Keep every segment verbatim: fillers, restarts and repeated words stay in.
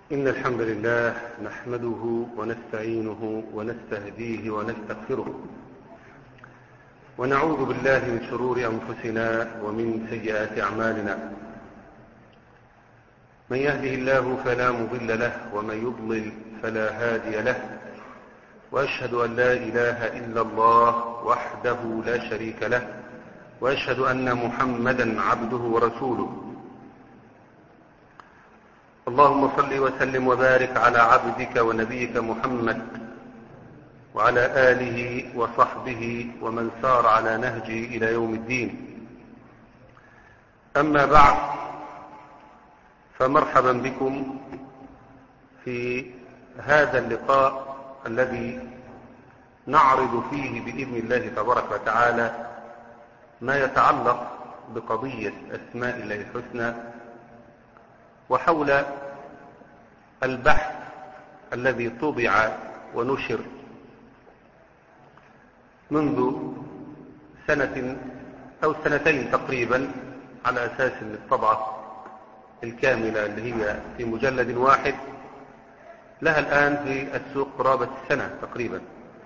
إن الحمد لله نحمده ونستعينه ونستهديه ونستغفره ونعوذ بالله من شرور أنفسنا ومن سيئات أعمالنا. من يهده الله فلا مضل له ومن يضلل فلا هادي له، وأشهد أن لا إله إلا الله وحده لا شريك له، وأشهد أن محمدا عبده ورسوله. اللهم صل وسلم وبارك على عبدك ونبيك محمد وعلى آله وصحبه ومن سار على نهجه إلى يوم الدين. أما بعد، فمرحبا بكم في هذا اللقاء الذي نعرض فيه بإذن الله تبارك وتعالى ما يتعلق بقضية أسماء الله الحسنى، وحول البحث الذي طبع ونشر منذ سنة أو سنتين تقريبا، على أساس أن الطبعة الكاملة اللي هي في مجلد واحد لها الآن في السوق قرابة السنة تقريبا.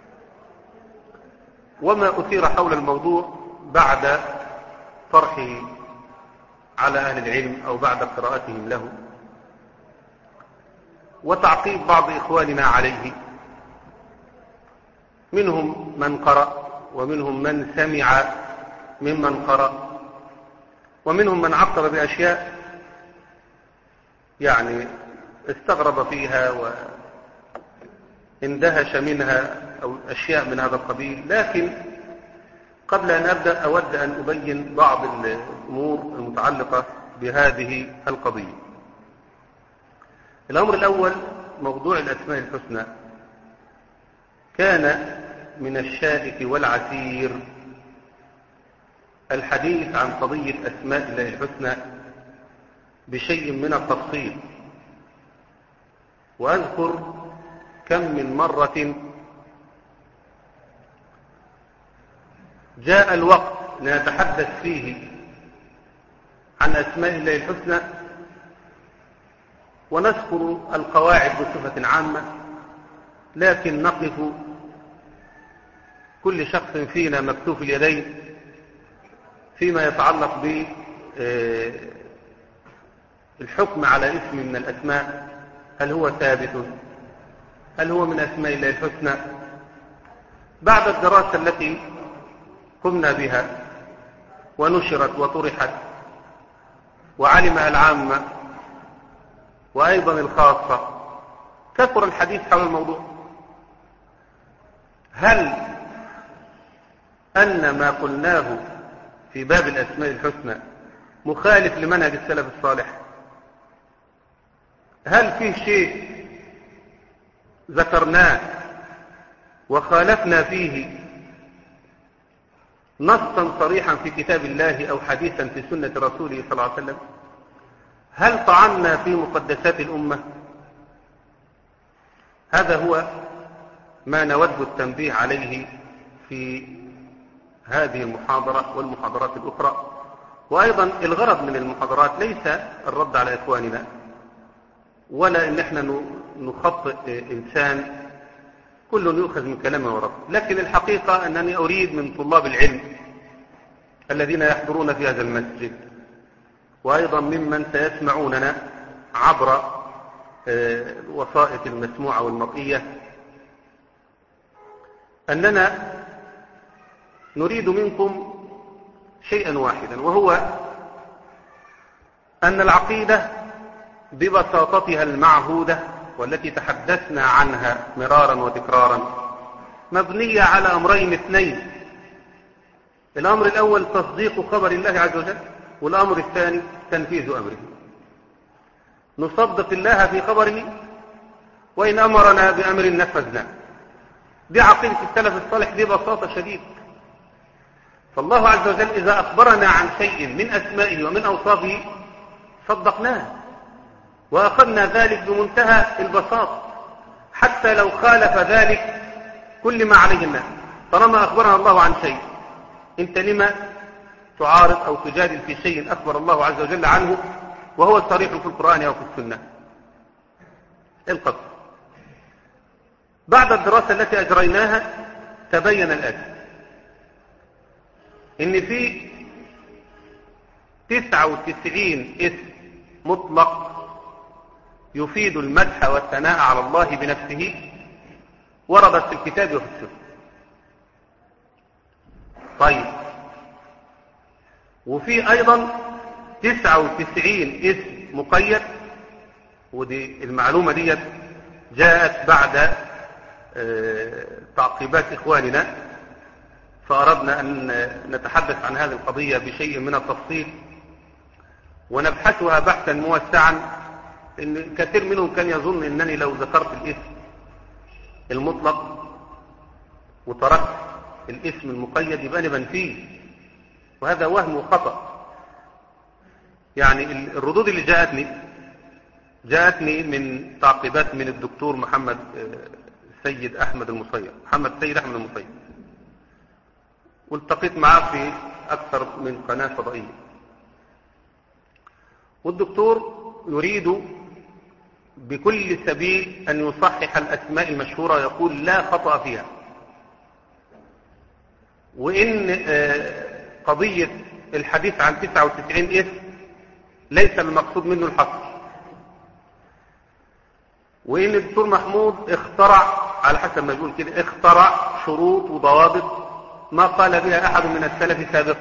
وما أثير حول الموضوع بعد طرحه على أهل العلم أو بعد قراءتهم له وتعقيب بعض إخواننا عليه، منهم من قرأ ومنهم من سمع ممن قرأ ومنهم من عقب بأشياء يعني استغرب فيها واندهش منها أو أشياء من هذا القبيل. لكن قبل أن أبدأ أود أن أبين بعض الأمور المتعلقة بهذه القضية. الأمر الأول، موضوع الأسماء الحسنى كان من الشائك والعسير الحديث عن قضية أسماء الله الحسنى بشيء من التفصيل، وأذكر كم من مرة جاء الوقت لنتحدث فيه عن أسماء الله الحسنى ونذكر القواعد بصفة عامة، لكن نقف كل شخص فينا مكتوف اليدين فيما يتعلق بالحكم على اسم من الأسماء، هل هو ثابت؟ هل هو من أسماء الله الحسنى؟ بعد الدراسة التي قمنا بها ونشرت وطرحت وعلمها العامة وأيضا الخاصة، كثر الحديث حول الموضوع. هل أن ما قلناه في باب الأسماء الحسنى مخالف لمنهج السلف الصالح؟ هل فيه شيء ذكرناه وخالفنا فيه نصا صريحا في كتاب الله أو حديثا في سنة رسوله صلى الله عليه وسلم؟ هل طعنا في مقدسات الأمة؟ هذا هو ما نود التنبيه عليه في هذه المحاضرة والمحاضرات الأخرى. وأيضا الغرض من المحاضرات ليس الرد على إخواننا ولا إن احنا نخطئ إنسان، كل يؤخذ من كلامه ورد، لكن الحقيقة أنني أريد من طلاب العلم الذين يحضرون في هذا المسجد وأيضا ممن سيسمعوننا عبر الوسائط المسموعة والمرئية أننا نريد منكم شيئا واحدا، وهو أن العقيدة ببساطتها المعهودة والتي تحدثنا عنها مرارا وتكرارا مبنية على أمرين اثنين. الأمر الأول تصديق خبر الله عز وجل، والأمر الثاني تنفيذ أمره. نصدق الله في خبره، وإن أمرنا بأمر نفذنا. دي عقيدة السلف الصالح ببساطة شديدة. فالله عز وجل إذا أخبرنا عن شيء من أسمائه ومن أوصافه صدقناه وأخذنا ذلك بمنتهى البساطة، حتى لو خالف ذلك كل ما عليه الناس. طالما أخبرنا الله عن شيء، أنت لما تعارض أو تجادل في شيء أخبر الله عز وجل عنه وهو صريح في القرآن أو في السنة؟ القصر. بعد الدراسة التي أجريناها تبين الآتي: إن في تسعة وتسعين اسم مطلق يفيد المدح والثناء على الله بنفسه وردت في الكتاب وفي السنة. طيب، وفي أيضا تسعة وتسعين اسم مقيد، ودي المعلومة دي جاءت بعد تعقيبات إخواننا، فأردنا أن نتحدث عن هذه القضية بشيء من التفصيل ونبحثها بحثا موسعا، إن كثير منهم كان يظن أنني لو ذكرت الاسم المطلق وتركت الاسم المقيد يبقى أنا بنفيه، وهذا وهم وخطأ. يعني الردود اللي جاءتني جاءتني من تعقيبات من الدكتور محمد سيد أحمد المصير محمد سيد أحمد المصير، والتقيت معاه في أكثر من قناة فضائية. والدكتور يريد بكل سبيل أن يصحح الأسماء المشهورة، يقول لا خطأ فيها، وإن قضية الحديث عن تسعة وتسعين اسم ليس المقصود منه الحصر، وإن الدكتور محمود اخترع على حسب ما يقول كده اخترع شروط وضوابط ما قال بها أحد من السلف سابقا،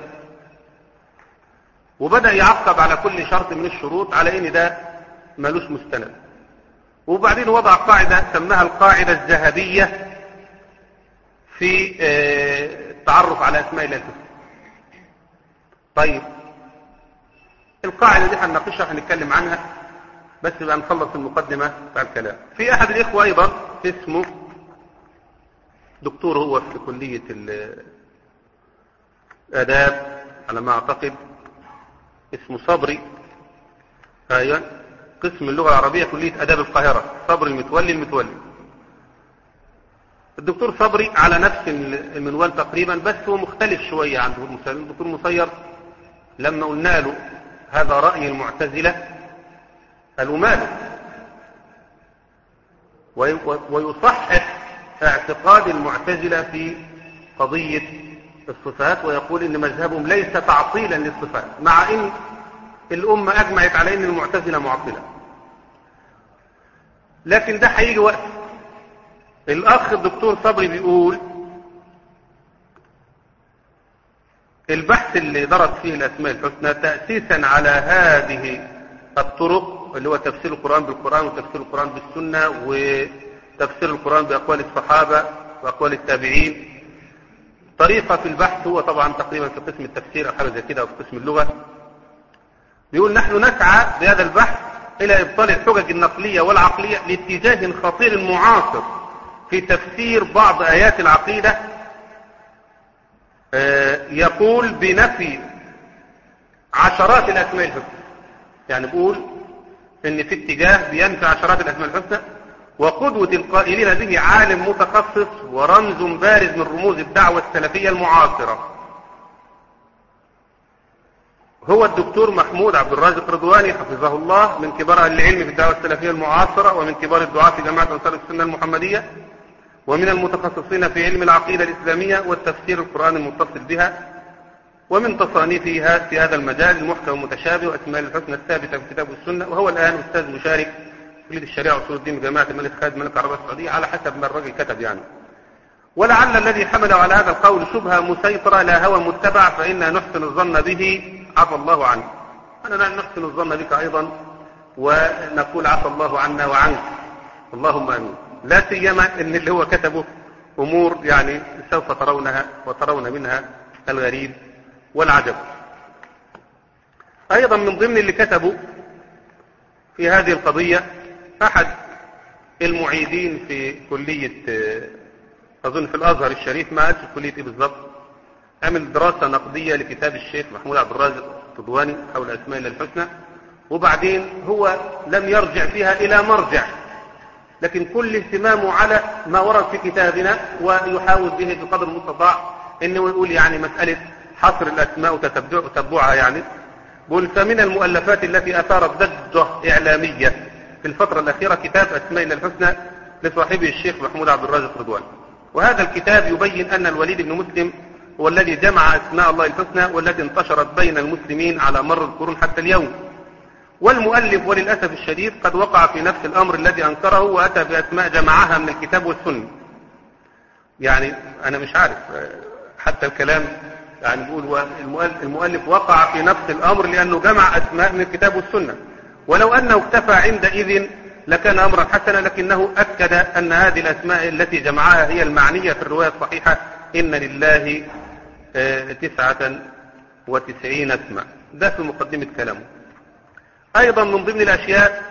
وبدأ يعقب على كل شرط من الشروط على إن ده ملوش مستند. وبعدين وضع قاعدة سماها القاعدة الذهبية في التعرف على أسماء الله الحسنى. طيب، القاعدة دي هنناقشها هنتكلم عنها، بس بقى نخلص المقدمة بتاع الكلام. في أحد الإخوة أيضا اسمه دكتور، هو في كلية الآداب على ما أعتقد، اسمه صبري، أيوة، قسم اللغة العربية كلية آداب القاهرة، صبري المتولي المتولي. الدكتور صبري على نفس المنوال تقريبا، بس هو مختلف شوية عن الدكتور مصير. لما قلنا له هذا رأي المعتزلة قالوا ماله، ويصحح اعتقاد المعتزلة في قضية الصفات، ويقول إن مذهبهم ليس تعطيلا للصفات، مع إن الأمة أجمعت على إن المعتزلة معطلة. لكن ده هيجي وقت. الأخ الدكتور صبري بيقول البحث اللي درس فيه الأسماء الحسنى تأسيسا على هذه الطرق، اللي هو تفسير القرآن بالقرآن وتفسير القرآن بالسنة وتفسير القرآن بأقوال الصحابة وأقوال التابعين. طريقة في البحث هو طبعا تقريبا في قسم التفسير أو حاجة زي كده أو في قسم اللغة. بيقول نحن نسعى بهذا البحث إلى إبطال الحجج النقلية والعقلية لاتجاه خطير معاصر في تفسير بعض آيات العقيدة، يقول بنفي عشرات الأسماء الحسنى. يعني بيقول إن في اتجاه بينفي عشرات الأسماء الحسنى، وقدوة القائلين به عالم متخصص ورمز بارز من رموز الدعوة السلفية المعاصرة، هو الدكتور محمود عبد الرازق رضواني حفظه الله، من كبار أهل العلم في الدعوة السلفية المعاصرة، ومن كبار الدعاة في جماعة أنصار السنة المحمدية، ومن المتخصصين في علم العقيدة الإسلامية والتفسير القرآن المتصل بها، ومن تصانيفها في هذا المجال المحكم والمتشابه وأسماء الحسنى الثابتة في الكتاب والسنة. وهو الآن أستاذ مشارك في كلية الشريعة وأصول الدين بجامعة الملك خالد الملك العربية السعودية، على حسب ما الراجل كتب يعني. ولعل الذي حمله على هذا القول شبهة مسيطرة لا هوى متبع، فإنا نحسن الظن به عفى الله عنه. أنا نحسن الظن بك أيضا ونقول عفى الله عنا وعنك، اللهم آمين. لا سيما ان اللي هو كتبه امور يعني سوف ترونها وترون منها الغريب والعجب. ايضا من ضمن اللي كتبوا في هذه القضية احد المعيدين في كلية اظن في الازهر الشريف، ما قالش في كلية ايه بالظبط، عمل دراسة نقدية لكتاب الشيخ محمود عبد الرازق رضواني حول اسماء الله الحسنى، وبعدين هو لم يرجع فيها الى مرجع، لكن كل اهتمامه على ما ورد في كتابنا، ويحاول به بقدر المستطاع انه يقول يعني مسألة حصر الاسماء وتتبعها. يعني قل فمن المؤلفات التي اثارت ضجة اعلامية في الفترة الأخيرة كتاب أسماء الله الحسنى لصاحبه الشيخ محمود عبد الرازق رضوان. وهذا الكتاب يبين أن الوليد بن مسلم هو الذي جمع أسماء الله الحسنى والتي انتشرت بين المسلمين على مر القرون حتى اليوم. والمؤلف وللأسف الشديد قد وقع في نفس الأمر الذي أنكره وأتى بأسماء جمعها من الكتاب والسنة. يعني أنا مش عارف حتى الكلام، يعني بيقول المؤلف وقع في نفس الأمر لأنه جمع أسماء من الكتاب والسنة، ولو أنه اكتفى عندئذ لكان أمرا حسنا، لكنه أكد أن هذه الأسماء التي جمعها هي المعنية في الرواية الصحيحة إن لله تسعة وتسعين اسما. ده في مقدمة كلامه. أيضا من ضمن الأشياء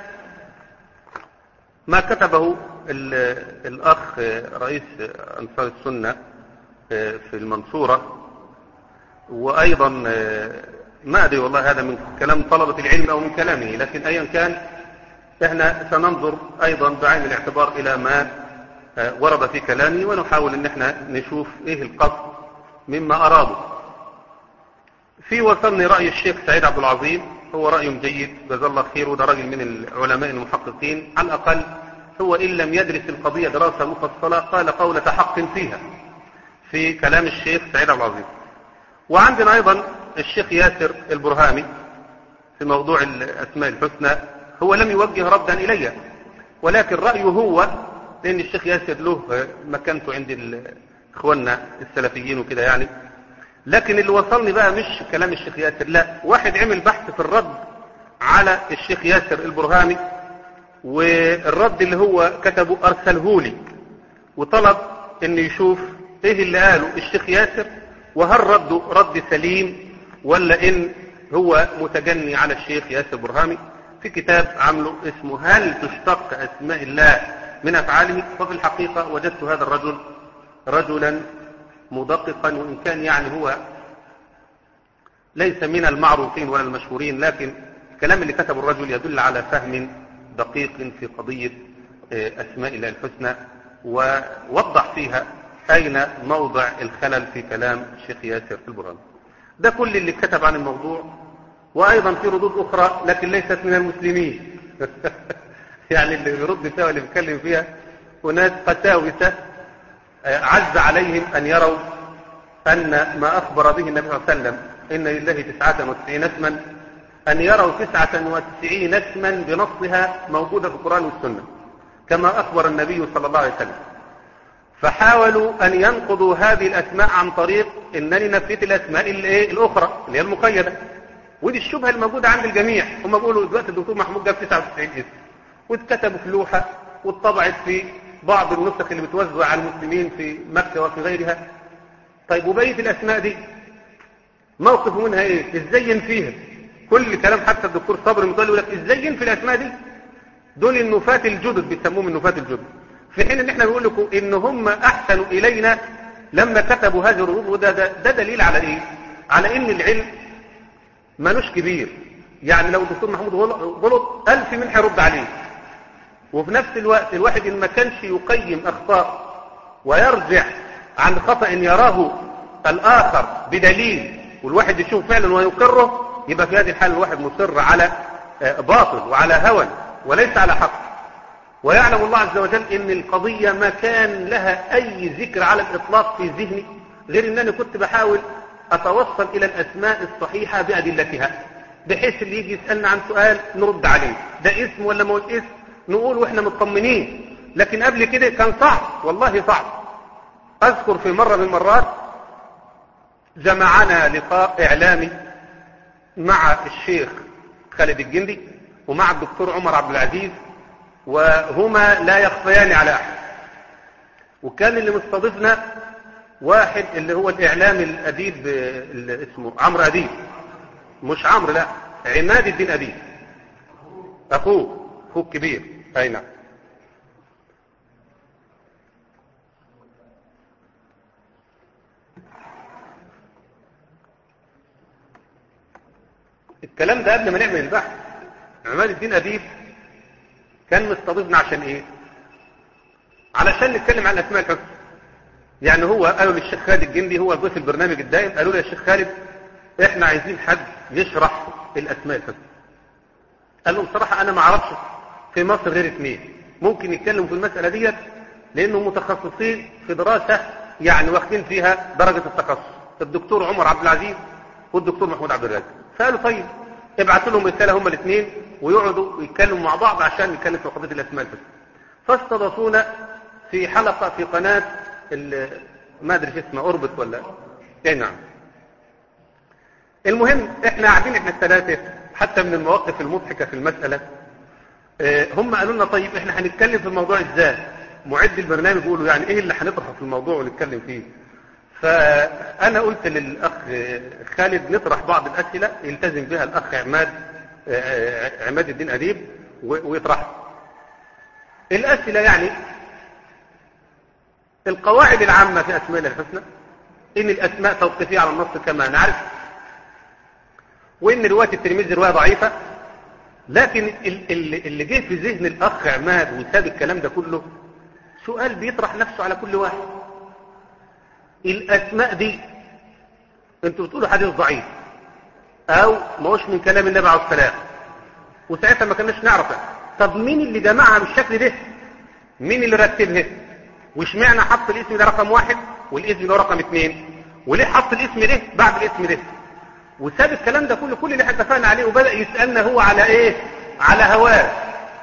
ما كتبه الأخ رئيس أنصار السنة في المنصورة، وأيضا ما أدري والله هذا من كلام طلبة العلم أو من كلامه، لكن أيا كان احنا سننظر أيضا بعين الاعتبار إلى ما ورد في كلامه ونحاول ان احنا نشوف ايه القصد مما أراده. في وصلني رأي الشيخ سعيد عبد العظيم، هو رأي جيد جزاه الله خير، وده راجل من العلماء المحققين، على الأقل هو إن لم يدرس القضية دراسة مفصلة قال قولة حق فيها في كلام الشيخ سعيد عبد العظيم. وعندنا أيضا الشيخ ياسر البرهامي في موضوع الأسماء الحسنى، هو لم يوجه ردا إلي، ولكن رأيه هو، لأن الشيخ ياسر له مكانته عند إخواننا السلفيين وكده يعني، لكن اللي وصلني بقى مش كلام الشيخ ياسر، لا، واحد عمل بحث في الرد على الشيخ ياسر البرهامي، والرد اللي هو كتبه أرسله لي، وطلب أن يشوف إيه اللي قاله الشيخ ياسر، وهل رده رد سليم ولا إن هو متجني على الشيخ ياسر البرهامي، في كتاب عمله اسمه هل تشتق أسماء الله من أفعاله. ففي الحقيقة وجدت هذا الرجل رجلا مدققا، وإن كان يعني هو ليس من المعروفين ولا المشهورين، لكن الكلام اللي كتبه الرجل يدل على فهم دقيق في قضية أسماء الله الحسنى، ووضح فيها أين موضع الخلل في كلام الشيخ ياسر البرهامي. ده كل اللي كتب عن الموضوع. وأيضا في ردود أخرى لكن ليست من المسلمين يعني اللي بيرد فيها واللي بيتكلم فيها وناس قساوسة عز عليهم أن يروا أن ما أخبر به النبي صلى الله عليه وسلم إن لله تسعة وتسعين اسما، أن يروا تسعة وتسعين اسما بنصها موجودة في القرآن والسنة كما أخبر النبي صلى الله عليه وسلم، فحاولوا أن ينقضوا هذه الأسماء عن طريق أنني نفيت الأسماء الأخرى اللي هي المقيدة. ودي الشبهة الموجودة عند الجميع. هم بيقولوا دلوقتي الدكتور محمود جاب تسعة وتسعين اسم واتكتبوا في لوحة واتطبعت في بعض النسخ اللي بتوزع على المسلمين في مكة وفي غيرها. طيب وبقية الأسماء دي موقفه منها ايه؟ ازاي ينفيها؟ كل كلام حتى الدكتور صبري مطلع يقول لك ازاي ينفي الأسماء دي؟ دول النفاة الجدد بيسموهم النفاة الجدد، في حين ان احنا بنقول لكم ان هم احسنوا الينا لما كتبوا هذه الردود. وده ده, ده دليل على ايه؟ على ان العلم مالوش كبير. يعني لو الدكتور محمود غلط ألف من هيرد عليه، وفي نفس الوقت الواحد إن ما كانش يقيم أخطاء ويرجع عن خطأ يراه الآخر بدليل والواحد يشوف فعلا ويقره، يبقى في هذه الحالة الواحد مصر على باطل وعلى هوى وليس على حق. ويعلم الله عز وجل إن القضية ما كان لها أي ذكر على الإطلاق في ذهني، غير أنني كنت بحاول أتوصل إلى الأسماء الصحيحة بأدلتها، بحيث اللي يجي يسألنا عن سؤال نرد عليه، ده اسم ولا ما هو الاسم نقول وإحنا مطمنين. لكن قبل كده كان صعب، والله صعب. أذكر في مرة من المرات جمعنا لقاء إعلامي مع الشيخ خالد الجندي ومع الدكتور عمر عبد العزيز، وهما لا يخفيان على أحد. وكان اللي مستضيفنا واحد اللي هو الإعلامي الأديب اللي اسمه عمرو أديب، مش عمرو، لا، عماد الدين أديب، أخوه أخوه الكبير. أي نعم. الكلام ده قبل ما نعمل البحث. عماد الدين أديب كان مستضيفنا عشان إيه؟ علشان نتكلم عن الأسماء الحسنى. يعني هو قالوا للشيخ خالد الجندي، هو ضيف البرنامج الدائم، قالوا له يا شيخ خالد احنا عايزين حد يشرح الأسماء الحسنى. قال لهم صراحة أنا ما أعرفش في مصر غير اثنين ممكن يتكلموا في المسألة ديت، لأنهم متخصصين في دراسة يعني واخدين فيها درجة التخصص، الدكتور عمر عبد العزيز والدكتور محمود عبد الرازق. فقالوا طيب ابعثوا لهم رسالة هما الاثنين ويقعدوا يتكلموا مع بعض عشان نتكلم في قضية الأسماء الحسنى. فاستضافونا في حلقة في قناة ما ادري اسمها اوربت ولا ايه. نعم. المهم احنا قاعدين احنا الثلاثه، حتى من المواقف المضحكه في المساله اه هم قالوا لنا طيب احنا هنتكلم في الموضوع ازاي. معد البرنامج بيقولوا يعني ايه اللي هنطرحه في الموضوع ونتكلم فيه. فانا قلت للاخ خالد نطرح بعض الاسئله يلتزم بها الاخ عماد اه عماد الدين اديب ويطرحها. الاسئله يعني القواعد العامة في أسماء الحسنى إن الأسماء توقيفية على النص كما نعرف، وإن رواية الترمذي رواية ضعيفة. لكن اللي جه في ذهن الأخ عماد وساب الكلام ده كله سؤال بيطرح نفسه على كل واحد. الأسماء دي أنتوا بتقولوا حديث ضعيف أو ما هوش من كلام النبي عليه السلام، وساعتها ما كناش نعرفه. طب مين اللي جمعها بالشكل ده؟ مين اللي رتبها؟ وش معنى حط الاسم ده رقم واحد والاسم ده رقم اثنين؟ وليه حط الاسم ده بعد الاسم ده؟ وساب الكلام ده كله كل اللي احنا اتفقنا عليه وبدأ يسألنا هو على ايه؟ على هواه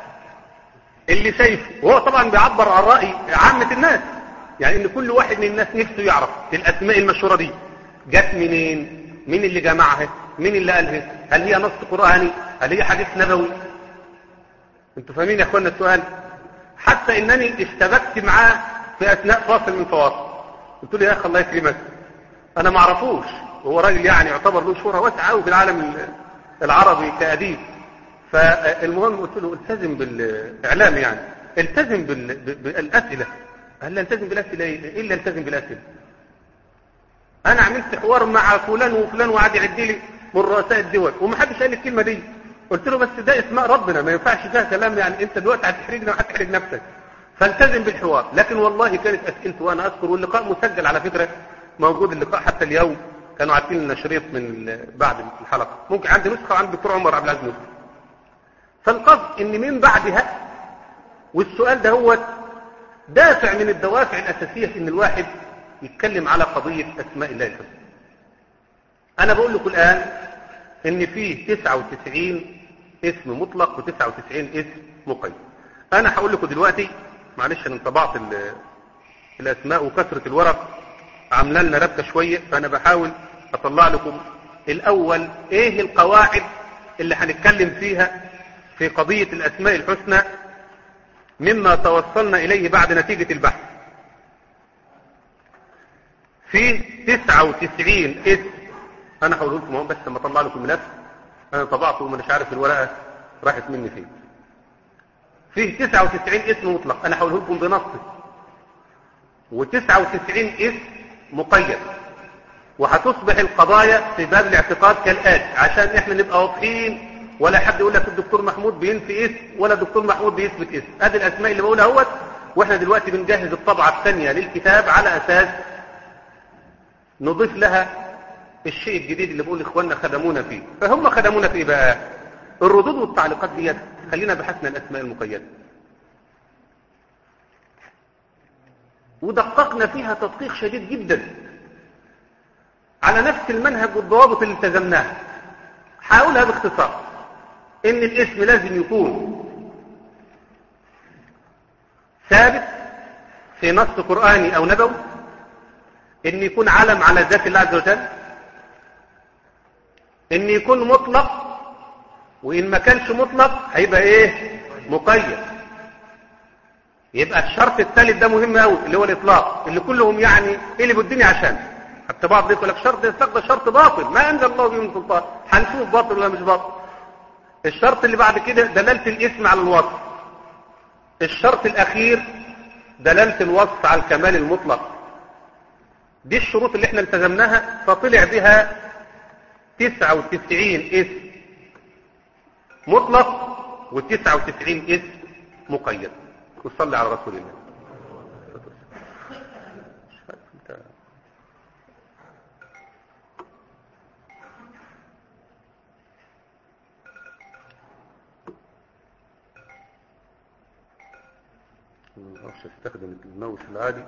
اللي شايفه. وهو طبعا بيعبر عن رأي عامة الناس، يعني ان كل واحد من الناس نفسه يعرف الاسماء المشهورة دي جت منين، مين اللي جمعها، مين اللي قالها، هل هي نص قرآني، هل هي حديث نبوي. انتوا فاهمين يا اخوانا السؤال؟ حتى انني اشتبكت معاه في اثناء فاصل من فواصل، قلت له يا اخي الله يكرمك انا ما اعرفوش، وهو راجل يعني يعتبر له شهرة واسعة قوي في العالم العربي كأديب. فالمهم قلت له التزم بالاعلام، يعني التزم بالاسئله. قال لي التزم بالاسئله ايه اللي التزم بالاسئله؟ انا عملت حوار مع فلان وفلان وقعد يعد لي من رؤساء الدول وما حدش قال لي الكلمه دي. قلت له بس ده اسماء ربنا ما ينفعش فيها كلام، يعني انت دلوقتي هتحرجنا وهتحرج نفسك، فالتزم بالحوار. لكن والله كانت اسئلته وانا اذكر، واللقاء مسجل على فكره موجود اللقاء حتى اليوم، كانوا عارفين لنا شريط من بعد الحلقه، ممكن عندي نسخه وعند الدكتور عمر عبد العزيز نسخه. فالقصد ان من بعدها، والسؤال ده هو دافع من الدوافع الاساسيه في ان الواحد يتكلم على قضيه اسماء الله الحسنى. انا بقول لكم الان ان فيه تسعة وتسعين اسم مطلق وتسعة وتسعين اسم مقيد. انا هقول لكم دلوقتي، معلش انا طبعت الاسماء وكثره الورق عامله لنا ربكه شويه، فانا بحاول اطلع لكم الاول ايه القواعد اللي هنتكلم فيها في قضيه الاسماء الحسنى مما توصلنا اليه بعد نتيجه البحث. في تسعة وتسعين اسم، انا هقول لكم بس لما اطلع لكم ملف انا طبعته ومش عارف الورقه راحت مني فين. فيه تسعة وتسعين اسم مطلق انا هقوله لكم بنصه، وتسعة وتسعين اسم مقيد. وهتصبح القضايا في باب الاعتقاد كالآتي عشان احنا نبقى واضحين، ولا حد يقول لك الدكتور محمود بينفي اسم ولا الدكتور محمود بيثبت اسم. ادي الاسماء اللي بقولها اهوت، واحنا دلوقتي بنجهز الطبعه الثانيه للكتاب على اساس نضيف لها الشيء الجديد اللي بقول اخواننا خدمونا فيه. فهم خدمونا فيه بقى الردود والتعليقات ديت. خلينا بحثنا الاسماء المقيده ودققنا فيها تدقيق شديد جدا على نفس المنهج والضوابط اللي التزمناها. حاولها باختصار ان الاسم لازم يكون ثابت في نص قرآني او نبوي، ان يكون علم على ذات الله عز وجل، ان يكون مطلق، وان ما كانش مطلق هيبقى ايه؟ مقيد. يبقى الشرط الثالث ده مهم قوي اللي هو الاطلاق، اللي كلهم يعني قلبوا الدنيا عشان، حتى بعض يقول لك شرط الاطلاق ده شرط باطل ما انزل الله به من سلطان. هنشوف باطل ولا مش باطل. الشرط اللي بعد كده دلالة الاسم على الوصف. الشرط الاخير دلالة الوصف على الكمال المطلق. دي الشروط اللي احنا التزمناها، فطلع بها تسعة وتسعين اسم مطلق وتسعة وتسعين اسم مقيد. وصلي على رسول الله. ما اعرفش استخدم الماوس العادي.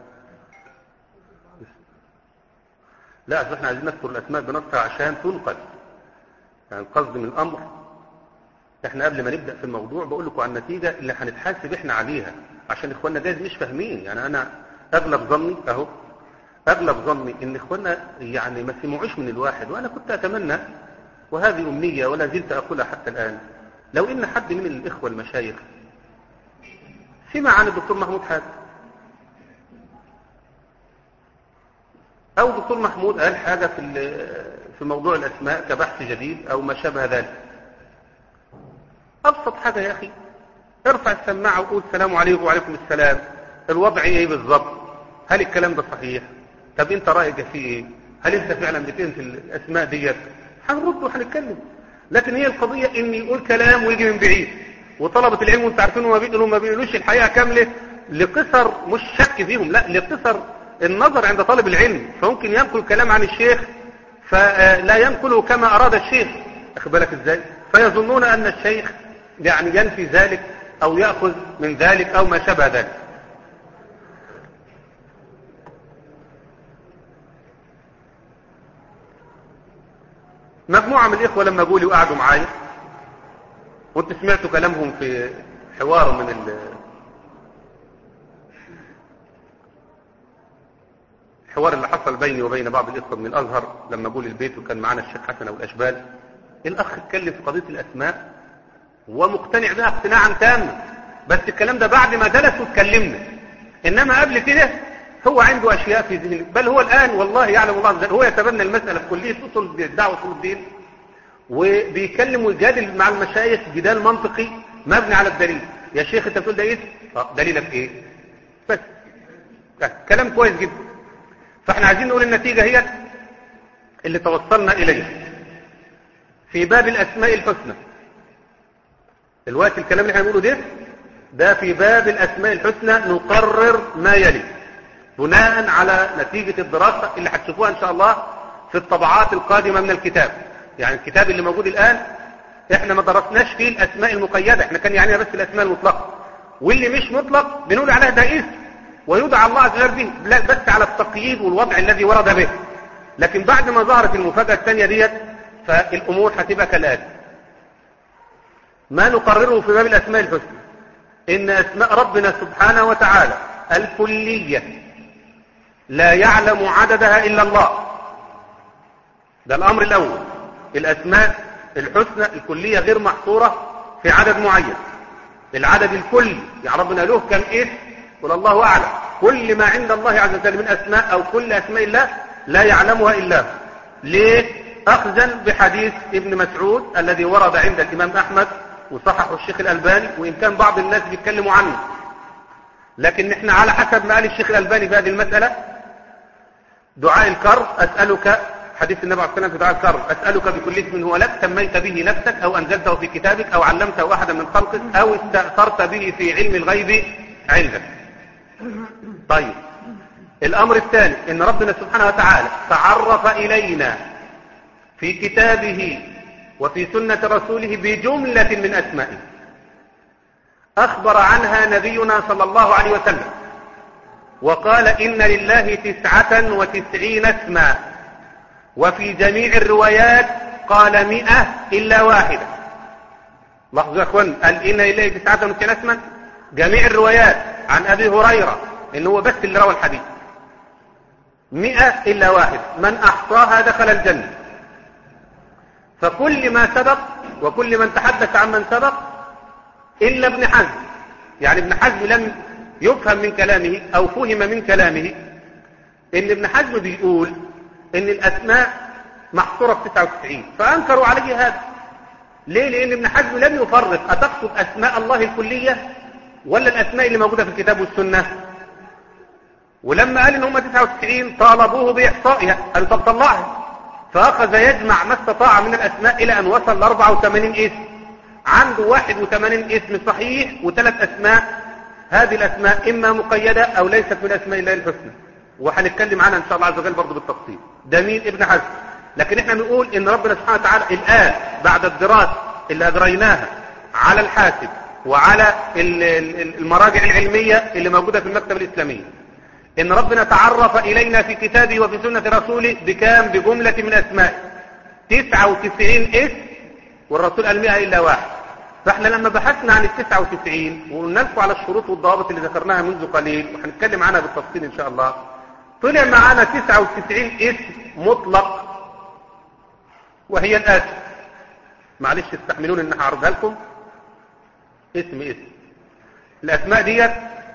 لا اصل احنا عايزين نذكر الاسماء بنصها عشان تنقل، يعني القصد من الامر احنا قبل ما نبدا في الموضوع بقول لكم عن النتيجه اللي هنتحاسب احنا عليها، عشان اخواننا جايز مش فاهمين. يعني انا اغلب ظني اهو اغلب ظني ان اخواننا يعني ما سمعوش من الواحد، وانا كنت اتمنى وهذه امنيه ولا زلت اقولها حتى الان، لو ان حد من الاخوه المشايخ سمع عن الدكتور محمود حاتم او دكتور محمود قال حاجه في في موضوع الاسماء كبحث جديد او ما شابه ذلك، ابسط حاجه يا اخي ارفع السماعه وقول السلام عليكم وعليكم السلام، الوضع ايه بالظبط؟ هل الكلام ده صحيح؟ طب انت رايك فيه ايه؟ هل انت فعلا بتنسى الاسماء ديت؟ هنرد وهنتكلم. لكن هي القضيه ان يقول كلام ويجي من بعيد، وطلبه العلم وانت عارفين ما بيقولوا ما بيقولوش الحقيقه كامله لقصر مش شك فيهم، لا لقصر النظر عند طالب العلم، فممكن ينقل كلام عن الشيخ فلا ينقله كما اراد الشيخ، اخد بالك ازاي؟ فيظنون ان الشيخ يعني ينفي ذلك او ياخذ من ذلك او ما شابه ذلك. مجموعة من الإخوة لما قولي وقعدوا معايا وانت سمعتوا كلامهم في حوار من ال الحوار اللي حصل بيني وبين بعض الإخوة من الأزهر لما قولي البيت وكان معنا الشيخ حسن والأشبال، الأخ اتكلم في قضية الأسماء ومقتنع بها اقتناعا تاما، بس الكلام ده بعد ما جلس واتكلمنا، إنما قبل كده هو عنده أشياء في ذهنه، بل هو الآن والله يعلم الله عز وجل هو يتبنى المسألة في كلية أصول الدعوة أصول الدين، وبيكلم ويجادل مع المشايخ جدال منطقي مبني على الدليل. يا شيخ انت بتقول ده ايه؟ اه دليلك ايه؟ بس كلام كويس جدا. فاحنا عايزين نقول النتيجة هي اللي توصلنا إليه في باب الأسماء الحسنى. دلوقتي الكلام اللي احنا بنقوله ده ده في باب الأسماء الحسنى نقرر ما يلي بناء على نتيجة الدراسة اللي هتشوفوها إن شاء الله في الطبعات القادمة من الكتاب. يعني الكتاب اللي موجود الآن احنا ما درسناش فيه الأسماء المقيدة، احنا كان يعني بس الأسماء المطلقة، واللي مش مطلق بنقول عليها ده اسم ويدعى الله عز وجل به بس على التقييد والوضع الذي ورد به. لكن بعد ما ظهرت المفاجأة الثانية ديت فالأمور هتبقى كالآتي. ما نقرره في باب الأسماء الحسنى إن أسماء ربنا سبحانه وتعالى الكلية لا يعلم عددها إلا الله، ده الأمر الأول. الأسماء الحسنى الكلية غير محصورة في عدد معين، العدد الكلي يعني ربنا له كم اسم قل الله أعلم، كل ما عند الله عز وجل من أسماء أو كل أسماء الله لا يعلمها إلا هو. ليه؟ أخذا بحديث ابن مسعود الذي ورد عند الإمام أحمد وصححه الشيخ الألباني، وإن كان بعض الناس بيتكلموا عنه، لكن نحن على حسب ما قال الشيخ الألباني في هذه المسألة دعاء الكرب أسألك، حديث النبي عليه الصلاة والسلام في دعاء الكرب أسألك بكل اسم هو لك سميت به نفسك أو أنزلته في كتابك أو علمته أحدا من خلقك أو استأثرت به في علم الغيب عندك. طيب الأمر الثاني إن ربنا سبحانه وتعالى تعرف إلينا في كتابه وفي سنة رسوله بجملة من أسمائه أخبر عنها نبينا صلى الله عليه وسلم وقال إن لله تسعة وتسعين اسما، وفي جميع الروايات قال مئة إلا واحدة. لاحظوا يا أخوان، قال إن لله تسعة وتسعين اسما، جميع الروايات عن أبي هريرة إنه هو بس اللي روى الحديث، مئة إلا واحد، من أحصاها دخل الجنة. فكل ما سبق وكل من تحدث عن من سبق إلا ابن حزم، يعني ابن حزم لم يفهم من كلامه أو فهم من كلامه إن ابن حزم بيقول إن الأسماء محصورة في تسعة وتسعين، فأنكروا عليه هذا. ليه؟ لأن ابن حزم لم يفرق أتقصد أسماء الله الكلية ولا الأسماء اللي موجودة في الكتاب والسنة. ولما قال إن هم تسعة وتسعين طالبوه بإحصائها، قالوا طب طلعها، فأخذ يجمع ما استطاع من الأسماء إلى أن وصل ل أربعة وثمانين اسم. عنده واحد وثمانين اسم صحيح وثلاث أسماء، هذه الأسماء إما مقيدة أو ليست من أسماء الله الحسنى، وهنتكلم عنها إن شاء الله عز وجل برضه بالتفصيل. ده مين؟ ابن حزم. لكن احنا بنقول إن ربنا سبحانه وتعالى الآن بعد الدراسة اللي أجريناها على الحاسب وعلى المراجع العلمية اللي موجودة في المكتبة الإسلامية إن ربنا تعرف إلينا في كتابه وفي سنة رسوله بكام بجملة من أسماء تسعة وتسعين اسم، والرسول قال مئة إلا واحد. فإحنا لما بحثنا عن التسعة وتسعين وقلنا لكم على الشروط والضوابط اللي ذكرناها منذ قليل وهنتكلم عنها بالتفصيل إن شاء الله، طلع معانا تسعة وتسعين اسم مطلق، وهي الآتي. معلش استحملون إن هعرضها لكم اسم اسم. الأسماء ديت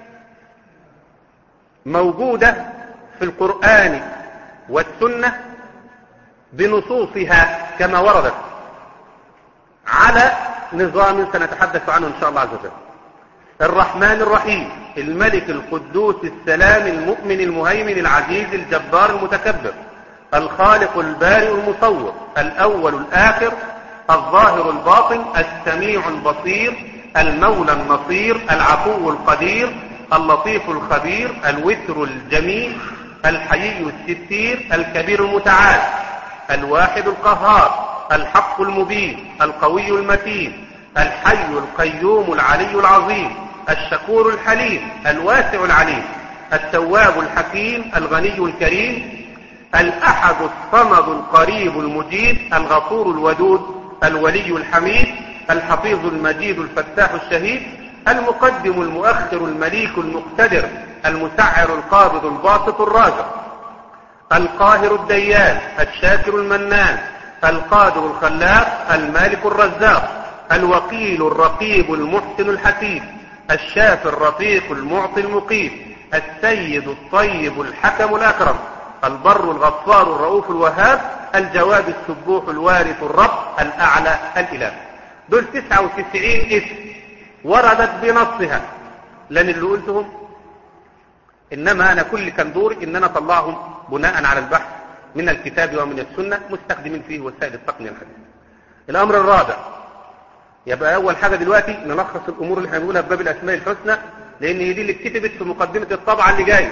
موجودة في القرآن والسنة بنصوصها كما وردت على نظام سنتحدث عنه إن شاء الله عز وجل. الرحمن الرحيم، الملك القدوس السلام المؤمن المهيمن العزيز الجبار المتكبر، الخالق البارئ المصور، الأول الآخر، الظاهر الباطن، السميع البصير، المولى النصير، العفو القدير، اللطيف الخبير، الوتر الجميل، الحيي الستير، الكبير المتعال، الواحد القهار، الحق المبين، القوي المتين، الحي القيوم العلي العظيم، الشكور الحليم، الواسع العليم، التواب الحكيم، الغني الكريم، الأحد الصمد القريب المجيب، الغفور الودود، الولي الحميد، الحفيظ المجيد الفتاح الشهيد، المقدم المؤخر المليك المقتدر، المسعر القابض الباسط الرازق، القاهر الديان، الشاكر المنان، القادر الخلاق، المالك الرزاق، الوكيل الرقيب المحسن الحسيب، الشافي الرفيق المعطي المقيم، السيد الطيب الحكم الأكرم، البر الغفار الرؤوف الوهاب، الجواد السبوح الوارث الرب، الأعلى الإله. دول تسعة وتسعين اسم وردت بنصها، لن اللي قلتهم، إنما أنا كل كان دوري إن أنا أطلعهم بناء على البحث من الكتاب ومن السنة مستخدمين فيه وسائل التقنية الحديثة. الأمر الرابع، يبقى أول حاجة دلوقتي نلخص الأمور اللي هنقولها في باب الأسماء الحسنى، لأن هي دي اللي اتكتبت في مقدمة الطبعة اللي جاية.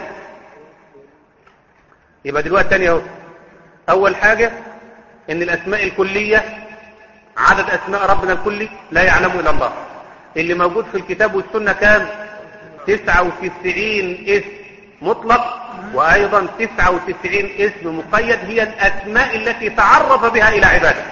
يبقى دلوقتي تاني اهو. أول حاجة إن الأسماء الكلية، عدد أسماء ربنا الكلي لا يعلمه إلا الله، اللي موجود في الكتاب والسنة كام؟ تسعة وتسعين اسم مطلق، وأيضا تسعة وتسعين اسم مقيد، هي الأسماء التي تعرف بها إلى عباده.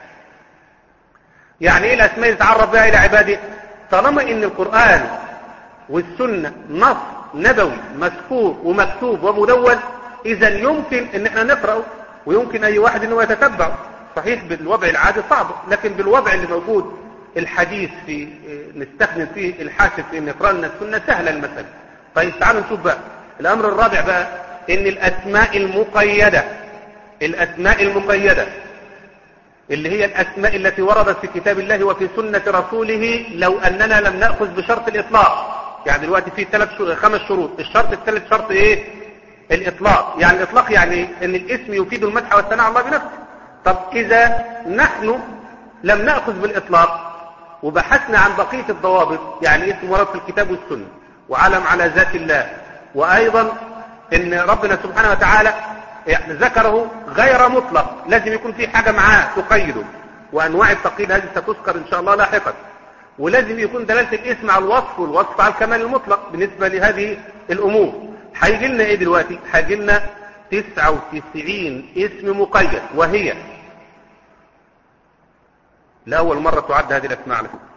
يعني إيه الأسماء اللي تعرف بها إلى عباده؟ طالما إن القرآن والسنة نص نبوي مذكور ومكتوب ومدون، إذا يمكن إن احنا نقرأه ويمكن أي واحد إنه يتتبعه. صحيح بالوضع العادي صعب، لكن بالوضع اللي موجود الحديث في نستخدم فيه الحاسب في ان نقرأ لنا السنة سهلة المسألة. طيب تعالوا نشوف بقى الأمر الرابع بقى، إن الأسماء المقيدة، الأسماء المقيدة اللي هي الأسماء التي وردت في كتاب الله وفي سنة رسوله، لو أننا لم نأخذ بشرط الإطلاق. يعني دلوقتي في ثلاث خمس شروط، الشرط الثالث شرط إيه؟ الإطلاق. يعني الإطلاق يعني أن الاسم يفيد المدح والثناء على الله بنفسه. طب إذا نحن لم نأخذ بالإطلاق وبحثنا عن بقية الضوابط، يعني اسم ورد في الكتاب والسنة، وعلم على ذات الله، وأيضا أن ربنا سبحانه وتعالى يعني ذكره غير مطلق، لازم يكون في حاجة معاه تقيده، وأنواع التقييد هذه ستذكر إن شاء الله لاحقا. ولازم يكون دلالة الاسم على الوصف، والوصف على الكمال المطلق بالنسبة لهذه الأمور. هيجي لنا إيه دلوقتي؟ هيجي لنا تسعة وتسعين اسم مقيد، وهي لأول مرة تعد هذه الأسماء على فكرة.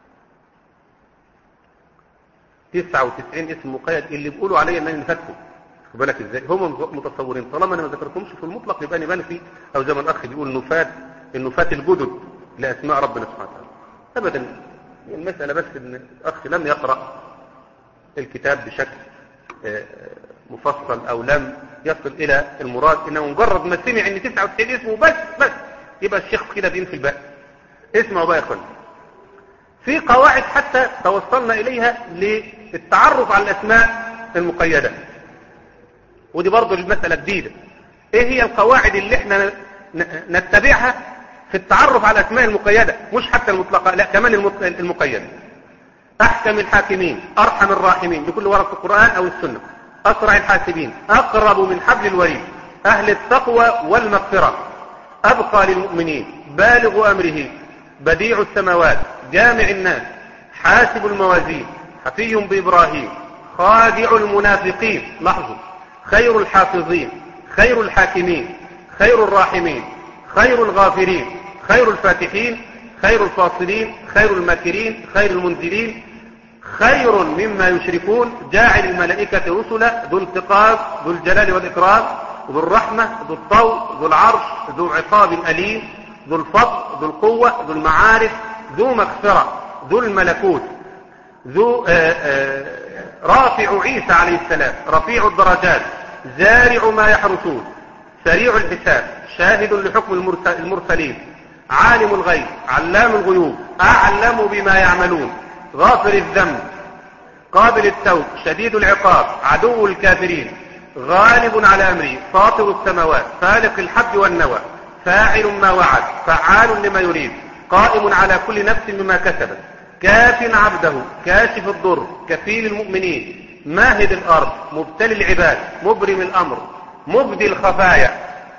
تسعة وتسعين اسم مقيد اللي بيقولوا عليه أنني نفاتهم، خد بالك إزاي؟ هم متصورين طالما أنا ما ذكرتهمش في المطلق يبقى أنا بنفي، أو زي ما الأخ بيقول نفات، النفات الجدد لأسماء ربنا سبحانه وتعالى. أبدا، المسألة بس أن الأخ لم يقرأ الكتاب بشكل مفصل أو لم يصل إلى المراد، إنه مجرد ما سمع أن تسعة وتسعين اسمه بس بس يبقى الشيخ كده بينفي الباقي. اسمعوا بقى يا اخوان، في قواعد حتى توصلنا إليها للتعرف على الأسماء المقيدة، ودي برضو المسألة جديدة. ايه هي القواعد اللي احنا نتبعها في التعرف على الأسماء المقيدة؟ مش حتى المطلقة، لا كمان المقيدة. أحكم الحاكمين، أرحم الراحمين، بكل ورد في القرآن أو السنة، أسرع الحاسبين، أقرب من حبل الوريد، أهل التقوى والمغفرة، أبقى للمؤمنين، بالغ أمره، بديع السماوات، جامع الناس، حاسب الموازين، حفي بإبراهيم، خادع المنافقين، لاحظوا، خير الحافظين، خير الحاكمين، خير الراحمين، خير الغافرين، خير الفاتحين، خير الفاصلين، خير الماكرين، خير المنزلين، خير مما يشركون، جاعل الملائكة رسلا، ذو انتقام، ذو الجلال والإكرام، ذو الرحمة، ذو الطول، ذو العرش، ذو عقاب أليم، ذو الفضل، ذو القوة، ذو المعارف، ذو مغفرة، ذو الملكوت، ذو آآ آآ رافع عيسى عليه السلام، رفيع الدرجات، زارع ما يحرسون، سريع الحساب، شاهد لحكم المرسلين، عالم الغيب، علام الغيوب، أعلم بما يعملون، غافر الذنب، قابل التوب، شديد العقاب، عدو الكافرين، غالب على أمره، فاطر السماوات، فالق الحب والنوى، فاعل ما وعد، فعال لما يريد، قائم على كل نفس بما كسبت، كاف عبده، كاشف الضر، كفيل المؤمنين، ماهد الأرض، مبتلي العباد، مبرم الأمر، مبدي الخفايا.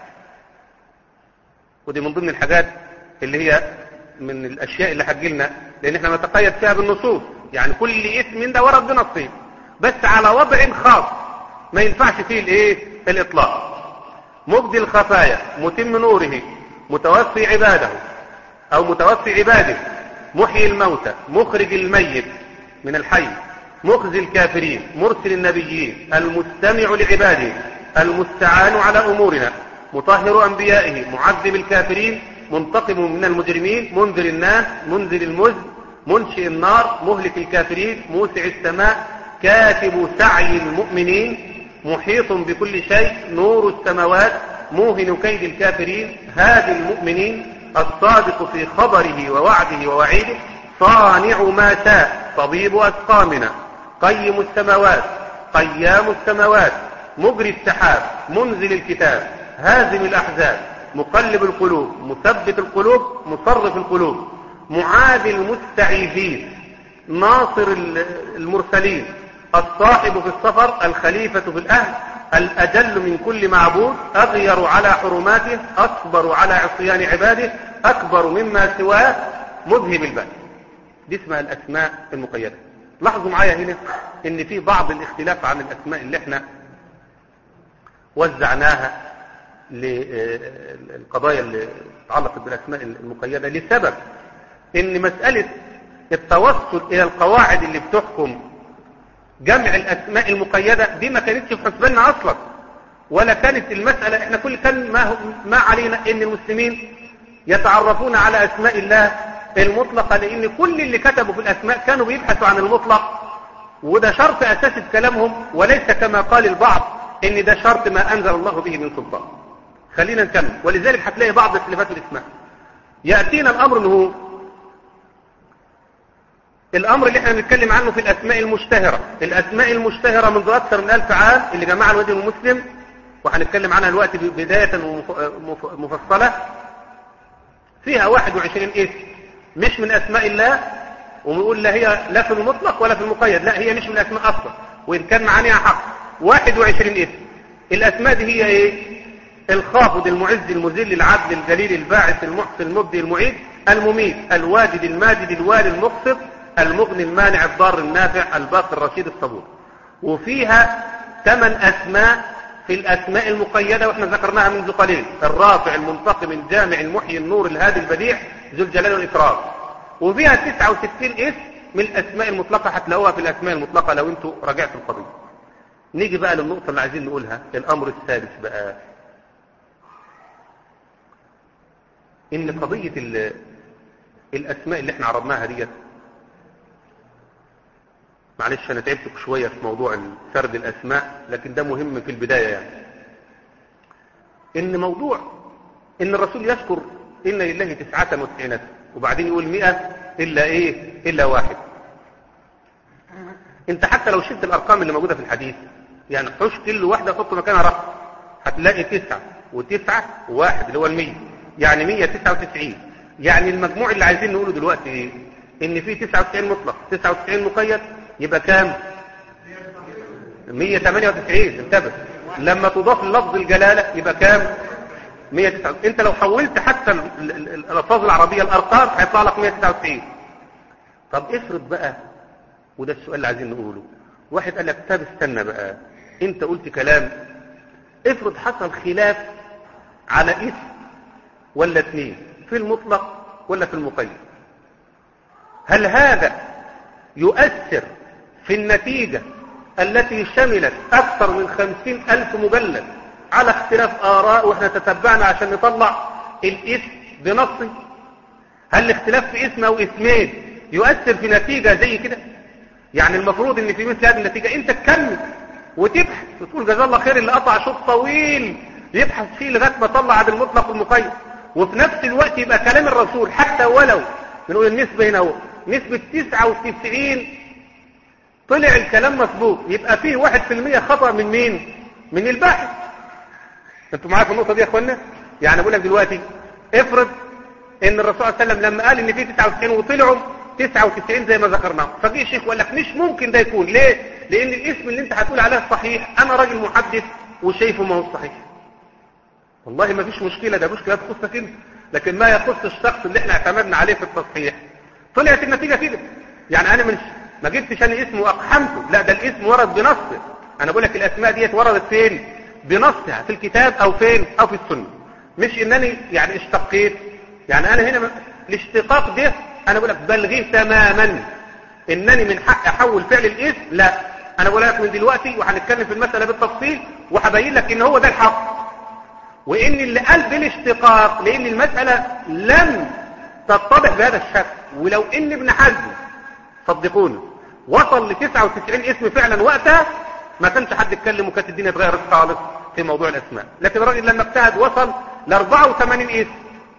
ودي من ضمن الحاجات اللي هي من الأشياء اللي هتجيلنا، لأن احنا نتقيد فيها بالنصوص، يعني كل اسم ده ورد بنصين، بس على وضع خاص ما ينفعش فيه الايه الإطلاق. مبدي الخفايا، متم نوره، متوفي عباده أو متوفي عباده، محيي الموتى، مخرج الميت من الحي، مخزي الكافرين، مرسل النبيين، المستمع لعباده، المستعان على أمورنا، مطهر أنبيائه، معذب الكافرين، منتقم من المجرمين، منذر الناس، منزل المزن، منشئ النار، مهلك الكافرين، موسع السماء، كاتب سعي المؤمنين، محيط بكل شيء، نور السماوات، موهن كيد الكافرين، هادي المؤمنين، الصادق في خبره ووعده ووعيده، صانع ما شاء، طبيب أسقامنا، قيم السماوات، قيام السماوات، مجري السحاب، منزل الكتاب، هازم الأحزاب، مقلب القلوب، مثبت القلوب، مصرف القلوب، معادي المستعيذين، ناصر المرسلين، الصاحب في السفر، الخليفة في الأهل، الأجل من كل معبود، أغير على حرماته، أصبر على عصيان عباده، أكبر مما سواه، مذهب البأس. دي اسمها الأسماء المقيدة. لاحظوا معايا هنا ان في بعض الاختلاف عن الأسماء اللي احنا وزعناها للقضايا اللي تتعلق بالأسماء المقيدة، لسبب ان مسألة التوصل الى القواعد اللي بتحكم جمع الأسماء المقيدة دي ما كانتش في حسباننا أصلا، ولا كانت المسألة، احنا كل كان ما, ما علينا ان المسلمين يتعرفون على أسماء الله المطلقة، لان كل اللي كتبوا في الأسماء كانوا بيبحثوا عن المطلق، وده شرط أساسي في كلامهم، وليس كما قال البعض ان ده شرط ما أنزل الله به من سلطان. خلينا نكمل. ولذلك هتلاقي بعض اختلافات الاسماء. يأتينا الأمر انه الأمر اللي احنا بنتكلم عنه في الأسماء المشتهرة، الأسماء المشتهرة منذ أكثر من ألف عام اللي جمعها الوادي المسلم، وهنتكلم عنها دلوقتي بداية مفصلة، فيها واحد وعشرين اسم مش من أسماء الله، ونقول لا هي لا في المطلق ولا في المقيد، لا هي مش من الأسماء أصلا، وإن كان معانيها حق. واحد وعشرين اسم. الأسماء دي هي إيه؟ الخافض، المعز، المذل، العدل، الجليل، الباعث، المحسن، المبدي، المعيد، المميت، الواجد، الماجد، الوالي، المقسط، المغني، المانع، الضار، النافع، الباقي، الرشيد، الصبور. وفيها ثمان أسماء في الأسماء المقيدة واحنا ذكرناها منذ قليل: الرافع، المنتقم، الجامع، المحيي، النور، الهادي، البديع، ذو الجلال والإكرام. وفيها تسعة وستين اسم من الأسماء المطلقة، هتلاقوها في الأسماء المطلقة لو انتوا راجعتوا القضية. نيجي بقى للنقطة اللي عايزين نقولها، الأمر الثالث بقى، إن قضية الأسماء اللي احنا عرضناها ديت، معلش أنا تعبتك شوية في موضوع سرد الأسماء، لكن ده مهم في البداية، يعني إن موضوع إن الرسول يذكر إن لله تسعة وتسعين وبعدين يقول مئة إلا إيه إلا واحد. أنت حتى لو شلت الأرقام اللي موجودة في الحديث، يعني حش كل واحدة حط مكانها رقم، هتلاقي تسعة وتسعة وواحد اللي هو المية، يعني مية تسعة وتسعين. يعني المجموع اللي عايزين نقوله دلوقتي إيه؟ إن في تسعة وتسعين مطلق، تسعة وتسعين مقيد، يبقى كام؟ مية تمانية وتسعين. انتبه، لما تضاف لفظ الجلالة يبقى كام؟ مية وتسعة وتسعين. انت لو حولت حتى الألفاظ العربية الأرقام هيطلع لك مية تسعة وتسعين. طب افرض بقى، وده السؤال اللي عايزين نقوله، واحد قال لك طب استنى بقى، انت قلت كلام، افرض حصل خلاف على اسم ولا اثنين، في المطلق ولا في المقيد، هل هذا يؤثر في النتيجة التي شملت أكثر من خمسين ألف مجلد على اختلاف آراء وإحنا تتبعنا عشان نطلع الاسم بنصه؟ هل الاختلاف في اسم أو اسمين يؤثر في نتيجة زي كده؟ يعني المفروض ان في مثل هذه النتيجة انت تكمل وتبحث وتقول جزا الله خير اللي قطع شوط طويل يبحث فيه لغاية ما طلع عن المطلق والمقيد، وفي نفس الوقت يبقى كلام الرسول حتى ولو بنقول النسبة هنا هو نسبة تسعة وتسعين طلع الكلام مظبوط، يبقى فيه واحد في المية خطأ من مين؟ من الباحث. انتوا معايا في النقطة دي يا اخوانا؟ يعني بقول لك دلوقتي افرض ان الرسول صلى الله عليه وسلم لما قال ان فيه تسعة وتسعين وطلعوا تسعة وتسعين زي ما ذكرناه، فجي الشيخ وقال لك مش ممكن ده يكون، ليه؟ لان الاسم اللي انت هتقول عليه الصحيح انا راجل محدث وشايفه ما هو صحيح. والله ما فيش مشكلة، ده مشكلة تخصك انت، لكن ما يخص الشخص اللي احنا اعتمدنا عليه في التصحيح. طلعت النتيجة كده، يعني انا مش ما جبتش انا اسم واقحمته، لا ده الاسم ورد بنصه. انا بقول لك الاسماء ديت وردت فين؟ بنصها في الكتاب او فين؟ او في السنة، مش انني يعني اشتقيت. يعني انا هنا الاشتقاق ده انا بقول لك بلغيه تماما، انني من حق احول فعل الاسم، لا انا بقول لك من دلوقتي وهنتكلم في المسألة بالتفصيل وهبين لك ان هو ده الحق، وان اللي قال بالاشتقاق لان المسألة لم تتضح بهذا الشكل. ولو ان ابن حزم صدقوني وصل ل تسعة وتسعين اسم فعلا وقتها ما كانش حد يتكلم وكانت الدنيا اتغيرت خالص في موضوع الاسماء، لكن الراجل لما اجتهد وصل ل أربعة وثمانين اسم.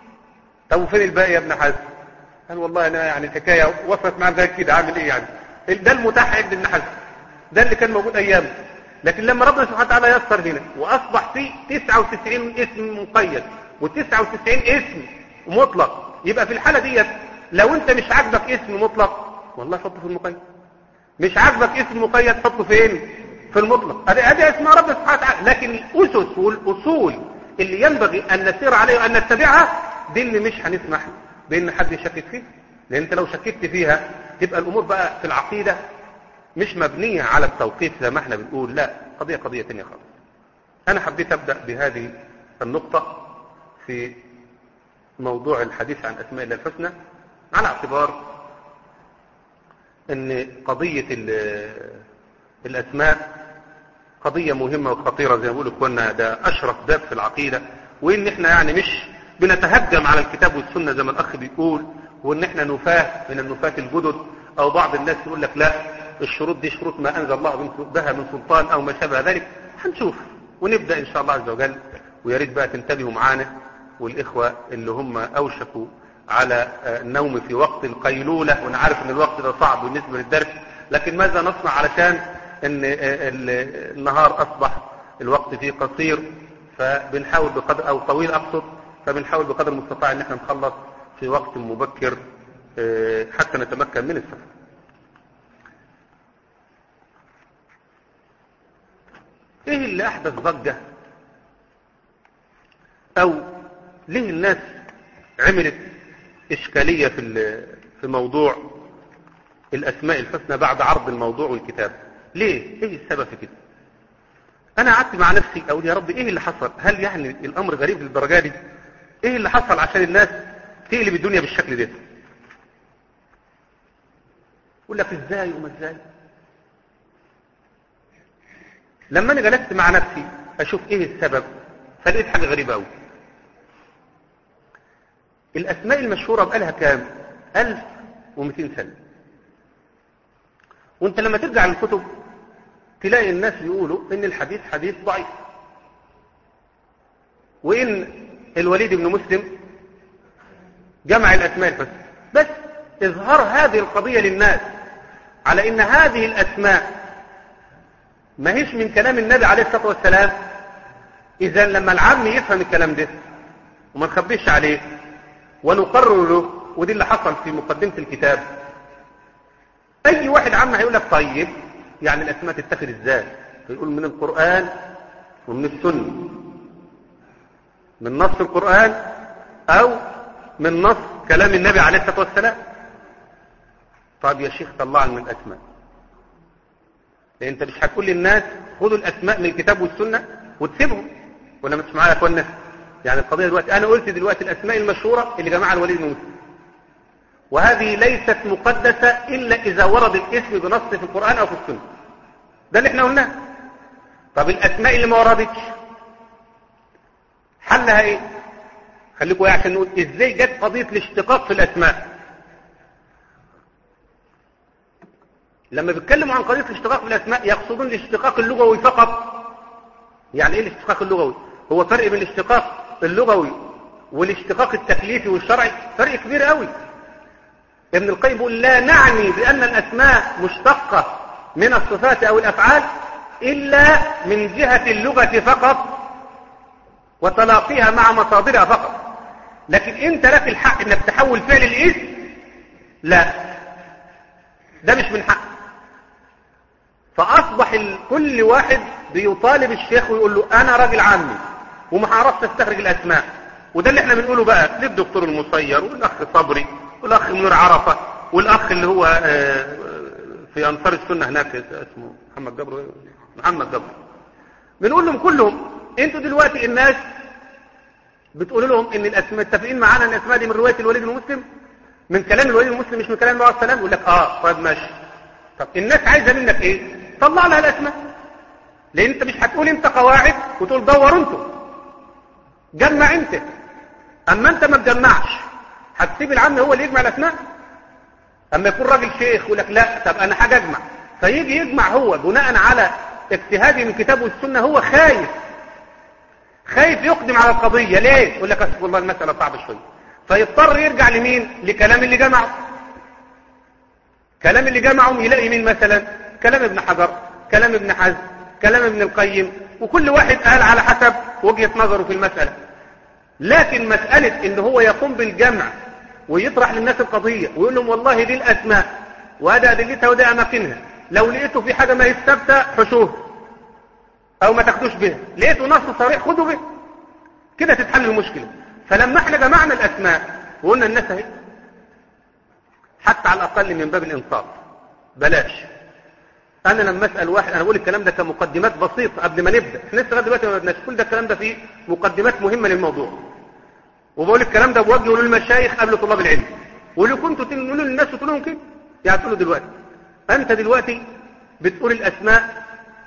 طب وفين الباقي يا ابن حزم؟ قال والله انا يعني الحكايه وصلت معايا زي كده، اعمل ايه يعني؟ ده المتاح عند ابن حزم، ده اللي كان موجود ايامه. لكن لما ربنا سبحانه وتعالى يسر هنا واصبح فيه تسعة وتسعين اسم مقيد وتسعة وتسعين اسم مطلق، يبقى في الحاله ديت لو انت مش عاجبك اسم مطلق والله حطه في المقيد، مش عاجبك اسم مقيد حطه فين؟ في المطلق. ادي ادي اسماء ربنا سبحانه وتعالى، لكن الاسس والاصول اللي ينبغي ان نسير عليها وان نتبعها دي اللي مش هنسمح بان حد يشكك فيها، لان انت لو شككت فيها تبقى الامور بقى في العقيده مش مبنيه على التوقيف زي ما احنا بنقول، لا قضيه قضيه ثانيه خالص. انا حبيت ابدا بهذه النقطه في موضوع الحديث عن اسماء الله الحسنى على اعتبار ان قضيه الاسماء قضيه مهمه وخطيره زي ما بيقولوا اخواننا، ده اشرف باب في العقيده، وان احنا يعني مش بنتهجم على الكتاب والسنه زي ما الاخ بيقول، وان احنا نفاه من النفاة الجدد، او بعض الناس يقول لك لا الشروط دي شروط ما انزل الله بها من سلطان او ما شابه ذلك. هنشوف ونبدا ان شاء الله عز وجل، ويا ريت بقى تنتبهوا معانا والاخوه اللي هم اوشكوا على النوم في وقت القيلوله، وانا عارف ان الوقت ده صعب بالنسبه للدرس، لكن ماذا نصنع علشان ان النهار اصبح الوقت فيه قصير، فبنحاول بقدر او طويل اقصد، فبنحاول بقدر المستطاع ان احنا نخلص في وقت مبكر حتى نتمكن من السفر. ايه اللي احدث ضجة او ليه الناس عملت اشكالية في في موضوع الاسماء الحسنى بعد عرض الموضوع والكتاب؟ ليه؟ ايه السبب في كده؟ انا قعدت مع نفسي اقول يا رب ايه اللي حصل؟ هل يعني الامر غريب للدرجة دي؟ ايه اللي حصل عشان الناس تقلب الدنيا بالشكل ده؟ يقول لك ازاي وما ازاي؟ لما انا جلست مع نفسي اشوف ايه السبب فلقيت حاجة غريبة قوي. الاسماء المشهورة بقالها كام؟ ألف ومئتين سنة، وانت لما ترجع للكتب تلاقي الناس يقولوا ان الحديث حديث ضعيف، وان الوليد بن مسلم جمع الاسماء الحسنى، بس اظهار هذه القضية للناس على ان هذه الاسماء ما هيش من كلام النبي عليه الصلاة والسلام. اذا لما العام يفهم الكلام ده وما نخبيش عليه ونقرر له، ودي اللي حصل في مقدمة الكتاب، اي واحد عام هيقول لك طيب يعني الاسماء تتخذ ازاي؟ يقول من القرآن ومن السنة، من نص القرآن او من نص كلام النبي عليه الصلاة والسلام. طب يا شيخ طلع لنا الاسماء، لان انت مش هتقول للناس خدوا الاسماء من الكتاب والسنه وتسيبهم، ولا ما تسمعوا يا اخوانا؟ يعني القضيه دلوقتي انا قلت دلوقتي الاسماء المشهوره اللي جمعها الوليد بن مسلم، وهذه ليست مقدسه الا اذا ورد الاسم بنص في القران او في السنه، ده اللي احنا قلناه. طب الاسماء اللي ما وردتش حلها ايه؟ خليكم ايه عشان نقول ازاي جت قضيه الاشتقاق في الاسماء. لما بيتكلموا عن قضيه الاشتقاق في الاسماء يقصدون الاشتقاق اللغوي فقط. يعني ايه الاشتقاق اللغوي؟ هو فرق بين الاشتقاق اللغوي والاشتقاق التكليفي والشرعي فرق كبير قوي. ابن القيم بيقول لا نعني بان الاسماء مشتقه من الصفات او الافعال الا من جهه اللغه فقط وتلاقيها مع مصادرها فقط، لكن انت لك الحق انك تحول فعل الاسم، لا، ده مش من حق. فاصبح كل واحد بيطالب الشيخ ويقول له انا راجل عامي وما هعرفش استخرج الاسماء، وده اللي احنا بنقوله بقى للدكتور المصير والاخ صبري والاخ منير عرفه والاخ اللي هو في انصار السنه هناك اسمه محمد جبر محمد جبر بنقول لهم كلهم انتوا دلوقتي الناس بتقولوا لهم ان الاسماء متفقين معانا ان الاسماء دي من روايه الوليد بن مسلم، من كلام الوليد بن مسلم مش من كلام النبي عليه السلام. يقول لك اه طيب ماشي. طب الناس عايزه منك ايه؟ طلع لها الاسماء، لان انت مش هتقول انت قواعد وتقول دوروا انتوا، جمع انت. اما انت ما تجمعش هتسيب العم هو اللي يجمع الاسماء؟ اما يكون راجل شيخ يقول لك لا طب انا حاجه اجمع، فيجي يجمع هو بناء على اجتهادي من الكتاب والسنه، هو خايف خايف يقدم على القضيه. ليه؟ يقول لك اسف والله المساله صعبه شويه، فيضطر يرجع لمين؟ لكلام اللي جمعه. كلام اللي جمعه يلاقي مين مثلا؟ كلام ابن حجر، كلام ابن حزم، كلام ابن القيم، وكل واحد قال على حسب وجهه نظره في المساله. لكن مساله ان هو يقوم بالجمع ويطرح للناس القضيه ويقول لهم والله دي الاسماء وهذا ادلتها وده اماكنها، لو لقيتوا في حاجه ما يستبتى حشوه او ما تاخدوش بها، لقيتوا نص صريح خدوا به، كده تتحل المشكله. فلما احنا جمعنا الاسماء وقلنا الناس اهي، حتى على الاقل من باب الانصاف بلاش انا لما اسال واحد، انا بقول الكلام ده كمقدمات بسيطه قبل ما نبدا، احنا لسه لغايه دلوقتي ما بدناش، كل ده الكلام ده فيه مقدمات مهمه للموضوع، وبقول الكلام ده بوجهه للمشايخ قبل طلاب العلم، واللي كنتوا تقولوا للناس وتقولوا لهم كده يعني تقولوا دلوقتي انت دلوقتي بتقول الاسماء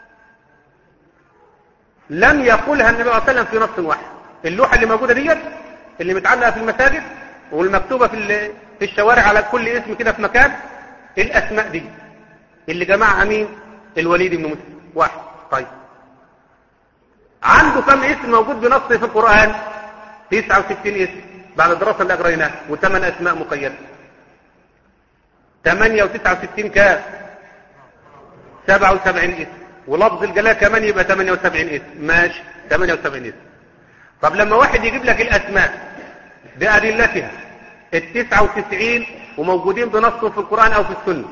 لم يقولها النبي صلى الله عليه وسلم في نص واحد. اللوحه اللي موجوده ديت اللي متعلقه في المساجد والمكتوبه في في الشوارع على كل اسم كده في مكان، الاسماء دي اللي جمعها مين؟ الوليد بن مسلم واحد. طيب عنده كم اسم موجود بنص في القرآن؟ تسعة وستين اسم بعد الدراسة اللي أجريناها، وثمان أسماء مقيدة. ثمانية وتسعة وستين كام؟ سبعة وسبعين اسم، ولفظ الجلالة كمان يبقى ثمانية وسبعين اسم. ماشي ثمانية وسبعين اسم. طب لما واحد يجيب لك الأسماء بأدلتها التسعة وتسعين وموجودين بنص في القرآن أو في السنة،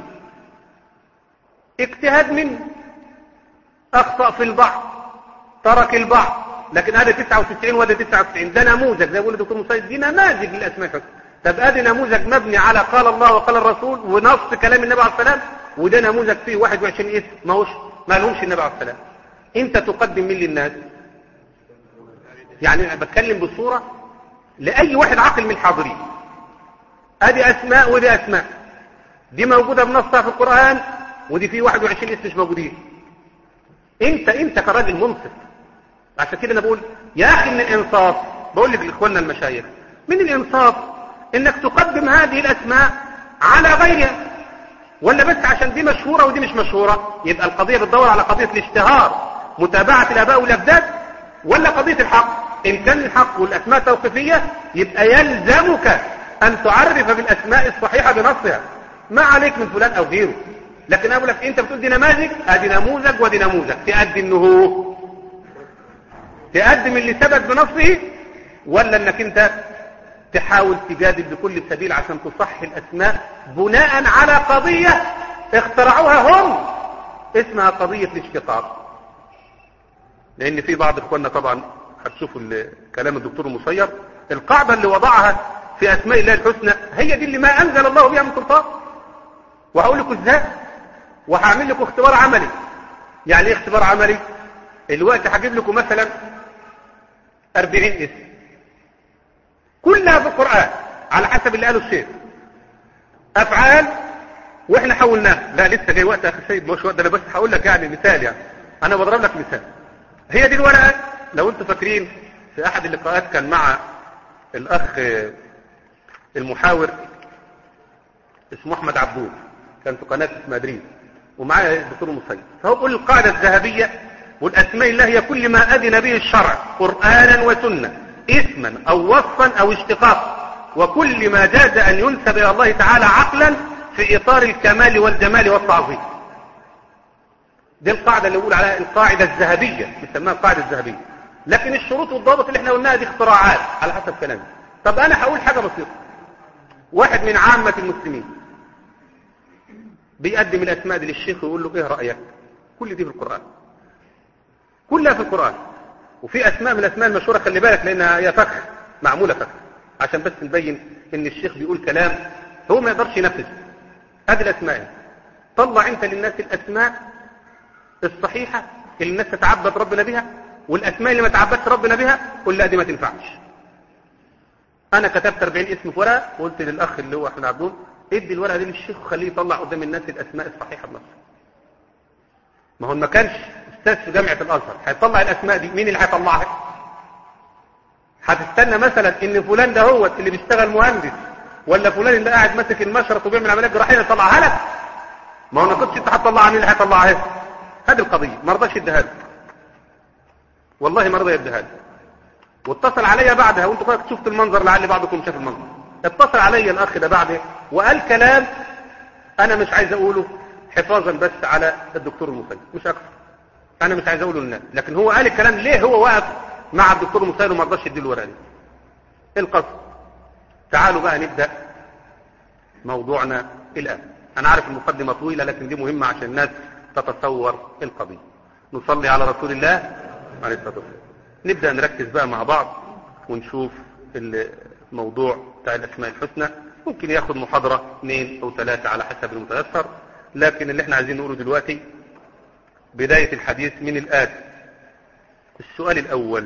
اجتهاد منه، أخطأ في البعض، ترك البعض، لكن هذا تسعة وتسعين وهذا تسعة وتسعين، ده نموذج زي ما بيقول الدكتور مصيد، دي نماذج للأسماء الحسنى. طب ادي نموذج مبني على قال الله وقال الرسول ونص كلام النبي عليه السلام، وده نموذج فيه واحد وعشرين اسم ما هوش ما لهمش النبي عليه السلام. انت تقدم مين للناس؟ يعني انا بتكلم بصوره لاي واحد عاقل من الحاضرين. ادي اسماء ودي اسماء، دي موجوده بنصها في القران ودي فيه واحد وعشرين اسم مش موجودين. انت انت كراجل منصف، عشان كده انا بقول يا اخي من الانصاف، بقول لك لاخواننا المشايخ من الانصاف انك تقدم هذه الاسماء على غيرها، ولا بس عشان دي مشهوره ودي مش مشهوره يبقى القضيه بتدور على قضيه الاشتهار متابعه الاباء والاجداد، ولا قضيه الحق؟ ان كان الحق والاسماء توقيفيه يبقى يلزمك ان تعرف بالاسماء الصحيحه بنصها، ما عليك من فلان او غيره. لكن اقول لك انت بتقول دي نماذج، ادي نموذج ودي نموذج، تأدي انه هو تقدم اللي ثبت بنصه، ولا انك انت تحاول تجادل بكل سبيل عشان تصحح الاسماء بناء على قضية اخترعوها هم اسمها قضية الاشتقاق. لان في بعض اخواننا طبعا هتشوفوا كلام الدكتور المصير، القاعدة اللي وضعها في اسماء الله الحسنى هي دي اللي ما انزل الله بها من سلطان. وهقول لكم ازاي، وهعمل لكم اختبار عملي. يعني ايه اختبار عملي؟ الوقت هجيب لكم مثلا أربعين اسم كلها في القرآن على حسب اللي قاله الشيخ، افعال واحنا حولناها. لا لسه جاي وقت يا اخي سيد، مش وقت، انا بس هقول لك يعني مثال، يعني انا بضرب لك مثال. هي دي الورقه، لو انتم فاكرين في احد اللقاءات كان مع الاخ المحاور اسمه احمد عبدول، كان في قناه اسمها دريم، ومعايا الدكتور مصيب، فهو بيقول القاعده الذهبيه والاسماء الله هي كل ما اذن به الشرع قرانا وسنه اسما او وصفا او اشتقاقا، وكل ما جاز ان ينسب الى الله تعالى عقلا في اطار الكمال والجمال والتعظيم. دي القاعده اللي بيقول عليها القاعده الذهبيه، بنسميها القاعده الذهبيه. لكن الشروط والضوابط اللي احنا قلناها دي اختراعات على حسب كلامي. طب انا هقول حاجه بسيطه، واحد من عامه المسلمين بيقدم الاسماء دي للشيخ ويقول له ايه رايك؟ كل دي في القران، كلها في القران. وفي اسماء من الاسماء المشهوره خلي بالك لانها هي فخ، معموله فخ عشان بس نبين ان الشيخ بيقول كلام هو ما يقدرش ينفذه. هذه الاسماء طلع انت للناس الاسماء الصحيحه اللي الناس تتعبد ربنا بها، والاسماء اللي ما تعبدش ربنا بها قول لا دي ما تنفعش. انا كتبت أربعين اسم في ورقه وقلت للاخ اللي هو احمد عبدون ادي الورقه دي للشيخ وخليه يطلع قدام الناس الاسماء الصحيحه بنفسه. ما هو ما كانش استاذ في جامعه الازهر، هيطلع الاسماء دي مين اللي هيطلعها؟ هتستنى مثلا ان فلان ده هو اللي بيشتغل مهندس ولا فلان اللي قاعد ماسك المشرط وبيعمل عمليات جراحيه يطلعها لك؟ ما هو انا كنتش انت هتطلعها، مين اللي هيطلعها؟ هذه القضيه ما رضاش يديها لي، والله ما رضى يديها لي. واتصل عليا بعدها، وانتوا كنتوا شفت المنظر، لعل بعضكم شاف المنظر. اتصل عليا الاخ ده بعدها وقال كلام انا مش عايز اقوله حفاظا بس على الدكتور المسيب، مش اكثر. انا مش عايز اقوله للناس، لكن هو قال الكلام ليه هو واقف مع الدكتور المسيب وما رضاش يديله الورقه دي. القصد تعالوا بقى نبدا موضوعنا الان. انا عارف المقدمه طويله لكن دي مهمه عشان الناس تتصور القضيه. نصلي على رسول الله عليه الصلاه والسلام. نبدا نركز بقى مع بعض ونشوف الموضوع بتاع الاسماء الحسنى. ممكن ياخد محاضره اثنين او ثلاثه على حسب المتيسر، لكن اللي احنا عايزين نقوله دلوقتي بدايه الحديث من الاتي. السؤال الاول: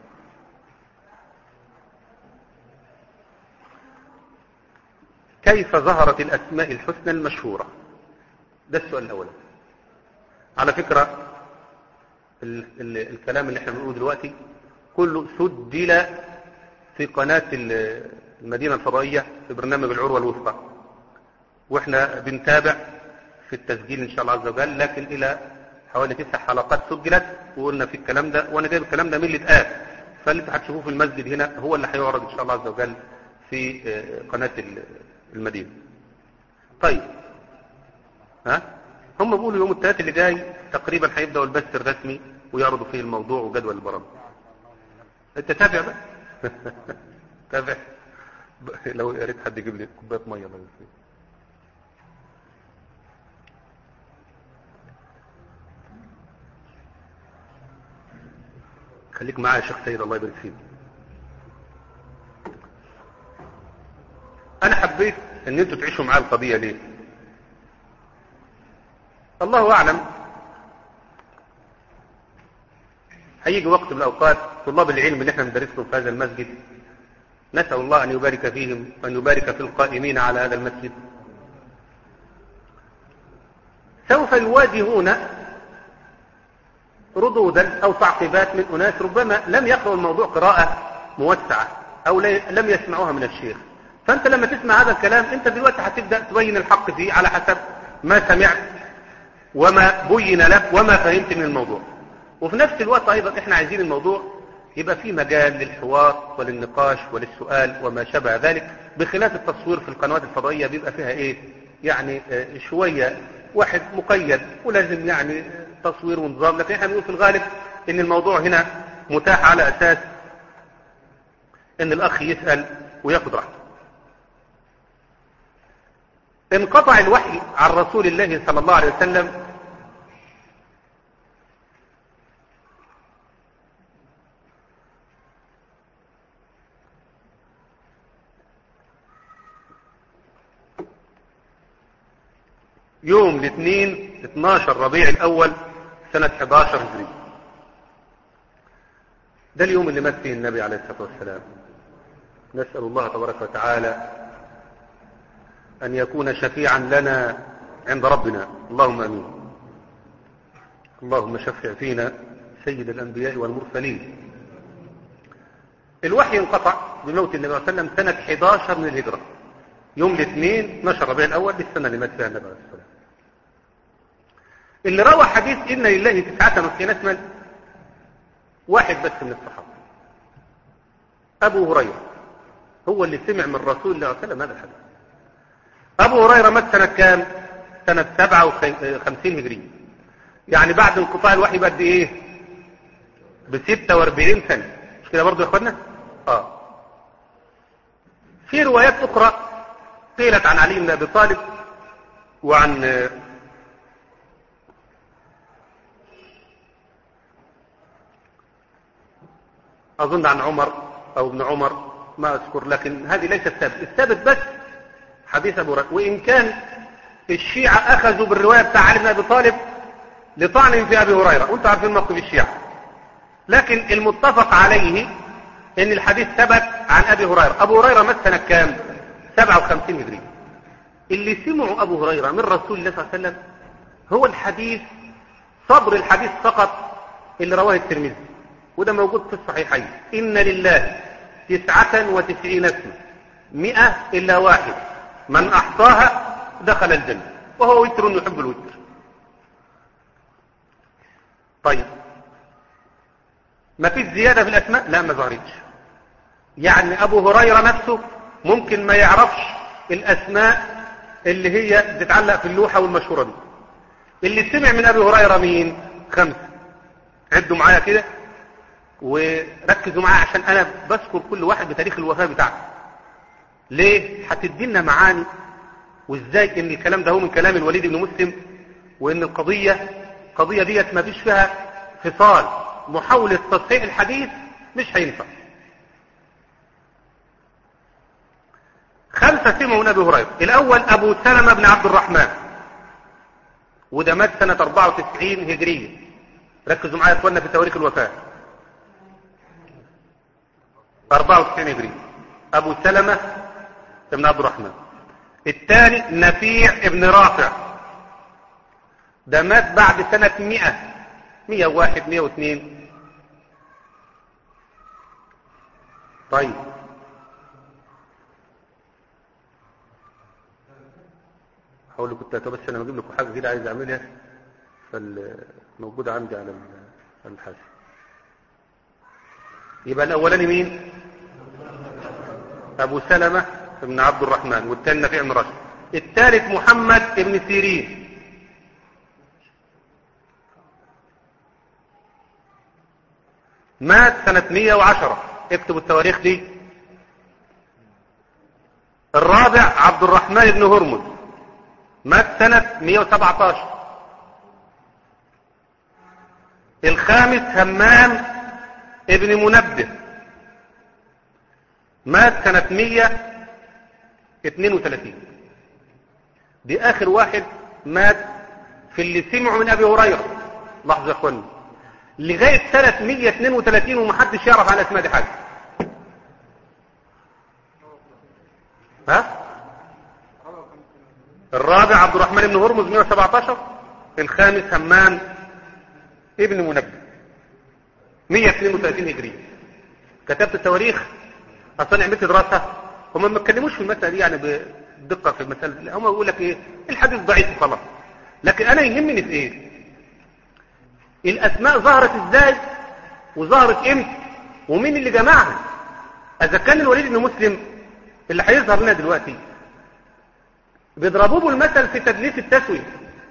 كيف ظهرت الاسماء الحسنى المشهوره؟ ده السؤال الاول. على فكره ال ال الكلام اللي احنا بنقوله دلوقتي كله سجل في قناه المدينه الفضائيه في برنامج العروه الوثقى، واحنا بنتابع في التسجيل ان شاء الله عز وجل، لكن الى حوالي تسع حلقات سجلت وقلنا في الكلام ده، وانا جايب الكلام ده من اللي اتقال، فاللي انتوا هتشوفوه في المسجد هنا هو اللي هيعرض ان شاء الله عز وجل في قناه المدينه. طيب ها هم بيقولوا يوم الثلاث اللي جاي تقريبا هيبداوا البث الرسمي ويعرضوا فيه الموضوع وجدول البرامج. انت تابع بقى تابع. لو يا ريت حد يجيب لي كوبايه ميه الله يسلمك. خليك معايا يا شيخ سيد الله يبارك فيك. انا حبيت ان انتوا تعيشوا معايا القضيه ليه؟ الله اعلم هيجي وقت من الاوقات طلاب العلم اللي احنا بندرسهم في هذا المسجد نسال الله ان يبارك فيهم وان يبارك في القائمين على هذا المسجد، سوف يواجهون ردودا او تعقيبات من اناس ربما لم يقرأوا الموضوع قراءة موسعة او لم يسمعوها من الشيخ. فانت لما تسمع هذا الكلام انت دلوقتي هتبدأ تبين الحق فيه على حسب ما سمعت وما بين لك وما فهمت من الموضوع. وفي نفس الوقت ايضا احنا عايزين الموضوع يبقى فيه مجال للحوار وللنقاش وللسؤال وما شابه ذلك، بخلاف التصوير في القنوات الفضائية بيبقى فيها ايه يعني اه شوية واحد مقيد ولازم يعني تصوير ونظام، لكن احنا بنقول في الغالب ان الموضوع هنا متاح على اساس ان الاخ يسأل وياخد راحته. انقطع الوحي عن رسول الله صلى الله عليه وسلم يوم الاثنين اتناشر ربيع الاول سنة حداشر هجري. ده اليوم اللي مات فيه النبي عليه الصلاة والسلام. نسأل الله تبارك وتعالى أن يكون شفيعا لنا عند ربنا، اللهم أمين. اللهم شفع فينا سيد الأنبياء والمرسلين. الوحي انقطع بموت النبي صلى الله عليه وسلم سنة حداشر من الهجرة، يوم الاثنين اتناشر ربيع الأول للسنة اللي مات فيها النبي عليه الصلاة والسلام. اللي روى حديث إن لله تسعة وتسعين اسما واحد بس من الصحابة، أبو هريرة، هو اللي سمع من رسول الله صلى الله عليه وسلم هذا الحديث. أبو هريرة مات سنة كام؟ سنة سبعة وخمسين هجرية، يعني بعد انقطاع الوحي بقد إيه؟ بستة واربعين سنة، مش كده برضو يا إخوانا؟ آه. في روايات أخرى قيلت عن علي بن أبي طالب وعن أظن عن عمر أو ابن عمر، ما أذكر، لكن هذه ليست الثابت. الثابت بس حديث أبو هريرة. وإن كان الشيعة أخذوا بالرواية بتاع علي بن أبي طالب لطعن في أبي هريرة، وأنتم عارفين موقف الشيعة، لكن المتفق عليه إن الحديث ثبت عن أبي هريرة. أبو هريرة مات سنة كام؟ سبعة وخمسين هجري. اللي سمعوا أبو هريرة من رسول الله صلى الله عليه وسلم هو الحديث، صبر الحديث فقط اللي رواه الترمذي، وده موجود في الصحيحين. إن لله تسعة وتسعين اسم مئة إلا واحد من أحصاها دخل الجنة وهو وتر يحب الوتر. طيب ما فيش زيادة في الأسماء؟ لا، ما ظهرتش. يعني أبو هريرة نفسه ممكن ما يعرفش الأسماء اللي هي بتتعلق في اللوحة والمشهورة دي. اللي سمع من أبي هريرة مين؟ خمسة. عدوا معايا كده وركزوا معايا عشان أنا بذكر كل واحد بتاريخ الوفاة بتاعته. ليه؟ هتدينا معاني وإزاي إن الكلام ده هو من كلام الوليد بن مسلم، وإن القضية قضية ديت ما فيش فيها فصال، محاولة تصحيح الحديث مش هينفع. خمسة سمعوا من أبي هريرة. الأول أبو سلمة بن عبد الرحمن، وده مات سنة أربعة وتسعين هجرية. ركزوا معايا يا اخوانا في تواريخ الوفاة. أربعة وتسعين هجرية أبو سلمة بن عبد الرحمن. الثاني نفيع بن رافع، ده مات بعد سنة مئة، مئة وواحد مئة واثنين. طيب حاولوا كنت بس انا بجيب لكم حاجه كده عايز اعملها، فالموجوده عندي على الحاسب. يبقى الاولاني مين؟ ابو سلمة بن عبد الرحمن، والثاني نفيع بن راشد. الثالث محمد بن سيرين، مات سنة مئة وعشرة. اكتبوا التواريخ دي. الرابع عبد الرحمن بن هرمز، مات سنة مئة وسبعة عشر. الخامس همام ابن منبه، مات سنة مئة واثنين وثلاثين. دي آخر واحد مات في اللي سمعوا من أبي هريرة. لحظة يا اخواني، لغاية سنة مئة واثنين وثلاثين ومحدش يعرف على اسماء دي حاجة. ها؟ الرابع عبد الرحمن بن هرمز مئة وسبعة عشر. الخامس همام ابن منبه مئة واثنين وثلاثين هجرية. كتبت التواريخ اصلا، عملت دراسة. هم ما اتكلموش في المسألة دي يعني بدقة في المسألة، هم يقول لك ايه الحديث ضعيف وخلاص. لكن انا يهمني في ايه؟ الاسماء ظهرت ازاي وظهرت امتى ومين اللي جمعها. اذا كان الوليد بن مسلم اللي هيظهر لنا دلوقتي بيضربوه بالمثل في تدليس التسوية،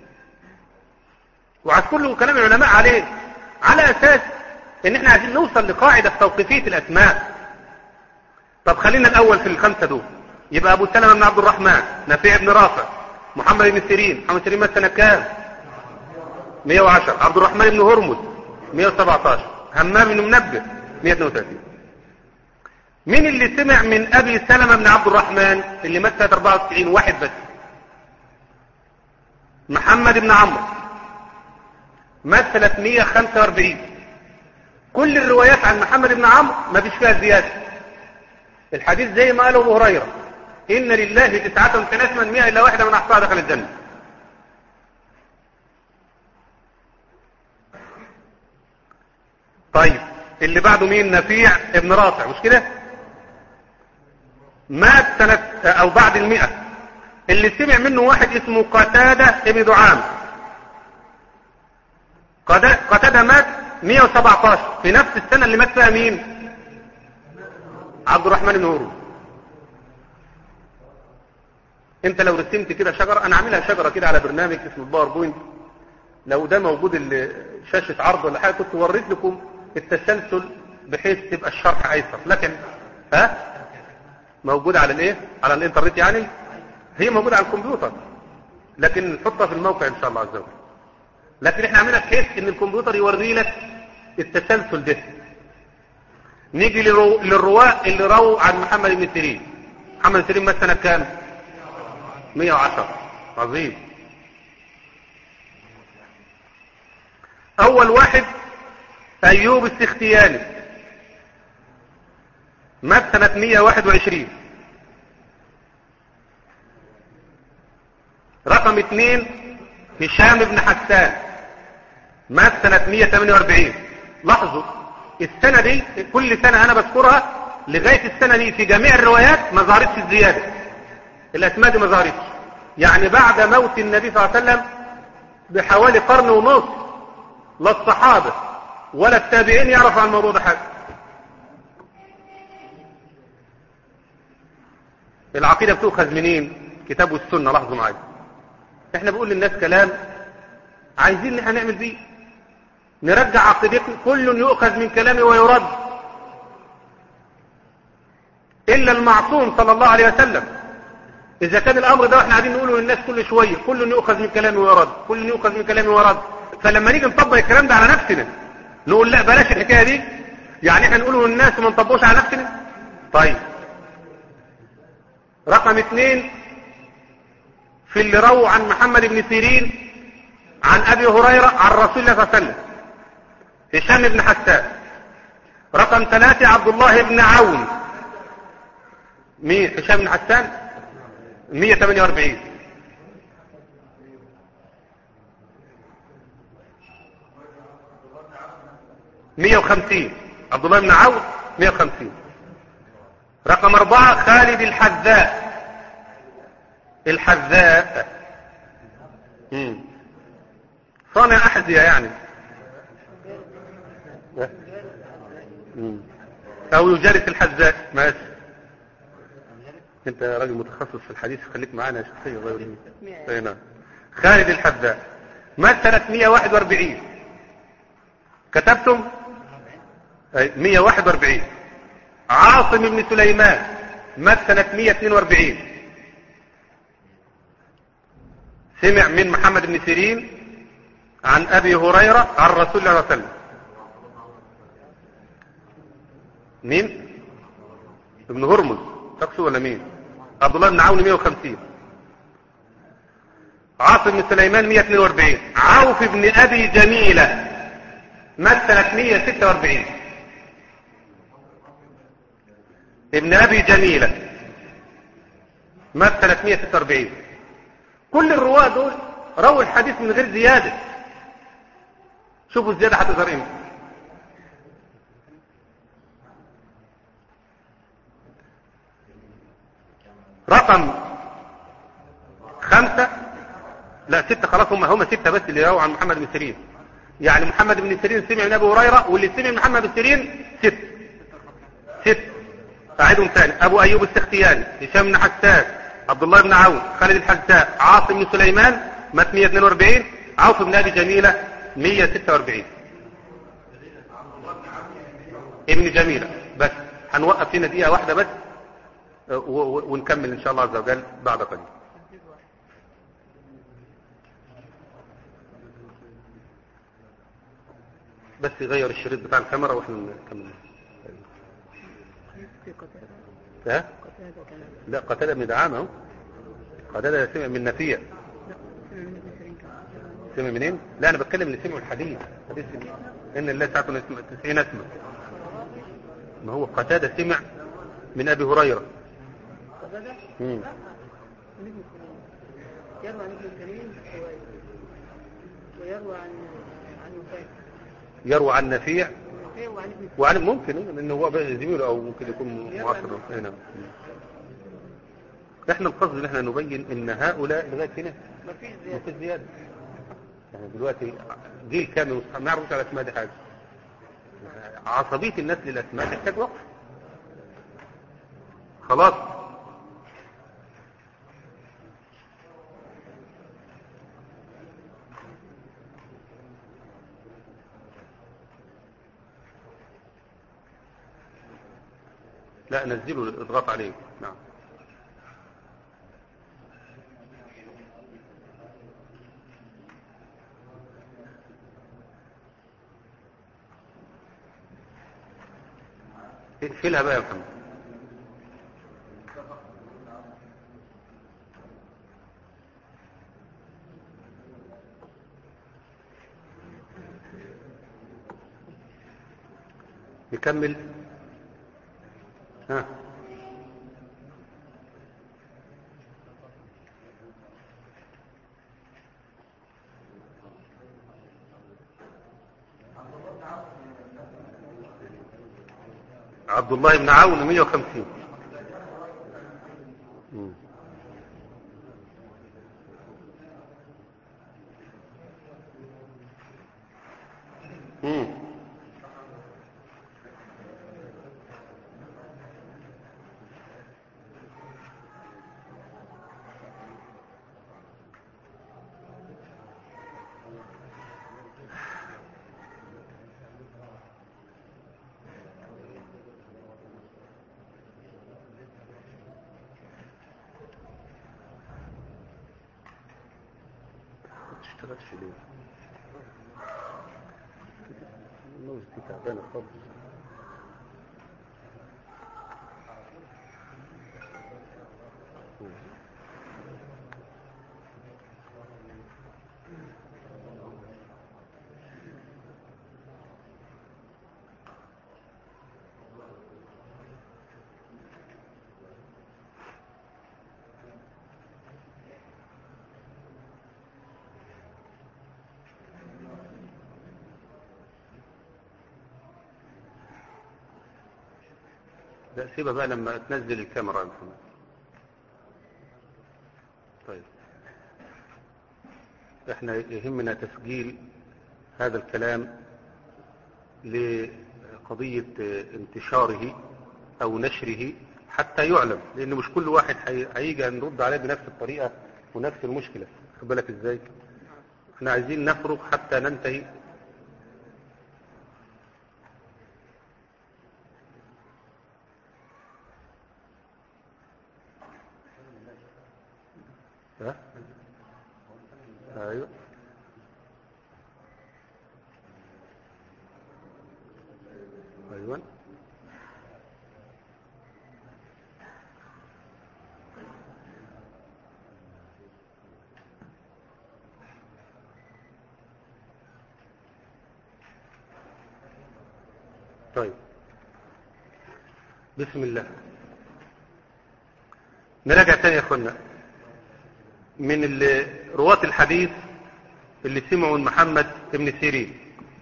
وعاد كله كلام العلماء عليه، على اساس ان احنا عايزين نوصل لقاعدة توقيفية الاسماء. طب خلينا الاول في الخمسة دول. يبقى ابو سلمة بن عبد الرحمن، نفيع بن رافع، محمد بن سيرين. محمد سيرين مات سنة كام؟ مئة وعشرة. عبد الرحمن بن هرمز مئة وسبعة عشر. همام بن منبه مئة واثنين وثلاثين. مين اللي سمع من ابي سلمة بن عبد الرحمن اللي مات سنة أربعة وتسعين؟ واحد بس، محمد بن عمرو مات ثلاثمائة وخمسة وأربعين. كل الروايات عن محمد بن عمرو ما فيش فيها زيادة. الحديث زي ما قاله ابو هريرة: إن لله تسعة وتسعين اسما مئة إلا واحدة من أحصاها دخل الجنة. طيب اللي بعده مين؟ نفيع ابن رافع، مش كده؟ مات سنة أو بعد المئة. اللي سمع منه واحد اسمه قتادة ابن دعام. قتادة مات مئة وسبعة عشر في نفس السنة اللي مات فيها مين؟ عبد الرحمن بن هرمز. انت لو رسمت كده شجرة، انا عاملها شجرة كده على برنامج اسمه الباوربوينت، لو ده موجود شاشة عرض ولا حاجة كنت وريت لكم التسلسل بحيث تبقى الشرح ايسر، لكن ها موجود على الايه؟ على الانترنت يعني، هي موجودة على الكمبيوتر لكن نحطها في الموقع ان شاء الله عز وجل. لكن احنا عملنا بحيث ان الكمبيوتر يوري لك التسلسل ده. نيجي للرواة اللي رووا عن محمد بن سيرين. محمد بن سيرين مات سنة كام؟ مئة وعشرة. عظيم. اول واحد ايوب السختياني مات سنة مئة وواحد وعشرين. رقم اثنين هشام بن حسان مات سنة مئة وثمانية وأربعين. لاحظوا السنة دي كل سنة انا بذكرها لغاية السنة دي في جميع الروايات ما ظهرتش الزيادة، الاسماء دي ما ظهرتش. يعني بعد موت النبي صلى الله عليه وسلم بحوالي قرن ونص لا الصحابة ولا التابعين يعرفوا عن الموضوع ده حاجة. العقيدة بتؤخذ منين؟ كتاب والسنة. لاحظوا معايا، احنا بنقول للناس كلام عايزين احنا نعمل بيه، نرجع عقيدتنا. كل يؤخذ من كلامه ويرد الا المعصوم صلى الله عليه وسلم. اذا كان الامر ده احنا قاعدين نقوله للناس كل شويه كل يؤخذ من كلامه ويرد، كل يؤخذ من كلامه ويرد، فلما نيجي نطبق الكلام ده على نفسنا نقول لا بلاش الحكايه دي. يعني احنا نقوله للناس وما نطبقوش على نفسنا. طيب رقم اثنين في اللي رووا عن محمد بن سيرين عن ابي هريره عن رسول الله صلى الله عليه وسلم هشام بن حسان. رقم ثلاثة عبد الله بن عون. مين هشام بن حسان؟ مئة وثمانية وأربعين. مئة وخمسين عبد الله بن عون مئة وخمسين. رقم أربعة خالد الحذاء. الحذاء مم. صانع أحذية يعني، مم. أو يجالس الحذاء. ماشي، انت راجل متخصص في الحديث خليك معانا يا شخصية غير هنا. خالد الحذاء مات ثلاثمئة وواحد وأربعين. كتبتم مئة وواحد وأربعين. عاصم بن سليمان مات سنة مئة واثنين وأربعين. سمع من محمد بن سيرين عن ابي هريرة عن رسول الله صلى الله عليه وسلم. مين؟ ابن هرمز تقصد ولا مين؟ عبد الله بن عون مئة وخمسين. عاصم بن سليمان مئة واثنين وأربعين. عوف بن ابي جميلة مات سنة مئة وستة وأربعين. ابن ابي جميلة مات سنة مئة وستة وأربعين. كل الرواة دول رووا الحديث من غير زيادة. شوفوا الزيادة هتظهر امتى. رقم خمسة لا ستة خلاص، هم هم ستة بس اللي رووا عن محمد بن سيرين. يعني محمد بن سيرين سمع من ابي هريرة، واللي سمع من محمد بن سيرين ست ست اعيدهم ثاني: ابو ايوب السختياني، هشام بن حسان، عبد الله بن عون، خالد الحذاء، عاصم بن سليمان مات مئة واثنين وأربعين، عوف بن ابي جميلة مئة وستة وأربعين. ابن جميلة. بس هنوقف هنا دقيقة واحدة بس ونكمل ان شاء الله عز وجل بعد قليل. بس يغير الشريط بتاع الكاميرا واحنا نكمل. ها؟ لا قتادة بن دعامة اهو. قتادة سمع من نفيع. سمع منين؟ لا انا بتكلم اللي سمعوا الحديث حديث ان الله ساعة تسعين اسمه. ما هو قتادة سمع من ابي هريرة. قتادة؟ امم يروى عن ابن الكريم ويروى عن عن وفاة. يروى عن نفيع وعن ابن وعن ممكن انه هو زميله او ممكن يكون معاصر هنا. احنا القصد ان احنا نبين ان هؤلاء لغايه هنا ما فيش ما زيادة. فيش زياده. يعني دلوقتي جيل كامل ما يعرفوش على الاسماء دي حاجه. عصبيه الناس للاسماء تحتاج وقت. خلاص لا نزلوا اضغط عليه. نعم اقفلها بقى يا محمد. نكمل. ها عبد الله بن عون مية وخمسين. مم. مم. اشتغلتش ليه؟ الموز دي تعبانة خالص. لا سيبها بقى لما تنزل الكاميرا يا محمد. طيب احنا يهمنا تسجيل هذا الكلام لقضية انتشاره او نشره حتى يعلم، لان مش كل واحد هيجي نرد عليه بنفس الطريقة ونفس المشكلة. خد بالك ازاي؟ احنا عايزين نفرغ حتى ننتهي. ها ايوه ايوه طيب بسم الله. نراجع تاني يا اخوانا من رواة الحديث اللي سمعوا من محمد ابن سيرين.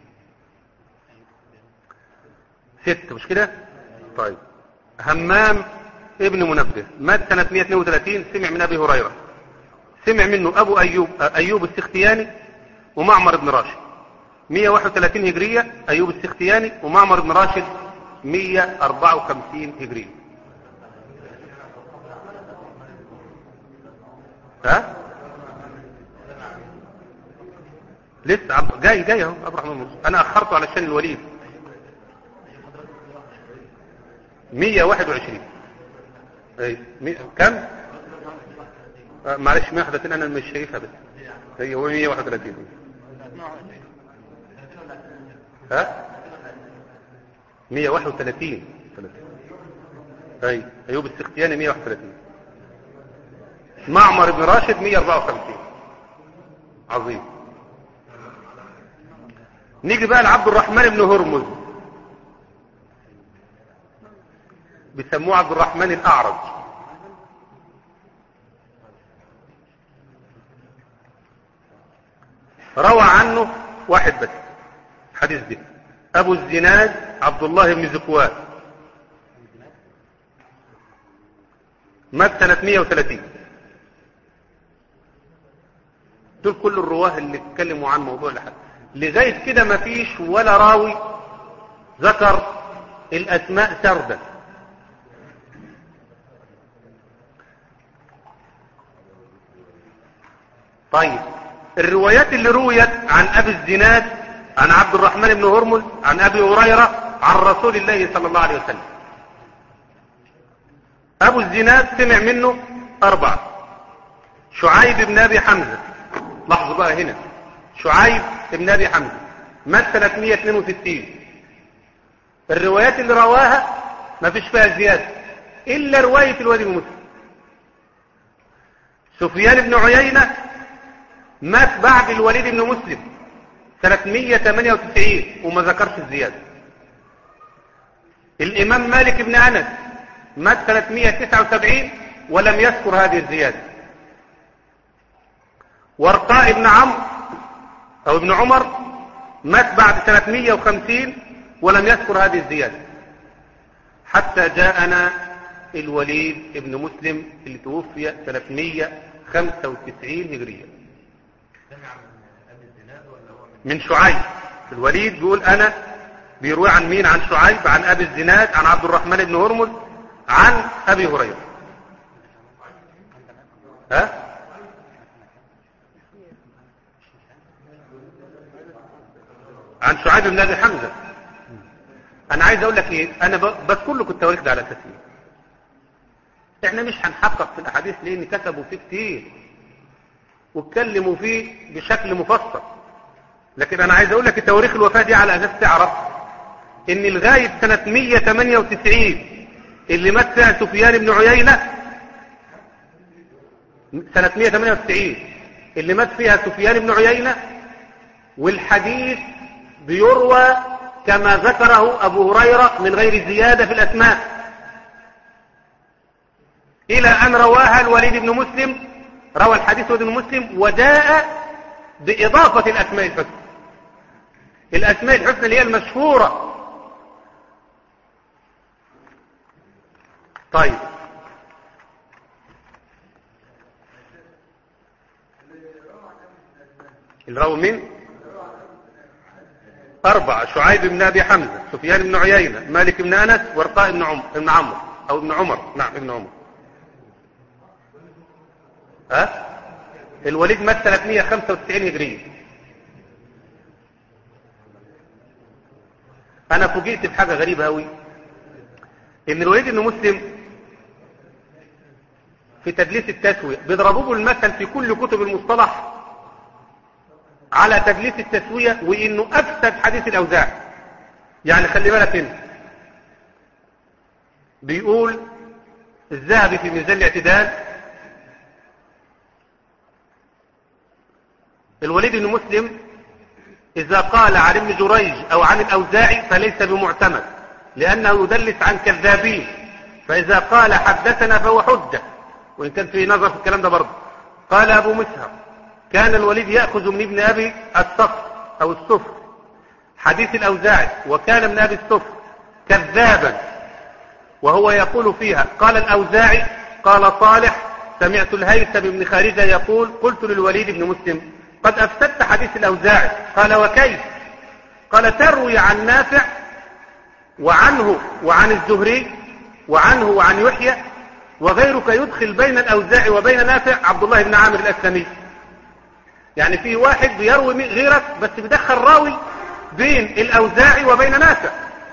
ست مش كده؟ طيب همام ابن منبه مات سنة مئة واثنين وثلاثين، سمع من ابي هريرة. سمع منه ابو ايوب ايوب السختياني ومعمر بن راشد. مئة وواحد وثلاثين هجرية ايوب السختياني ومعمر بن راشد مئة وأربعة وخمسين هجرية. ها لسه عب... جاي جاي اهو عبد الرحمن المصري. انا اخرته علشان الوليد. مئة وواحد وعشرين. اي مي... كم آه معلش مئة وواحد وثلاثين انا مش شايفها بس هي هو مئة وواحد وثلاثين. ها مئة وواحد وثلاثين اي ايوب السختياني مئة وواحد وثلاثين. معمر بن راشد مئة وأربعة وخمسين. عظيم. نيجي بقى لعبد الرحمن بن هرمز، بيسموه عبد الرحمن الأعرج. روى عنه واحد بس حديث ده، أبو الزناد عبد الله بن زكوان، مات سنة مئة وثلاثين. دول كل الرواه اللي اتكلموا عن موضوع الحديث. لغاية كده ما فيش ولا راوي ذكر الأسماء سردا. طيب الروايات اللي رويت عن أبي الزناد عن عبد الرحمن بن هرمز عن أبي هريرة عن رسول الله صلى الله عليه وسلم، أبو الزناد سمع منه أربعة. شعيب بن أبي حمزة، لاحظوا بقى هنا، شعيب بن أبي حمزة مات سنة مئة واثنين وستين. الروايات اللي رواها ما فيش فيها زيادة إلا رواية الوليد بن مسلم. سفيان بن عيينة مات بعد الوليد بن مسلم سنة مئة وثمانية وتسعين وما ذكرش الزيادة. الإمام مالك بن أنس مات سنة مئة وتسعة وسبعين ولم يذكر هذه الزيادة. ورقاء بن عمرو أو ابن عمر مات بعد سنة مئة وخمسين ولم يذكر هذه الزيادة، حتى جاءنا الوليد بن مسلم اللي توفي سنة مئة وخمسة وتسعين هجرية. من شعيب. الوليد بيقول أنا، بيروي عن مين؟ عن شعيب عن أبي الزناد عن عبد الرحمن بن هرمز عن أبي هريرة. ها؟ عن شعيب بن أبي حمزة. أنا عايز أقول لك إيه، أنا بذكر لكم التواريخ ده على أساس إيه؟ إحنا مش هنحقق في الأحاديث لأن كتبوا فيه كتير واتكلموا فيه بشكل مفصل، لكن أنا عايز أقول لك التواريخ الوفاة دي على أساس تعرف إن لغاية سنة مئة وثمانية وتسعين اللي مات فيها سفيان بن عيينة، سنة مئة وثمانية وتسعين اللي مات فيها سفيان بن عيينة، والحديث بيروى كما ذكره أبو هريرة من غير زيادة في الأسماء، إلى أن رواها الوليد بن مسلم، روى الحديث الوليد بن مسلم وجاء بإضافة الأسماء الحسنى. الأسماء الحسنى اللي هي المشهورة. طيب الراوي مين؟ أربعة: شعيب بن أبي حمزة، سفيان بن عيينة، مالك بن أنس، ورقاء بن عمر بن عمرو أو ابن عمر. نعم ابن عمر. ها؟ الوليد مات سنة مئة وخمسة وتسعين هجرية. أنا فوجئت بحاجة غريبة أوي، إن الوليد بن مسلم في تدليس التسوية بيضربوه بالمثل في كل كتب المصطلح على تدليس التسوية، وإنه أفسد حديث الأوزاعي. يعني خلي بالك هنا، بيقول الذهبي في ميزان الاعتدال: الوليد بن مسلم إذا قال عن ابن جريج أو عن الأوزاعي فليس بمعتمد، لأنه يدلس عن كذابين، فإذا قال حدثنا فهو حجة، وإن كان في نظر في الكلام ده برضه. قال أبو مسهر: كان الوليد يأخذ من ابن أبي الصفر أو الصفر حديث الأوزاعي، وكان ابن أبي الصفر كذابا وهو يقول فيها قال الأوزاعي قال صالح سمعت الهيثم بن خارجة يقول قلت للوليد بن مسلم قد أفسدت حديث الأوزاعي. قال وكيف؟ قال تروي عن نافع وعنه وعن الزهري وعنه وعن يحيى، وغيرك يدخل بين الأوزاعي وبين نافع عبد الله بن عامر الأسلمي. يعني في واحد بيروي غيرك بس بيدخل راوي بين الأوزاعي وبين نافع.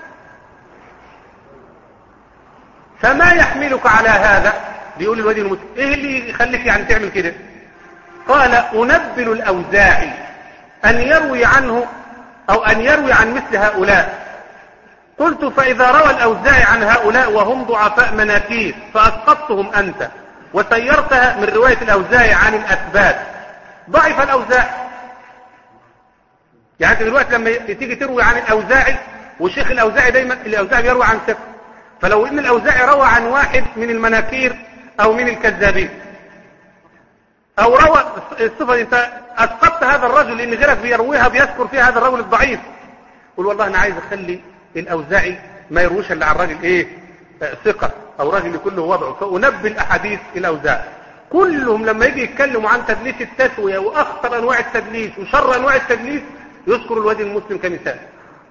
فما يحملك على هذا؟ بيقول الوليد المسلم ايه اللي يخليك يعني تعمل كده؟ قال أنبل الأوزاعي أن يروي عنه أو أن يروي عن مثل هؤلاء. قلت فإذا روى الأوزاعي عن هؤلاء وهم ضعفاء مناكير فأسقطتهم أنت وسيرتها من رواية الأوزاعي عن الأثبات، ضعف الأوزاعي. يعني انت دلوقتي لما تيجي تروي عن الاوزاعي، والشيخ الاوزاعي دايما الاوزاعي بيروي عن ثقه، فلو ان الاوزاعي روى عن واحد من المناكير او من الكذابين او روى الصفه، انت اسقطت هذا الرجل لان غيرك بيرويها بيذكر فيها هذا الرجل الضعيف. قول والله انا عايز اخلي الاوزاعي ما يرويش الا عن راجل ايه ثقه او راجل كله وضعه، فانبه الاحاديث الاوزاعي. كلهم لما يجي يتكلموا عن تدليس التسويه واخطر انواع التدليس وشر انواع التدليس يذكر الوليد المسلم كمثال.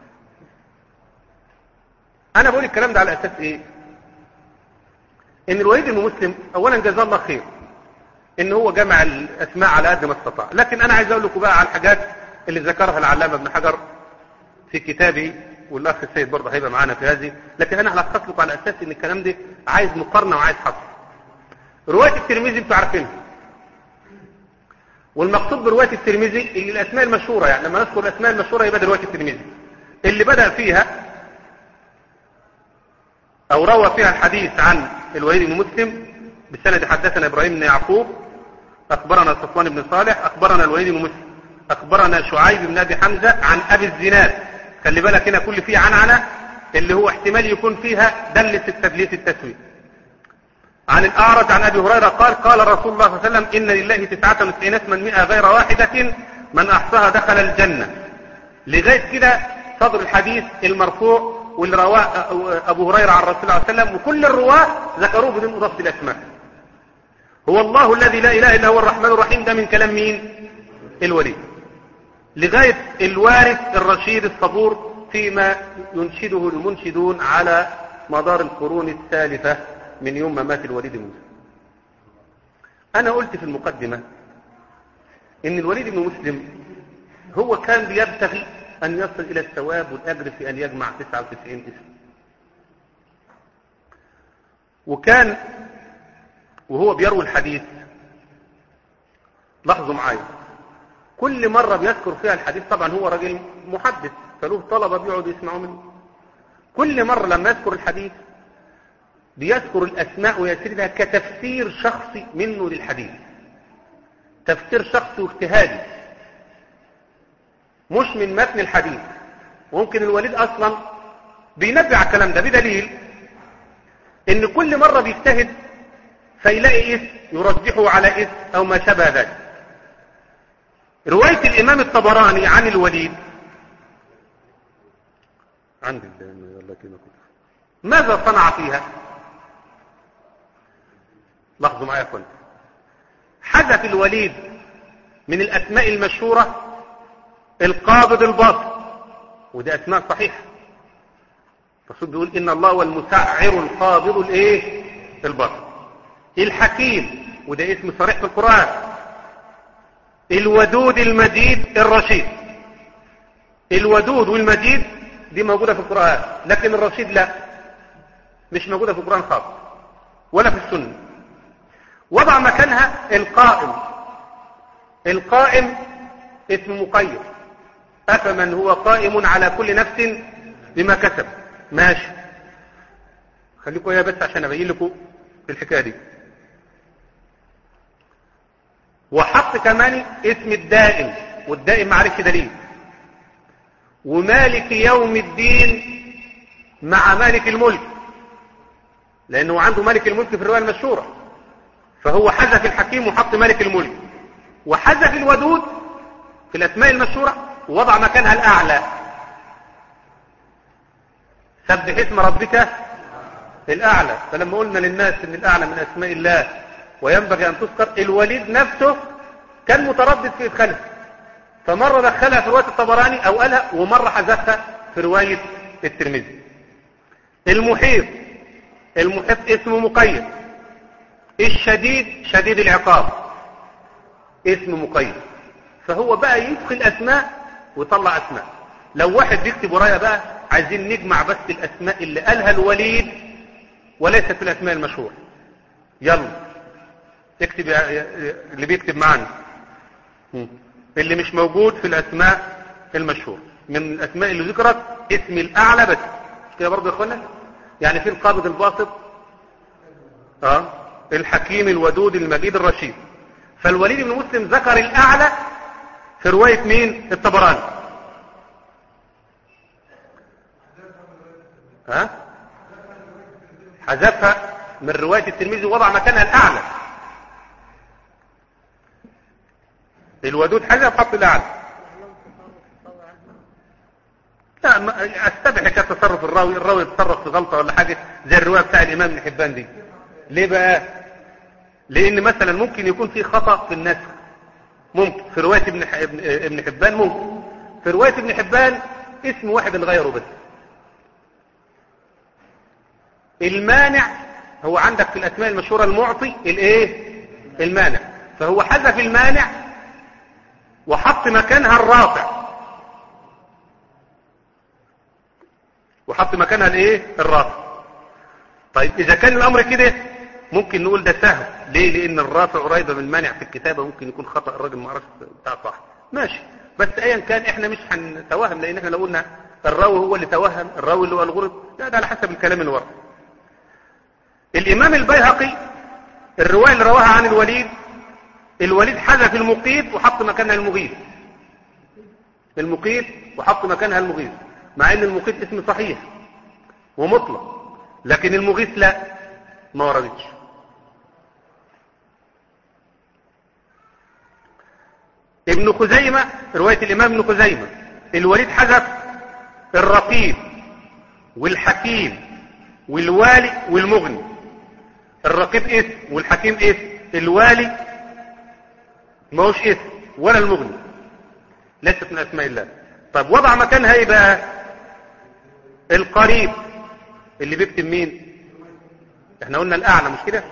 انا بقول الكلام ده على اساس ايه؟ ان الوليد المسلم اولا جزاه الله خير ان هو جمع الاسماء على قد ما استطاع، لكن انا عايز اقول لكم بقى على الحاجات اللي ذكرها العلامه ابن حجر في كتابه، والاخ السيد برضه هيبقى معانا في هذه، لكن انا هلخص لكم على اساس ان الكلام ده عايز مقارنه وعايز حصر. روايه الترمذي انتوا عارفينها، والمقصود بروايه الترمذي اللي الاسماء المشهوره، يعني لما نذكر الاسماء المشهوره يبقى روايه الترمذي اللي بدا فيها او روى فيها الحديث عن الوليد بن مسلم بسند حدثنا ابراهيم بن يعقوب اخبرنا صفوان بن صالح اخبرنا الوليد بن مسلم اخبرنا شعيب بن ابي حمزه عن ابي الزناد. خلي بالك هنا كل فيه عنعنه اللي هو احتمال يكون فيها دلة التدليس التسوية. عن الأعرج عن أبي هريرة قال قال رسول الله صلى الله عليه وسلم إن لله تسعة وتسعين اسما مئة غير واحدة من أحصاها دخل الجنة. لغاية كده صدر الحديث المرفوع واللي رواه أبو هريرة عن رسول الله صلى الله عليه وسلم، وكل الرواة ذكروه بدون إضافة الأسماء. هو الله الذي لا إله إلا هو الرحمن الرحيم، ده من كلام مين؟ الوليد. لغاية الوارث الرشيد الصبور فيما ينشده المنشدون على مدار القرون الثالثة من يوم ما مات الوليد بن مسلم. أنا قلت في المقدمة إن الوليد بن مسلم هو كان بيبتغي أن يصل إلى الثواب والأجر في أن يجمع تسعة وتسعين اسم، وكان وهو بيروي الحديث لاحظوا معايا كل مرة بيذكر فيها الحديث، طبعا هو راجل محدث فله طلبة بيقعدوا يسمعوا منه، كل مرة لما يذكر الحديث بيذكر الأسماء ويسردها كتفسير شخصي منه للحديث، تفسير شخصي واجتهادي مش من متن الحديث. وممكن الوليد أصلا بينبع على الكلام ده بدليل إن كل مرة بيجتهد فيلاقي اسم يرجحه على اسم أو ما شابه ذلك. رواية الإمام الطبراني عن الوليد عندي ماذا صنع فيها؟ لاحظوا معايا كنت حذف الوليد من الأسماء المشهورة القابض الباسط، وده أسماء صحيحة. الرسول بيقول إن الله هو المسعر القابض الايه الباسط. الحكيم وده اسم صريح في القرآن. الودود المجيد الرشيد. الودود والمجيد دي موجودة في القرآن، لكن الرشيد لا، مش موجودة في القرآن خالص ولا في السنة. وضع مكانها القائم. القائم اسم مقيد، أفمن هو قائم على كل نفس بما كسب. ماشي، خليكم يا بس عشان أبين لكم الحكاية دي. وحط كمان اسم الدائم، والدائم معرفش دليل. ومالك يوم الدين مع مالك الملك، لأنه عنده مالك الملك في الرواية المشهورة، فهو حذف الحكيم وحط مالك الملك، وحذف الودود في الأسماء المشهورة ووضع مكانها الأعلى. سبح اسم ربك الأعلى. فلما قلنا للناس إن الأعلى من أسماء الله وينبغي أن تذكر، الوليد نفسه كان متردد في إدخالها، فمرة دخلها في رواية الطبراني أو قالها، ومرة حذفها في رواية الترمذي. المحيط. المحيط اسم مقيد. الشديد شديد العقاب اسم مقيد. فهو بقى يدخل أسماء ويطلع أسماء. لو واحد بيكتب ورايا بقى عايزين نجمع بس الأسماء اللي قالها الوليد وليست في الأسماء المشهورة، يلا اكتب اللي بيكتب معنا اللي مش موجود في الأسماء المشهورة. من الأسماء اللي ذكرت اسم الأعلى بس، كده برضه يا اخوانا. يعني في القابض الباسط، اه الحكيم الودود المجيد الرشيد. فالوليد بن مسلم ذكر الأعلى في رواية مين؟ الطبراني. ها حذفها من رواية الترمذي ووضع مكانها الأعلى. الودود حذف حط الأعلى. لا استبح حكاية تصرف الراوي، الراوي يتصرف في غلطة ولا حاجة زي الرواية بتاع الإمام ابن حبان دي. ليه بقى؟ لأن مثلا ممكن يكون في خطأ في النسخ، ممكن في رواية ابن ابن حبان، ممكن في رواية ابن حبان اسم واحد اللي غيره بس. المانع هو عندك في الأسماء المشهورة المعطي الايه؟ المانع، فهو حذف المانع وحط مكانها الرافع، وحط مكانها الايه؟ الرافع. طيب اذا كان الامر كده ممكن نقول ده سهل. ليه؟ لان الرافع قريبه من المانع في الكتابه، ممكن يكون خطأ الراجل ما عرفش بتاع صح، ماشي. بس ايا كان احنا مش هنتوهم، لان احنا لو قلنا الراوي هو اللي توهم، الراوي اللي هو الغرض، لا ده على حسب الكلام اللي ورا. الامام البيهقي الروايه اللي رواها عن الوليد، الوليد حذف المقيت وحط مكانها المغيث، المقيت وحط مكانها المغيث، مع ان المقيت اسم صحيح ومطلق، لكن المغيث لا، ما وردتش. ابن خزيمة رواية الامام ابن خزيمة الوليد حذف الرقيب والحكيم والوالي والمغني. الرقيب اسم والحكيم اسم، الوالي ما هوش اسم ولا المغني، ليست من اسماء الله. طب وضع مكانها ايه بقى؟ القريب اللي بيكتب مين؟ احنا قلنا الاعلى مش كده؟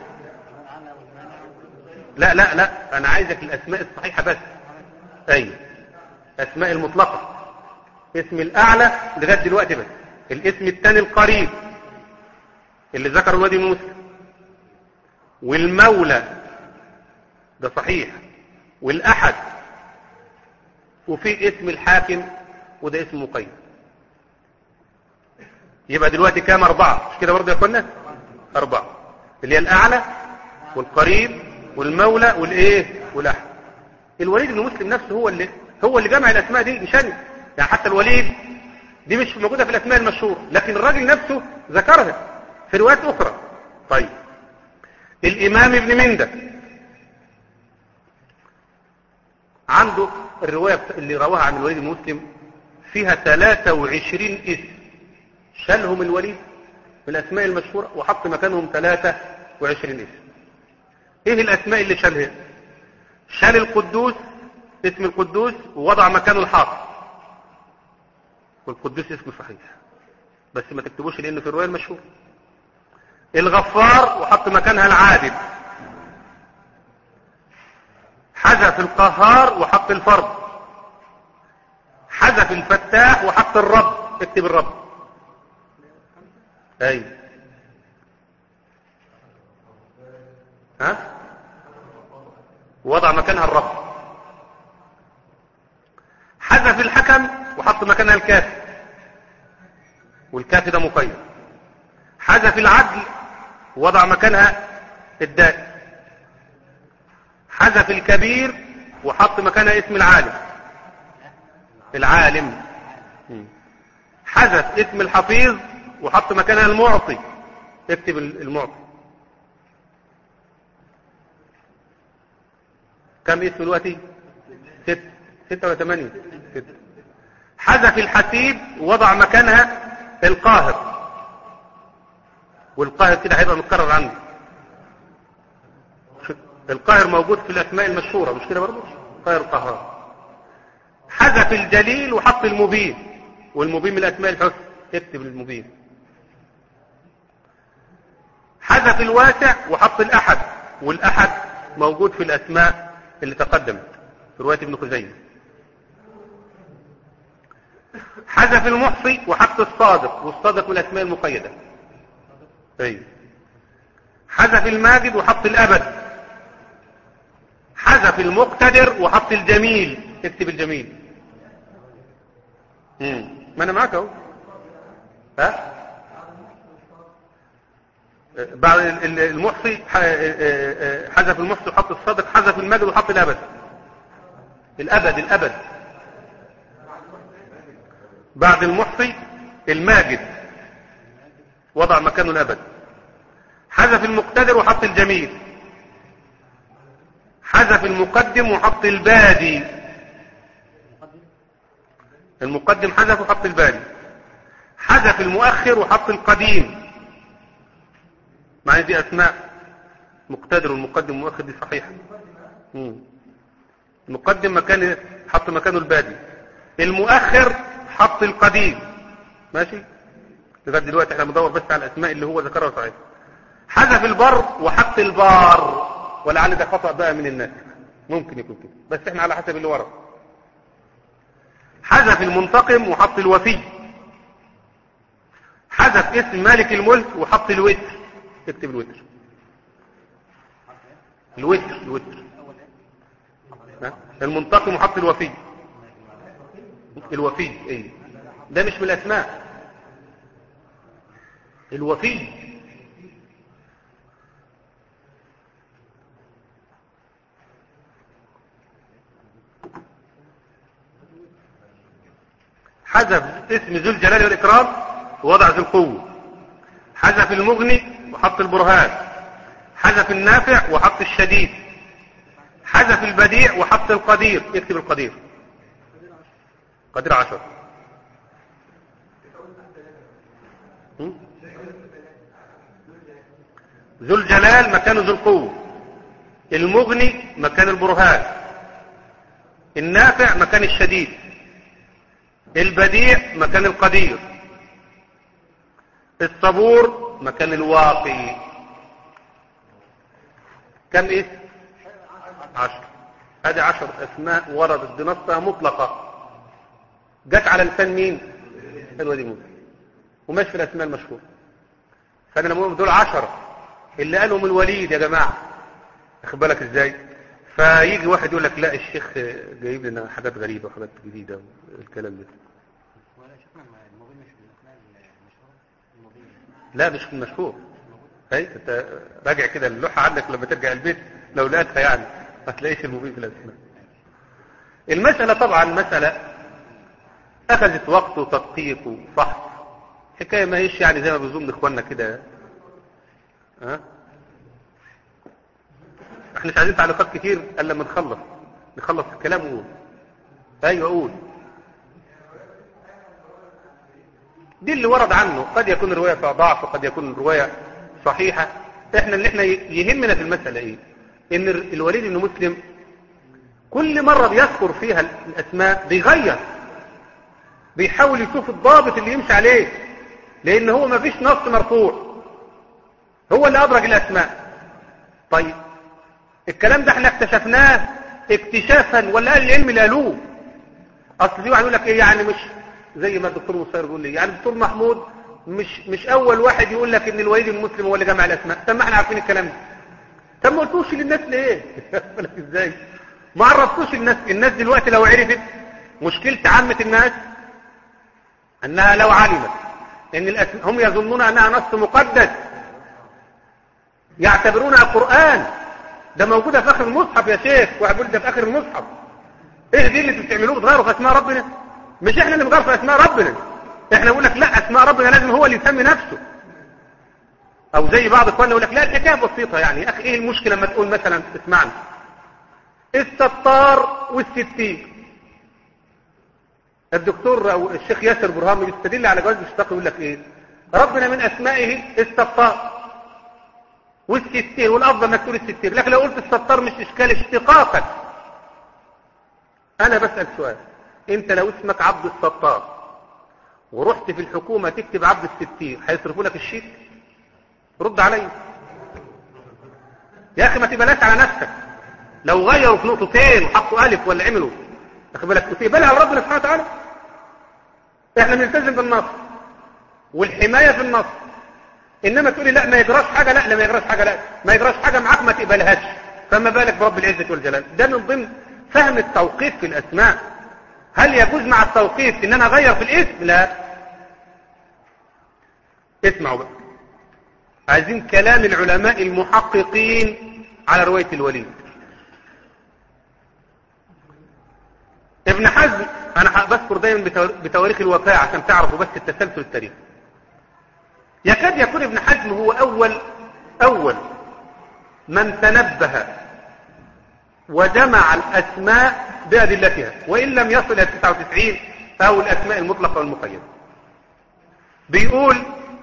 لا لا لا انا عايزك الاسماء الصحيحة بس. ايوه اسماء المطلقة، اسم الاعلى لغاية دلوقتي بس. الاسم الثاني القريب اللي ذكر الوادي موسى، والمولى ده صحيح، والاحد، وفي اسم الحاكم وده اسم مقيد. يبقى دلوقتي كام؟ اربعة مش كده برضه يا اخوانا؟ اربعة اللي هي الاعلى والقريب والمولى والايه والاحد. الوليد بن مسلم نفسه هو اللي هو اللي جمع الاسماء دي، مش انا يعني. حتى الوليد دي مش موجودة في الاسماء المشهورة، لكن الراجل نفسه ذكرها في روايات اخرى. طيب الامام ابن مندة عنده الرواية اللي رواها عن الوليد بن مسلم فيها ثلاثة وعشرين اسم، شالهم الوليد من الاسماء المشهورة وحط مكانهم ثلاثة وعشرين اسم. ايه الاسماء اللي شالها؟ شال القدوس، اسم القدوس، ووضع مكانه الحافظ، والقدوس اسم صحيح بس ما تكتبوش لانه في الرواية المشهورة. الغفار وحط مكانها العادل. حذف القهار وحط الفرد. حذف الفتاح وحط الرب، اكتب الرب. اي ها وضع مكانها الرب. حذف الحكم وحط مكانها الكافي، والكافي ده مقيد. حذف العدل وضع مكانها الدائم. حذف الكبير وحط مكانها اسم العالم، العالم. حذف اسم الحفيظ وحط مكانها المعطي، اكتب المعطي. كم اسم دلوقتي؟ ست ستة ولا ثمانية؟ ستة. حذف الحسيب ووضع مكانها القاهر، والقاهر كده هيبقى متكرر عنده. القاهر موجود في الاسماء المشهورة مش كده برضه؟ قاهر القهار. حذف الجليل وحط المبين، والمبين من الاسماء الحسنى، اكتب المبين. حذف الواسع وحط الاحد، والاحد موجود في الاسماء اللي تقدمت في رواية ابن خزيمة. حذف المحصي وحط الصادق، والصادق من الاسماء المقيدة. ايوه. حذف الماجد وحط الابد. حذف المقتدر وحط الجميل، اكتب الجميل. امم ما انا معاك اهو. ها بعد المحصي حذف المحصي وحط الصادق. حذف الماجد وحط الابد. الابد الابد بعد المحصي الماجد وضع مكانه الأبد. حذف المقتدر وحط الجميل. حذف المقدم وحط البادي. المقدم حذف وحط البادي. حذف المؤخر وحط القديم. معنى دي أسماء مقتدر والمقدم والمؤخر دي صحيحة. مم. المقدم مكان حط مكانه البادي، المؤخر حط القديم. ماشي لغايه دلوقتي احنا بندور بس على الاسماء اللي هو ذكرها صحيح. حذف البر وحط البار، ولعل ده خطأ بقى من الناس، ممكن يكون كده بس احنا على حسب اللي ورا. حذف المنتقم وحط الوفي. حذف اسم مالك الملك وحط الوتر. اكتب الوتر. الوتر الوتر المنتقم وحط الوفي. الوفي ايه ده مش من الاسماء. الوفي حذف اسم ذو الجلال والإكرام ووضع ذو القوة. حذف المغني وحط البرهان. حذف النافع وحط الشديد. حذف البديع وحط القدير. اكتب القدير. قدير عشر. ذو الجلال مكان ذو القوة. المغني مكان البرهان. النافع مكان الشديد. البديع مكان القدير. الصبور مكان الواقي. كم اسم؟ عشر. هذه عشر اسماء وردت بنصها مطلقة، جت على لسان مين؟ الوليد موسى، ومش في الاسماء المشهورة. فانا لما اقول دول عشرة اللي قالهم الوليد يا جماعة، اخد بالك ازاي؟ فيجي واحد يقول لك لا الشيخ جايب لنا حاجات غريبة وحاجات جديدة والكلام ده. لا مش المشهور. اي انت راجع كده اللوحة عندك لما ترجع البيت لو لقيتها يعني ما تلاقيش المبين في الاسماء. المسألة طبعا مسألة اخذت وقت وتدقيق وفحص، حكاية ما هيش يعني زي ما بيظن اخواننا كده. ها احنا مش عايزين تعليقات كتير الا لما نخلص نخلص الكلام ونقول. ايوه قول. دي اللي ورد عنه، قد يكون الرواية فيها ضعف وقد يكون الرواية صحيحة. احنا اللي احنا يهمنا في المسألة ايه؟ ان الوليد بن مسلم كل مرة بيذكر فيها الاسماء بيغير، بيحاول يشوف الضابط اللي يمشي عليه، لان هو ما فيش نص مرفوع، هو اللي ادرج الاسماء. طيب الكلام ده احنا اكتشفناه اكتشافا ولا اهل العلم اللي قالوه؟ اصل دي واحد يقول لك ايه يعني، مش زي ما الدكتور مصير يقول لي يعني الدكتور محمود مش مش اول واحد يقول لك ان الوليد المسلم هو اللي جمع الاسماء. طب ما احنا عارفين الكلام ده، طب ما قلتوش للناس ليه؟ بالك ازاي ما عرفتوش الناس؟ الناس دلوقتي لو عرفت، مشكلة عامة الناس انها لو علمت ان الاسماء هم يظنون انها نص مقدس، يعتبرونها قرآن. ده موجودة في اخر المصحف يا شيخ، واحد بيقول ده في اخر المصحف. ايه دي اللي انتوا بتعملوه بتغيروا في اسماء ربنا؟ مش احنا اللي بنغير في اسماء ربنا، احنا بنقول لك لا اسماء ربنا لازم هو اللي يسمي نفسه. او زي بعض اخواننا يقول لك لا الحكايه بسيطه يعني يا اخي، ايه المشكله لما تقول مثلا اسمعني الستار والستير. الدكتور او الشيخ ياسر برهام بيستدل على جواز الاشتقاق يقول لك ايه؟ ربنا من اسمائه الستار والستير، والافضل انك تقول الستير، لكن لو قلت الستار مش اشكال اشتقاقا. انا بسال سؤال، انت لو اسمك عبد الستار ورحت في الحكومه تكتب عبد الستير هيصرفوا لك الشيك؟ رد علي يا اخي، ما تبلاش على نفسك. لو غيروا في نقطتين وحطوا الف ولا عملوا اخد بالك تقبلها على ربنا سبحانه وتعالى. احنا بنلتزم بالنص والحمايه في النص، انما تقولي لا ما يجراش حاجه، لا لا ما يجراش حاجه، لا ما يجراش حاجه معاك ما تقبلهاش، فما بالك برب العزه والجلال. ده من ضمن فهم التوقيف في الاسماء. هل يجوز مع التوقيف ان انا اغير في الاسم؟ لا. اسمعوا بقى، عايزين كلام العلماء المحققين على رواية الوليد. ابن حزم، انا بذكر دايما بتواريخ الوفاة عشان تعرفوا بس التسلسل التاريخي. يكاد يكون ابن حزم هو أول أول من تنبه وجمع الأسماء بأدلتها، وإن لم يصل إلى تسعة وتسعين أو الأسماء المطلقة والمقيدة. بيقول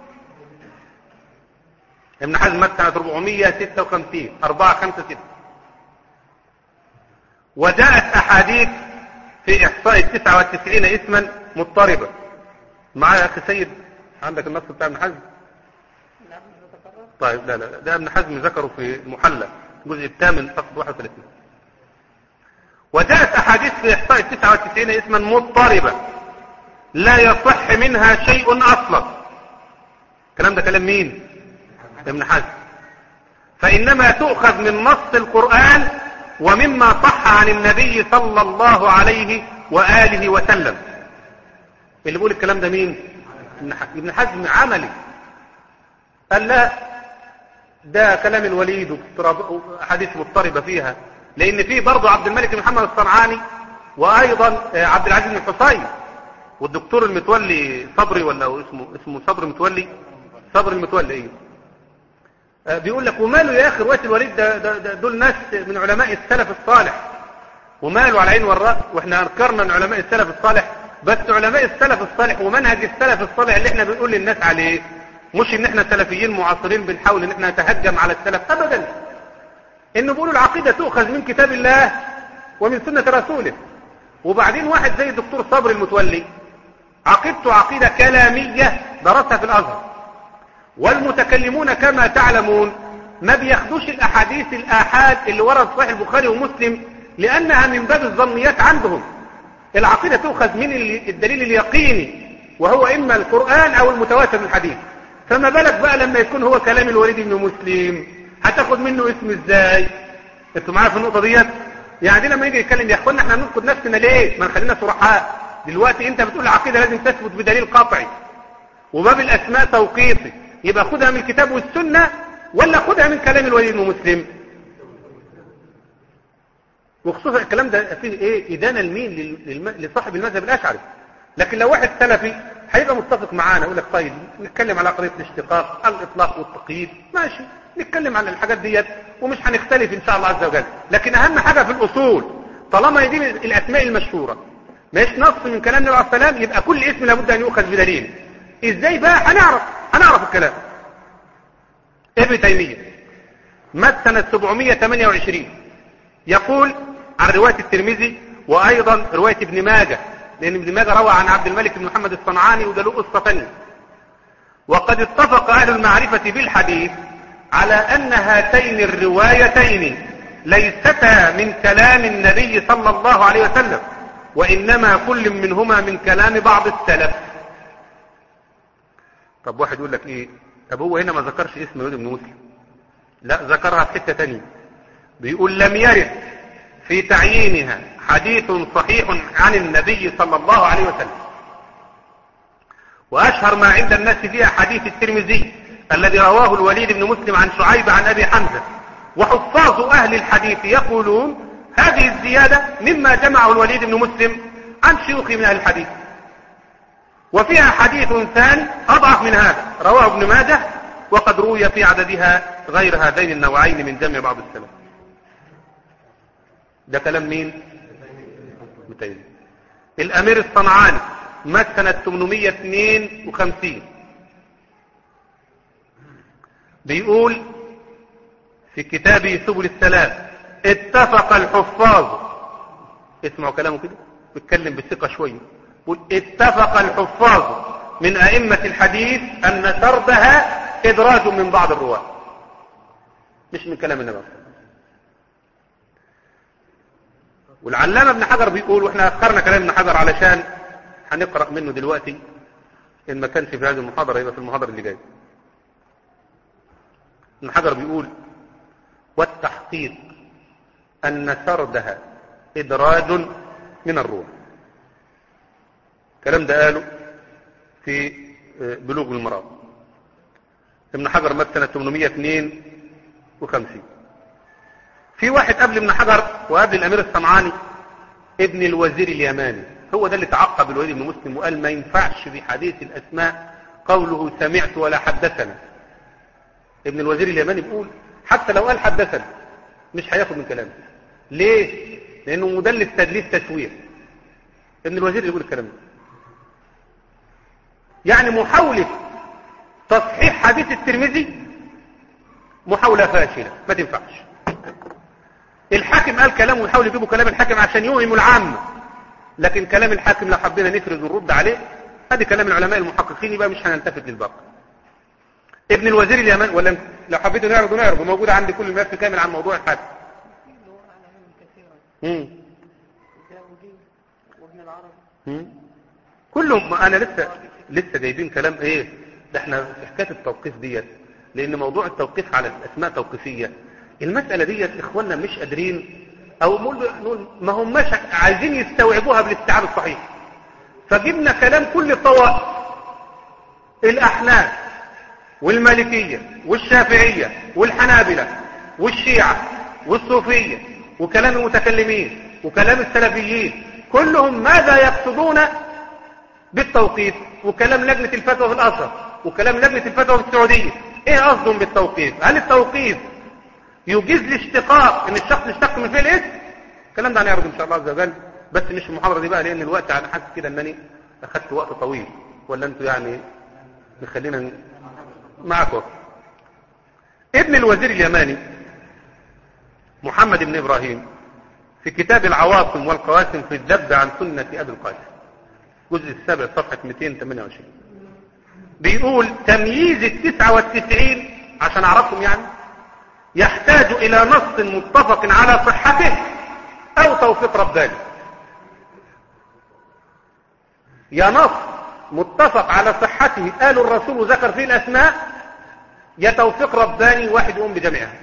ابن حزم مات سنة أربعمائة وستة وخمسين أربعة خمسة ستة، وجاءت أحاديث في إحصاء التسعة والتسعين اسما مضطربة. معايا يا أخي سيد عندك النص بتاع ابن حزم؟ طيب لا لا ده ابن حزم ذكره في المحلى الجزء الثامن صفحة واحد وثلاثين. وجاءت أحاديث في إحصاء التسعة والتسعين اسما مضطربة لا يصح منها شيء أصلا. الكلام ده كلام مين؟ ابن حزم. فإنما تؤخذ من نص القرآن ومما صح عن النبي صلى الله عليه وآله وسلم. اللي بيقول الكلام ده مين؟ ابن حزم عملي. قال لا ده كلام الوليد وحديث مضطربة فيها، لأن فيه برضه عبد الملك بن محمد الصنعاني وأيضا عبد العزيز بن الحصين والدكتور المتولي صبري ولا اسمه اسمه صبري متولي صبري المتولي ايه بيقول لك وماله يا اخي روايه الوليد ده, ده, ده دول ناس من علماء السلف الصالح، وماله على العين والراس، واحنا انكرنا من علماء السلف الصالح، بس علماء السلف الصالح ومنهج السلف الصالح اللي احنا بنقول للناس عليه مش ان احنا سلفيين معاصرين بنحاول ان احنا نتهجم على السلف ابدا. انه بيقولوا العقيده تؤخذ من كتاب الله ومن سنه رسوله. وبعدين واحد زي الدكتور صبري المتولي عقيدته عقيده كلاميه درسها في الازهر، والمتكلمون كما تعلمون ما بياخدوش الاحاديث الاحاد اللي ورد صحيح البخاري ومسلم لانها من باب الظنيات عندهم. العقيده تؤخذ من الدليل اليقيني وهو اما القران او المتواتر من الحديث. فما بالك بقى لما يكون هو كلام الوليد بن مسلم هتاخد منه اسم ازاي؟ انتوا معايا في النقطه ديت؟ يعني لما يجي يتكلم يا اخوانا احنا هننقد نفسنا ليه؟ ما نخلينا صرحاء. دلوقتي انت بتقول العقيده لازم تثبت بدليل قطعي وباب الاسماء توقيفي، يبقى خدها من الكتاب والسنه ولا خدها من كلام الوليد بن مسلم؟ وخصوصا الكلام ده فيه ايه؟ ادانه لمين؟ لصاحب المذهب الاشعري. لكن لو واحد سلفي هيبقى متفق معانا يقول لك طيب نتكلم على قضيه الاشتقاق الاطلاق والتقييد ماشي، نتكلم على الحاجات ديت ومش هنختلف ان شاء الله عز وجل. لكن اهم حاجه في الاصول طالما يدين الاسماء المشهوره مش نص من كلام النبي عليه السلام يبقى كل اسم لابد ان يؤخذ بدليل. ازاي بقى؟ هنعرف هنعرف الكلام. ابن تيميه مات سنه سبعمائة وثمانية وعشرين يقول عن روايه الترمذي وايضا روايه ابن ماجه، لان ابن ماجه روى عن عبد الملك بن محمد الصنعاني وده له قصه ثانيه. وقد اتفق اهل المعرفه بالحديث على ان هاتين الروايتين ليستا من كلام النبي صلى الله عليه وسلم، وانما كل منهما من كلام بعض السلف. طب واحد يقول لك ايه؟ طب هو هنا ما ذكرش اسم الوليد بن مسلم؟ لا ذكرها في حته ثانيه. بيقول لم يرد في تعيينها حديث صحيح عن النبي صلى الله عليه وسلم. واشهر ما عند الناس فيها حديث الترمذي الذي رواه الوليد بن مسلم عن شعيب عن ابي حمزه. وحفاظ اهل الحديث يقولون هذه الزياده مما جمعه الوليد بن مسلم عن شيوخ من اهل الحديث. وفيها حديث ثاني اضعف من هذا رواه ابن ماجه وقد روي في عددها غير هذين النوعين من جمع بعض السلف. ده كلام مين؟ متين. الامير الصنعاني مات سنة ثمانمائة واثنين وخمسين بيقول في كتابه سبل السلام اتفق الحفاظ، اسمعوا كلامه كده بيتكلم بثقة شوية، بيقول اتفق الحفاظ من ائمة الحديث ان سردها ادراج من بعض الرواة، مش من كلام النبي. والعلامة ابن حجر بيقول، واحنا اخرنا كلام ابن حجر علشان هنقرأ منه دلوقتي، ان ما كانش في هذه المحاضرة يبقى في المحاضرة اللي جاية. ابن حجر بيقول والتحقيق ان سردها ادراج من الروح. الكلام ده قاله في بلوغ المرام. ابن حجر مات سنة ثمانمائة واثنين وخمسين. في واحد قبل ابن حجر وقبل الامير الصنعاني ابن الوزير اليماني، هو ده اللي تعقب الوليد بن مسلم وقال ما ينفعش في حديث الاسماء قوله سمعت ولا حدثنا. ابن الوزير اليماني بيقول حتى لو قال حدثنا مش هياخد من كلامه. ليه؟ لانه مدلس تدليس تسوير. ابن الوزير يقول الكلام ده. يعني محاولة تصحيح حديث الترمذي محاولة فاشلة ما تنفعش. الحاكم قال كلام ويحاول يجيبوا كلام الحاكم عشان يوهم العامة، لكن كلام الحاكم لو حبينا نفرد ونرد عليه هذا كلام العلماء المحققين يبقى مش هنلتفت للباقي. ابن الوزير اليماني ولا لو حبيتوا نعرضوا نعرضوا موجود عندي كل الملف كامل عن موضوع الحاكم. امم وابن العربي امم كلهم انا لسه لسه جايبين كلام ايه ده احنا في حكايه التوقيف ديت، لان موضوع التوقيف على الاسماء توقيفيه المساله ديت اخواننا مش قادرين او نقول ما هماش عايزين يستوعبوها بالاستيعاب الصحيح، فجبنا كلام كل الطوائف الاحناف والمالكيه والشافعيه والحنابلة والشيعة والصوفيه وكلام المتكلمين وكلام السلفيين كلهم ماذا يقصدون بالتوقيف، وكلام لجنة الفتوى في الأزهر وكلام لجنة الفتوى في السعودية ايه قصدهم بالتوقيف؟ هل التوقيف يجيز الاشتقاق ان الشخص يشتق من فيه الاسم؟ الكلام ده هنعرضه ان شاء الله عز وجل، بس مش المحاضرة دي بقى لان الوقت انا حاسس كده انني اخدت وقت طويل، ولا انتوا يعني نخلينا معكم. ابن الوزير اليماني محمد بن ابراهيم في كتاب العواصم والقواسم في الذب عن سنة ابي القاسم الجزء السابع صفحة مئتين وثمانية وعشرين بيقول تمييز التسعة والتسعين عشان اعرفهم يعني يحتاج الى نص متفق على صحته او توفيق رباني. يا نص متفق على صحته قالوا الرسول وذكر فيه الاسماء، يا توفيق رباني واحد يقوم بجميعها.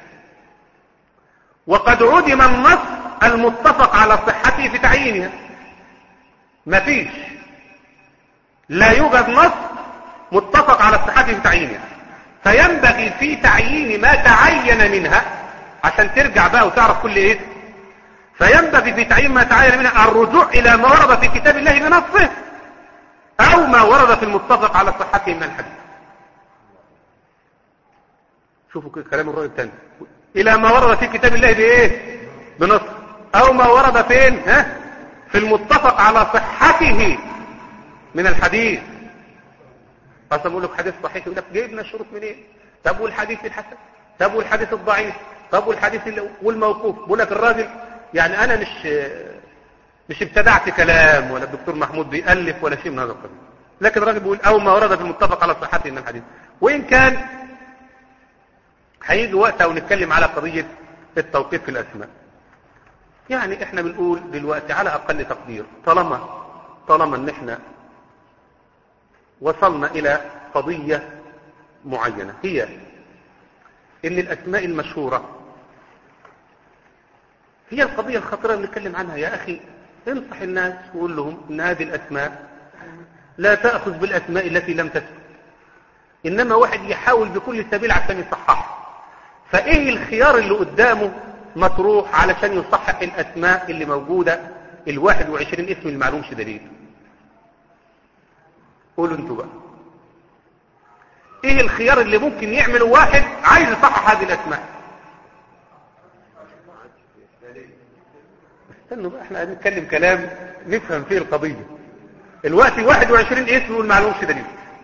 وقد عدم النص المتفق على صحته في تعيينها، مفيش لا يوجد نص متفق على صحته في تعيينها، فينبغي في تعيين ما تعين منها عشان ترجع بقى وتعرف كل ايه، فينبغي في تعيين ما تعين منها الرجوع الى ما ورد في كتاب الله بنصه او ما ورد في المتفق على صحته من الحديث. شوفوا كلام الرأي الثاني، الى ما ورد في كتاب الله بايه بنص او ما ورد فين ها في المتفق على صحته من الحديث. اصلا بقول لك حديث صحيح يقول لك جايبنا الشروط منين إيه؟ طب والحديث الحسن، طب والحديث الضعيف، طب والحديث والموقوف. بقول لك الراجل يعني انا مش مش ابتدعت كلام ولا الدكتور محمود بيألف ولا شيء من هذا القبيل، لكن الراجل بيقول او ما ورد في المتفق على صحته من الحديث. وان كان هيجي وقتها ونتكلم على قضية التوقيف في الاسماء. يعني احنا بنقول دلوقتي على اقل تقدير طالما طالما ان احنا وصلنا الى قضية معينة هي ان الاسماء المشهورة هي القضية الخطيرة اللي نتكلم عنها. يا اخي انصح الناس وقول لهم ان هذه الاسماء لا تأخذ بالاسماء التي لم تثبت، انما واحد يحاول بكل سبيل عشان يصححها. فايه الخيار اللي قدامه مطروح علشان يصحح الاسماء اللي موجودة الواحد وعشرين اسم اللي معلومش دليل؟ قولوا انتوا بقى ايه الخيار اللي ممكن يعمله واحد عايز يصحح هذه الاسماء؟ استنوا بقى احنا هنتكلم كلام نفهم فيه القضية. الوقت واحد وعشرين اسم والمعلومش دليل،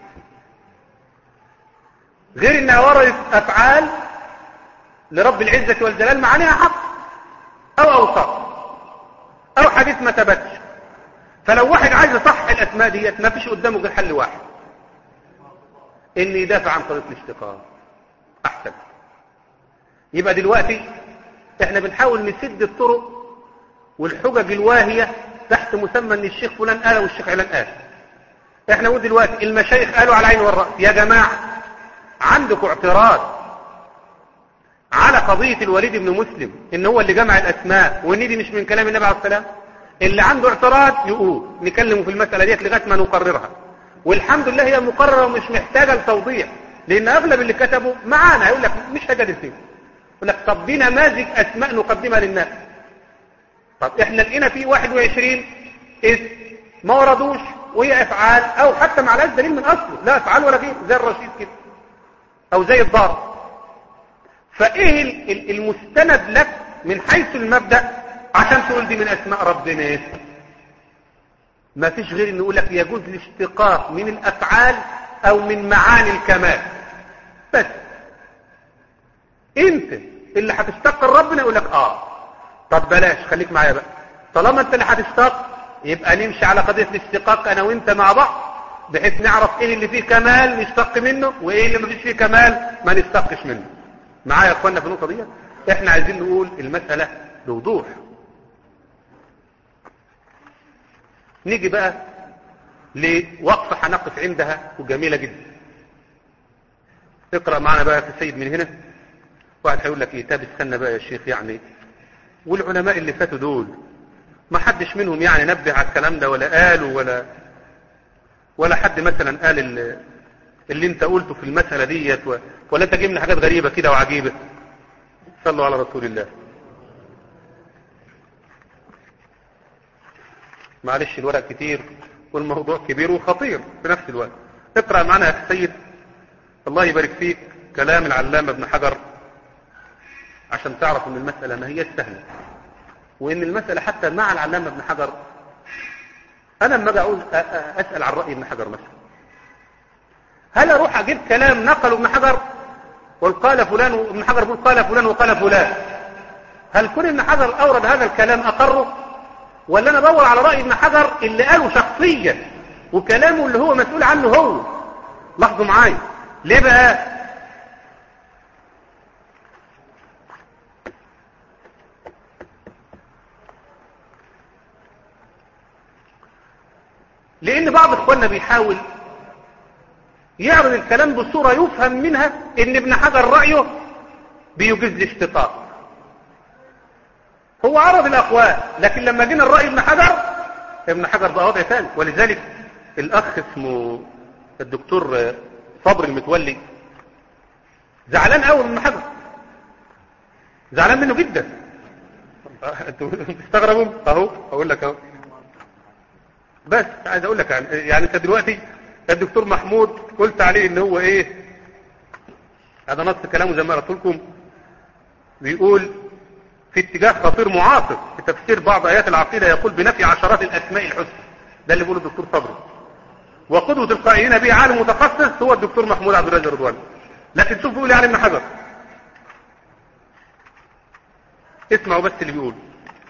غير انها وردت افعال لرب العزة والجلال معانيها حق او اوصاف او حديث ما ثبتش. فلو واحد عايز يصحح الاسماء ديت ما فيش قدامه غير حل واحد، ان يدافع عن طريق الاشتقاق احسن. يبقى دلوقتي احنا بنحاول نسد الطرق والحجج الواهية تحت مسمى ان الشيخ فلان قال والشيخ علان قال. احنا نقول دلوقتي المشايخ قالوا على العين والرأس. يا جماعة عندكم اعتراض على قضية الوليد بن مسلم ان هو اللي جمع الاسماء وان دي مش من كلام النبي عليه السلام؟ اللي عنده اعتراض يقول نكلمه في المسألة ديت لغاية ما نقررها. والحمد لله هي مقررة ومش محتاجة لتوضيح، لان اغلب اللي كتبوا معانا يقول لك مش هجادل فيه، يقول لك طب دي نماذج اسماء نقدمها للناس. طب احنا لقينا فيه واحد وعشرين اسم ما وردوش وهي افعال او حتى ما عليهاش دليل من اصله، لا افعال ولا غير، زي الرشيد كده او زي الضارب. فايه المستند لك من حيث المبدأ عشان تقول دي من اسماء ربنا؟ ما فيش غير ان يقول لك يجوز الاشتقاق من الافعال او من معاني الكمال بس. انت اللي هتشتق ربنا يقول لك اه طب بلاش، خليك معايا بقى، طالما انت اللي هتشتق يبقى نمشي على قضية الاشتقاق انا وانت مع بعض، بحيث نعرف ايه اللي فيه كمال نشتق منه وايه اللي مفيش فيه كمال ما نشتقش منه. معايا يا اخوانا في النقطة دي؟ احنا عايزين نقول المسألة بوضوح. نيجي بقى لوقفة هنقف عندها وجميلة جدا. اقرأ معنا بقى في السيد من هنا. واحد هيقول لك ايه، طب استنى بقى يا شيخ، يعني والعلماء اللي فاتوا دول ما حدش منهم يعني نبه على الكلام ده ولا قالوا ولا ولا حد مثلا قال اللي, اللي انت قلته في المسألة ديت، ولا انت جايب لنا حاجات غريبة كده وعجيبة؟ صلوا على رسول الله. معلش الورق كتير والموضوع كبير وخطير في نفس الوقت. اقرأ معنا يا السيد الله يبارك فيك كلام العلامة ابن حجر عشان تعرف ان المسألة ما هي سهلة، وان المسألة حتى مع العلامة ابن حجر انا لما اجي اقول اسأل عن رأي ابن حجر مثلا، هل اروح اجيب كلام نقله ابن حجر وقال فلان وابن حجر يقول قال فلان وقال فلان، هل كل ابن حجر اورد هذا الكلام اقره، ولا انا بدور على رأي ابن حجر اللي قاله شخصيا وكلامه اللي هو مسؤول عنه هو؟ لاحظوا معايا ليه بقى؟ لان بعض اخواننا بيحاول يعرض الكلام بصورة يفهم منها ان ابن حجر رأيه بيجوز الاشتقاق. هو عرض الاقوال، لكن لما جينا الرأي ابن حجر ابن حجر بقى وضع ثاني. ولذلك الاخ اسمه الدكتور صبري المتولي زعلان قوي من ابن حجر، زعلان منه جدا. انتوا تستغربوا اهو، اقول لك اهو، بس عايز اقول لك يعني, يعني انت دلوقتي الدكتور محمود قلت عليه ان هو ايه، هذا نص كلامه زي ما قلت لكم، بيقول في اتجاه خطير معاصر في تفسير بعض ايات العقيده، يقول بنفي عشرات الاسماء الحسنى. ده اللي بيقوله الدكتور صبري، وقدوه القائلين به عالم متخصص هو الدكتور محمود عبد الرازق رضواني. لكن شوف بيقول يعني ابن حجر، اسمعوا بس اللي بيقول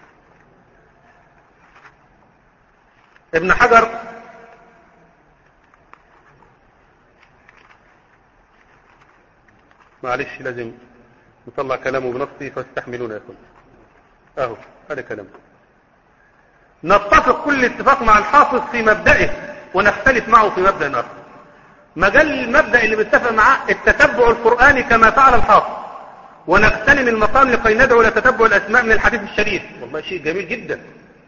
ابن حجر. معلش لازم نطلع كلامه بنصي فاستحملونا يا اخوان. اهو هذا كلامه. نتفق كل اتفاق مع الحافظ في مبدئه ونختلف معه في مبدأ اخر. مجال المبدأ اللي بنتفق معاه التتبع القرآني كما فعل الحافظ، ونغتنم المقام لكي ندعو الى تتبع الاسماء من الحديث الشريف. والله شيء جميل جدا،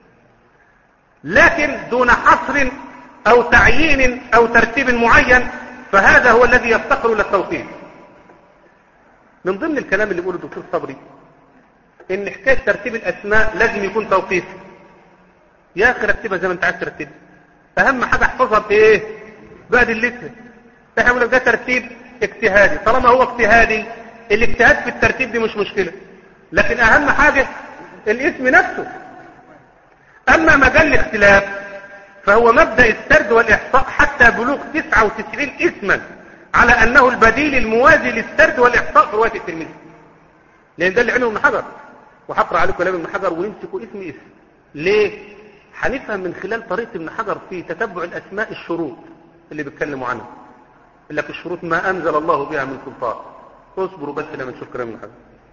لكن دون حصر او تعيين او ترتيب معين، فهذا هو الذي يفتقر الى التوقيف. من ضمن الكلام اللي بيقوله الدكتور صبري ان حكايه ترتيب الاسماء لازم يكون توقيف. يا اخي رتبها زي ما انت عايز ترتبها، اهم حاجه احفظها بايه؟ بادلتها. احنا بنقول ده ترتيب اجتهادي، طالما هو اجتهادي الاجتهاد في الترتيب دي مش مشكله، لكن اهم حاجه الاسم نفسه. اما مجال الاختلاف فهو مبدأ السرد والاحصاء حتى بلوغ تسعة وتسعين اسما على انه البديل الموازي للسرد والاحصاء في رواية الترمذي، لان ده اللي عنه ابن حجر. وهقرا عليكم كلام ابن حجر ونمسكوا اسم اسم. ليه؟ هنفهم من خلال طريقة ابن حجر في تتبع الاسماء الشروط اللي بيتكلموا عنها. يقول لك الشروط ما انزل الله بها من سلطان. اصبروا بس لما نشوف كلام ابن حجر.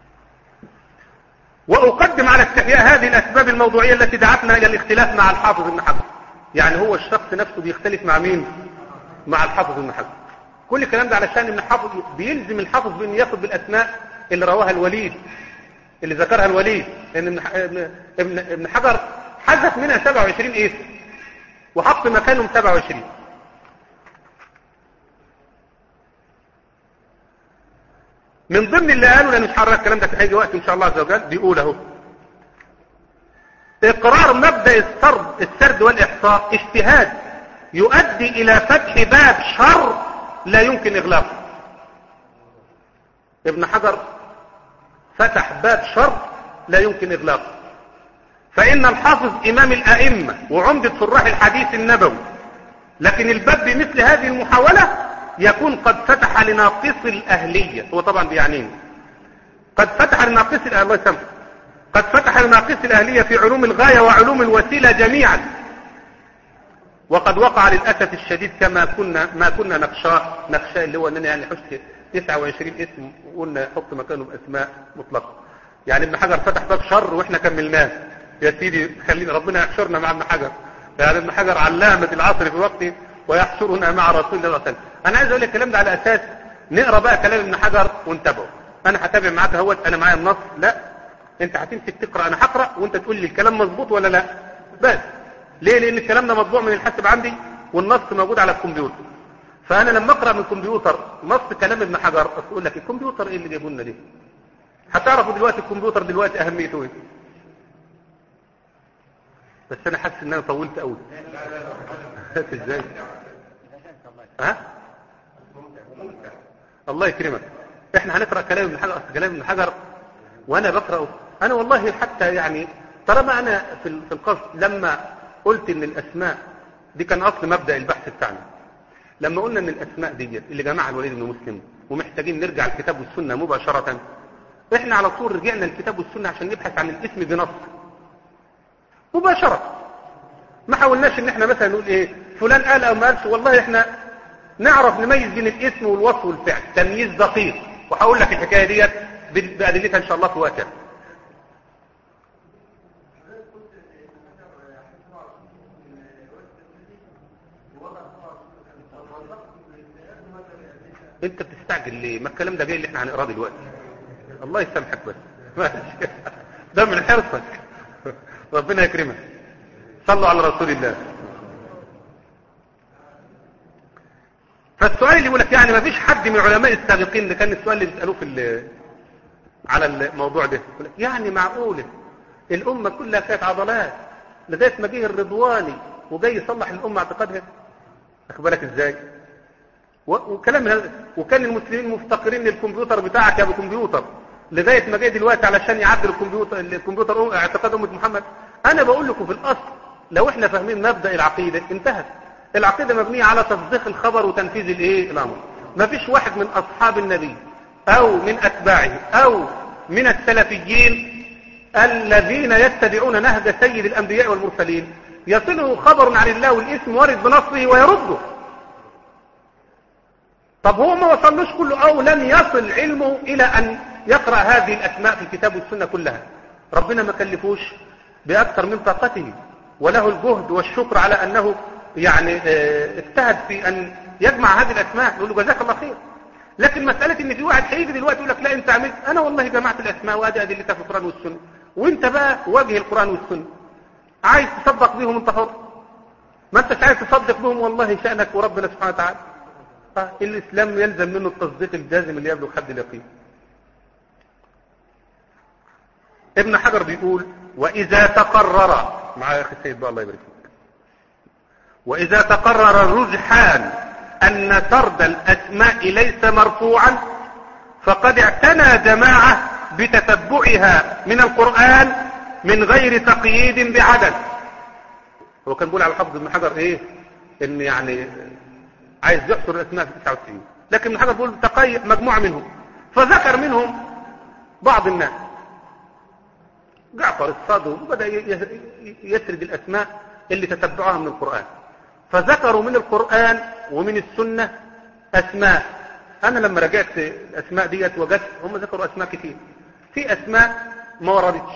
وأقدم على استحياء هذه الأسباب الموضوعية التي دعتنا إلى الاختلاف مع الحافظ ابن حجر. يعني هو الشخص نفسه بيختلف مع مين؟ مع الحافظ ابن حجر. كل الكلام ده علشان ابن حافظ بيلزم الحافظ بأن ياخد بالأسماء اللي رواها الوليد، اللي ذكرها الوليد، لأن ابن ابن حجر حذف منها سبعة وعشرين اسم وحط مكانهم سبعة وعشرين. من ضمن اللي قالوا لأن مش هنرى الكلام ده في هيجي وقت إن شاء الله عز وجل، بيقول اهو إقرار مبدأ السرد السرد والإحصاء اجتهاد يؤدي إلى فتح باب شر لا يمكن إغلاقه. ابن حجر فتح باب شر لا يمكن إغلاقه. فإن الحافظ إمام الأئمة وعمدة شراح الحديث النبوي، لكن الباب بمثل هذه المحاولة يكون قد فتح لناقص الأهلية، هو طبعا بيعنين قد فتح لناقص الأهلية، الله يسامحه، قد فتح لناقص الأهلية في علوم الغاية وعلوم الوسيلة جميعا، وقد وقع للأسف الشديد كما كنا ما كنا نخشاه نخشاه اللي هو أننا يعني حشت تسعة وعشرين اسم وقلنا حط مكانه بأسماء مطلقة. يعني ابن حجر فتح باب شر واحنا كملناه. يا سيدي خلينا ربنا يحشرنا مع ابن حجر، يعني ابن حجر علامة العصر في وقته ويحشرنا مع رسول الله صلى الله عليه وسلم. انا عايز اقول لك الكلام ده على اساس نقرا بقى كلام ابن حجر ونتابعه. انا هتابع معاك اهوت، انا معايا النص، لا انت هتمسك تقرا انا هقرا وانت تقول لي الكلام مظبوط ولا لا بس. ليه؟ لان الكلام ده مطبوع من الحاسب عندي والنص موجود على الكمبيوتر. فانا لما اقرا من الكمبيوتر نص كلام ابن حجر اقول لك الكمبيوتر ايه اللي جايبه لنا ده؟ هتعرفوا دلوقتي الكمبيوتر دلوقتي اهميته ايه. بس انا حاسس ان انا طولت قوي. ازاي؟ ها؟ الله يكرمك. احنا هنقرا كلام ابن حجر، كلام ابن حجر وانا بقراه انا والله حتى يعني طالما انا في في القصد لما قلت ان الاسماء دي كان اصل مبدا البحث بتاعنا. لما قلنا ان الاسماء دي اللي جمعها الوليد بن مسلم ومحتاجين نرجع الكتاب والسنه مباشره، احنا على طول رجعنا الكتاب والسنه عشان نبحث عن الاسم بنص مباشره. ما حاولناش ان احنا مثلا نقول ايه فلان قال او ما قالش، والله احنا نعرف نميز بين الاسم والوصف والفعل تمييز دقيق. وهقول لك الحكايه ديت بادلتها ان شاء الله في وقتها. انت بتستعجل ليه؟ ما الكلام ده جاي اللي احنا هنقراه دلوقتي. الله يسامحك بس ماشي. ده من حرصك ربنا يكرمك. صلوا على رسول الله. فالسؤال اللي يقول لك يعني ما فيش حد من العلماء السابقين، اللي كان السؤال اللي بيسالوه في على الموضوع ده، يعني معقوله الامه كلها كانت عضلات لغايه ما جه الرضواني وجاي يصلح الامه اعتقادها؟ واخد بالك ازاي؟ وكلام هذا، وكان المسلمين مفتقرين للكمبيوتر بتاعك يا ابو كمبيوتر لغايه ما جاي دلوقتي علشان يعدل الكمبيوتر الكمبيوتر اعتقاد امه محمد. انا بقول لكم في الاصل لو احنا فاهمين مبدا العقيده انتهت. العقيده مبنيه على تصديق الخبر وتنفيذ الايه الامر. ما فيش واحد من اصحاب النبي او من اتباعه او من السلفيين الذين يتبعون نهج سيد الانبياء والمرسلين يصله خبر عن الله والاسم وارد بنصه ويرده. طب هو ما وصلوش كله او لم يصل علمه الى ان يقرأ هذه الاسماء في الكتاب والسنة كلها. ربنا ما كلفوش باكثر من طاقته، وله الجهد والشكر على انه يعني اجتهد في ان يجمع هذه الاسماء. نقول له جزاك الله خير. لكن مسألة ان في واحد هيجي دلوقتي يقول لك لا انت عملت، انا والله جمعت الاسماء وادي ادلتها في القرآن والسنة، وانت بقى وجه القرآن والسنة عايز تصدق بهم انت حر، ما انتش عايز تصدق بهم والله شأنك وربنا سبحانه وتعالى. الإسلام يلزم منه التصديق الجازم اللي يبلغ حد اليقين. ابن حجر بيقول وإذا تقرر معايا يا أخي السيد بقى الله يبارك فيك، وإذا تقرر الرجحان أن سرد الأسماء ليس مرفوعا فقد اعتنى جماعة بتتبعها من القرآن من غير تقييد بعدد. هو كان بيقول على حفظ ابن حجر ايه ان يعني عايز يحصر الاسماء في تسعة وتسعين، لكن ابن حجر بيقول تقيد مجموعة منهم، فذكر منهم بعض الناس جعفر الصادق وبدأ يسرد الاسماء اللي تتبعها من القرآن. فذكروا من القرآن ومن السنة اسماء. انا لما رجعت الاسماء ديت وجدت هم ذكروا اسماء كتير. في اسماء ما وردتش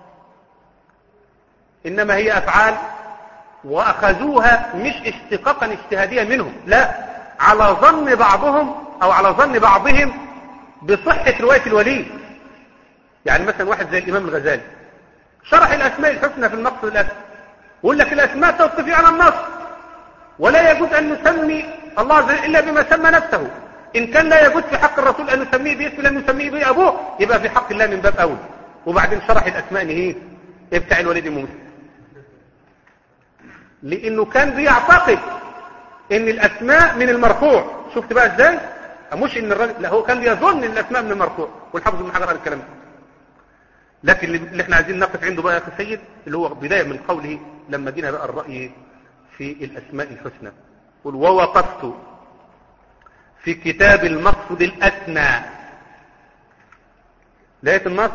انما هي افعال واخذوها مش اشتقاقا اجتهاديا منهم، لا على ظن بعضهم او على ظن بعضهم بصحة رواية الوليد. يعني مثلا واحد زي الامام الغزالي شرح الاسماء الحسنى في المقصد الاسمى ويقول لك الاسماء توقفي على النص ولا يجوز ان نسمي الله عز وجل الا بما سمى نفسه. ان كان لا يجوز في حق الرسول ان نسميه باسم لم نسميه به ابوه يبقى في حق الله من باب اولى. وبعدين شرح الاسماء نهيه بتاع الوليد بن مسلم لانه كان بيعتقد ان الاسماء من المرفوع. شفت بقى ازاي؟ مش ان الراجل، لا هو كان بيظن ان الاسماء من المرفوع، والحافظ ابن حجر قال الكلام ده. لكن اللي احنا عايزين نقف عنده بقى يا اخي سيد، اللي هو بدايه من قوله لما جينا بقى الراي في الاسماء الحسنى، قل ووقفت في كتاب المقصد الاسنى. لقيت النص؟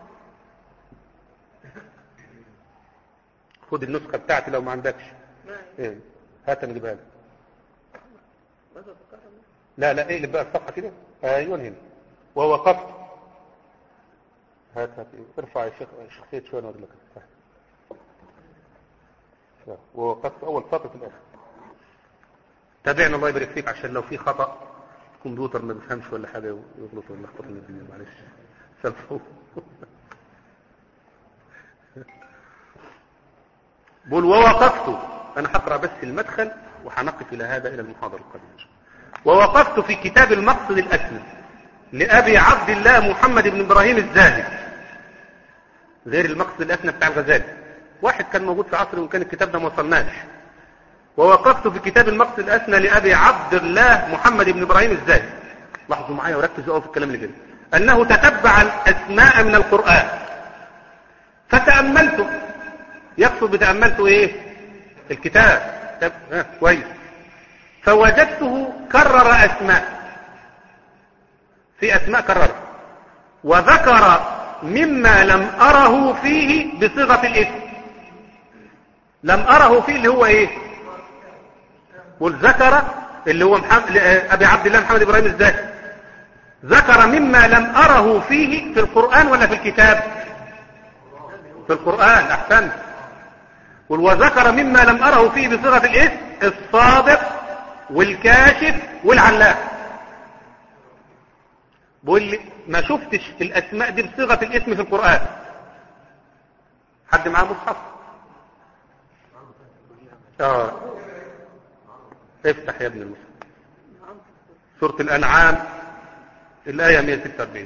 خد النسخه بتاعتي لو ما عندكش. ايه هات نجيبها لك. لا لا اقلب بقى الصفحه كده. ايوه هنا ووقفت. هات هات ارفع الشيخ شخصيه شويه نقول لك. ووقفت اول سطر في الاخر. تابعنا الله يبارك فيك، عشان لو في خطا الكمبيوتر ما بيفهمش ولا حاجه يغلط ولا يخبط من الدنيا، معلش سامحوه. بقول ووقفت، انا هقرا بس المدخل وهنقف الى هذا الى المحاضره القادمه. ووقفت في كتاب المقصد الاسنى لابي عبد الله محمد بن ابراهيم الزاهد، غير المقصد الاسنى بتاع الغزالي، واحد كان موجود في عصره وكان الكتاب ده ما وصلناش. ووقفت في كتاب المقصد الاسنى لابي عبد الله محمد بن ابراهيم الزاهد، لاحظوا معايا وركزوا قوي في الكلام اللي جاي، انه تتبع الاسماء من القران فتاملته. يقصد بتاملته ايه؟ الكتاب. ها كويس. فوجدته كرر اسماء، في اسماء كررها، وذكر مما لم اره فيه بصيغه الاسم. لم اره فيه اللي هو ايه؟ والذكر اللي هو محمد ابي عبد الله محمد ابراهيم الزاهد ذكر مما لم اره فيه في القران ولا في الكتاب؟ في القران. احسنت. وذكر مما لم اره فيه بصيغه الاسم الصادق والكاشف والعلام. بقول لي ما شفتش الاسماء دي بصيغه الاسم في القران. حد معاه مصحف؟ اه افتح يا ابن المصحف سوره الانعام الايه مئة وستة وأربعين.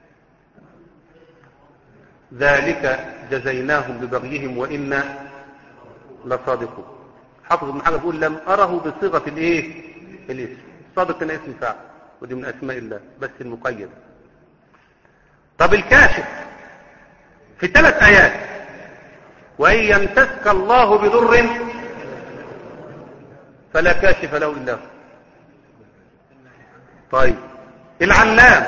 ذلك جزيناهم ببغيهم وانا لصادقون. حافظ ابن حجر بيقول لم اره بصيغه الايه؟ الاسم. الصادق هنا اسم فاعل، ودي من اسماء الله بس المقيد. طب الكاشف في ثلاث ايات، وان يمسسك الله بضر فلا كاشف له الا هو. طيب العلام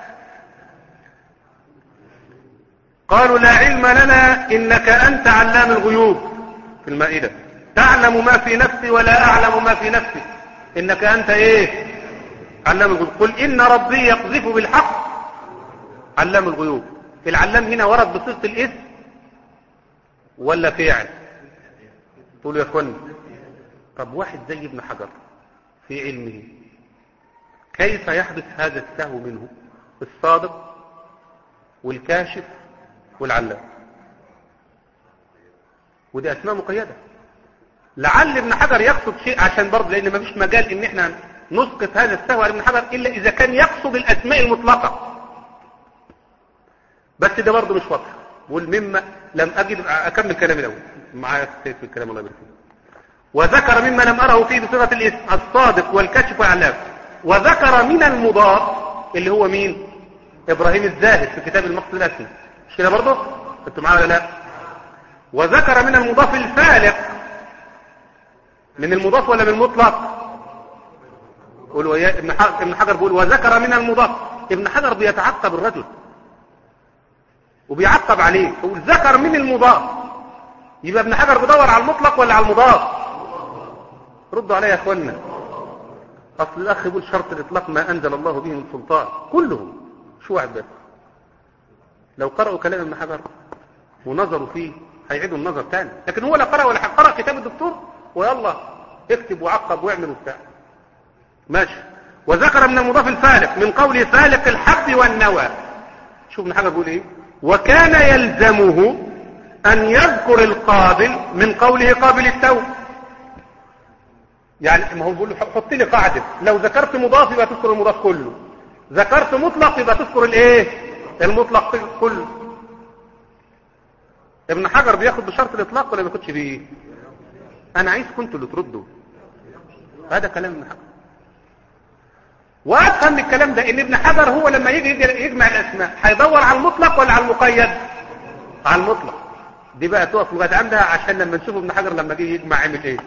قالوا لا علم لنا انك انت علام الغيوب في المائده. تعلم ما في نفسي ولا اعلم ما في نفسي انك انت ايه؟ علام الغيوب. قل ان ربي يقذف بالحق علام الغيوب. العلام هنا ورد بصيغه الاسم ولا فعل؟ تقولوا يا اخواني طب واحد زي ابن حجر في علمه كيف يحدث هذا السهو منه؟ الصادق والكاشف والعلام، ودي اسماء مقيده. لعل ابن حجر يقصد شيء، عشان برضه لان ما فيش مجال ان احنا نسقط هذا السهو على ابن حجر الا اذا كان يقصد الاسماء المطلقه، بس ده برضه مش واضح. والمما لم اجد اكمل كلامي الاول معايا في الكلام الله يبارك فيك. وذكر مما لم اره فيه بصيغه الاسم الصادق والكشف والعلام، وذكر من المضاف اللي هو مين؟ ابراهيم الزاهد في كتاب المقصد الاسنى. مش كده برضه؟ انتوا معايا ولا لا؟ وذكر من المضاف الفالق. من المضاف ولا من المطلق؟ قولوا يا ابن حجر. ابن حجر بيقول وذكر من المضاف. ابن حجر بيتعقب الرجل وبيعقب عليه، يقول ذكر من المضاف. يبقى ابن حجر بيدور على المطلق ولا على المضاف؟ ردوا عليا يا اخوانا. اصل الاخ يقول شرط الاطلاق ما انزل الله به من سلطان، كلهم شو واحد بس. لو قرأوا كلام ابن حجر ونظروا فيه هيعيدوا النظر تاني، لكن هو لا قرأ ولا قرأ كتاب الدكتور ويلا اكتب وعقب واعمل وبتاع ماشي. وذكر من المضاف الفالق من قوله فالق الحب والنوى. شوف ابن حجر بيقول ايه؟ وكان يلزمه ان يذكر القابل من قوله قابل التوب. يعني ما هو بيقول له حط لي قاعده، لو ذكرت مضاف يبقى تذكر المضاف كله، ذكرت مطلق يبقى تذكر الايه؟ المطلق كله. ابن حجر بياخد بشرط الاطلاق ولا بياخدش بيه؟ انا عايز كنتوا اللي تردوا. هذا كلام ابن حجر. وافهم من الكلام ده ان ابن حجر هو لما يجي يجمع الاسماء هيدور على المطلق ولا على المقيد؟ على المطلق. دي بقى تقف لغايه عندها عشان لما نشوف ابن حجر لما جه يجمع عمل ايه.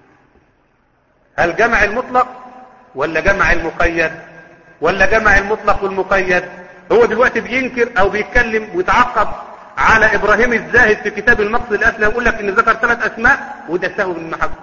هل جمع المطلق ولا جمع المقيد ولا جمع المطلق والمقيد؟ هو دلوقتي بينكر او بيتكلم ويتعقب على ابراهيم الزاهد في كتاب المقصد الاسلم، يقول لك ان ذكر ثلاث اسماء وده سهو ابن حجر.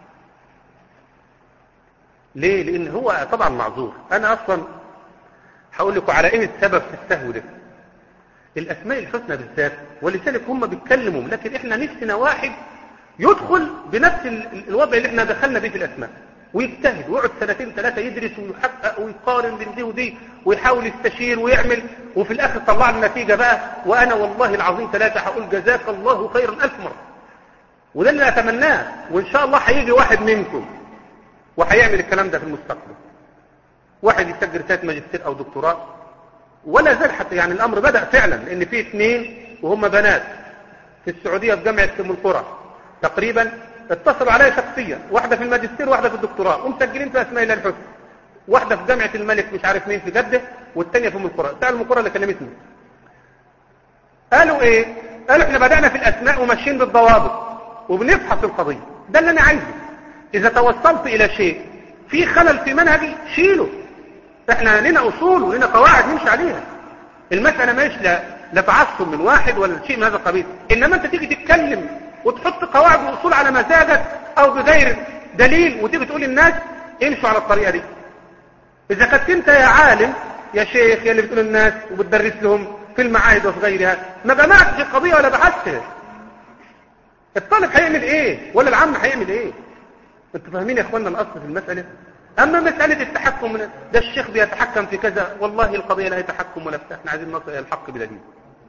ليه؟ لان هو طبعا معذور. انا اصلا هقول لكم على ايه السبب في السهو ده. الاسماء الحسنى بالذات، ولذلك هم بيتكلموا، لكن احنا نفسنا واحد يدخل بنفس الوضع اللي احنا دخلنا بيه في الاسماء ويجتهد ويقعد سنتين ثلاثه يدرس ويحقق ويقارن بين دي ودي ويحاول يستشير ويعمل، وفي الاخر طلع لنا نتيجه بقى. وانا والله العظيم ثلاثه هقول جزاك الله خيرا الف مره، وده اللي اتمناه. وان شاء الله هيجي واحد منكم وهيعمل الكلام ده في المستقبل، واحد يسجل رساله ماجستير او دكتوراه، ولا زال حتى يعني الامر بدا فعلا، لان في اثنين وهم بنات في السعوديه في جامعه ام القرى تقريبا اتصلوا عليا شخصيا، واحده في الماجستير واحده في الدكتوراه، ومسجلين في اسماء الله الحسنى. واحده في جامعه الملك مش عارف مين في جده، والثانيه في ام القرى. بتاع ام القرى اللي كلمتني قالوا ايه؟ قالوا احنا بدانا في الاسماء وماشيين بالضوابط وبنفحص القضيه. ده اللي انا عايزه. اذا توصلت الى شيء في خلل في منهجي شيله. احنا لنا اصول ولنا قواعد نمشي عليها. المساله مش لا لا تعصب من واحد ولا شيء من هذا القبيل، انما انت تيجي تتكلم وتحط قواعد واصول على مزاجك او بغير دليل وتيجي تقول للناس امشوا على الطريقه دي. اذا كنت انت يا عالم يا شيخ يا اللي بتقول الناس وبتدرس لهم في المعاهد وفي غيرها ما جمعتش في القضيه ولا بحثتها، الطالب هيعمل ايه ولا العام هيعمل ايه؟ انتوا فاهمين يا اخوانا الاصل في المساله؟ اما مساله التحكم من ده الشيخ بيتحكم في كذا، والله القضيه لا يتحكم ولا بتاع، احنا عايزين نصل الى الحق بدليل.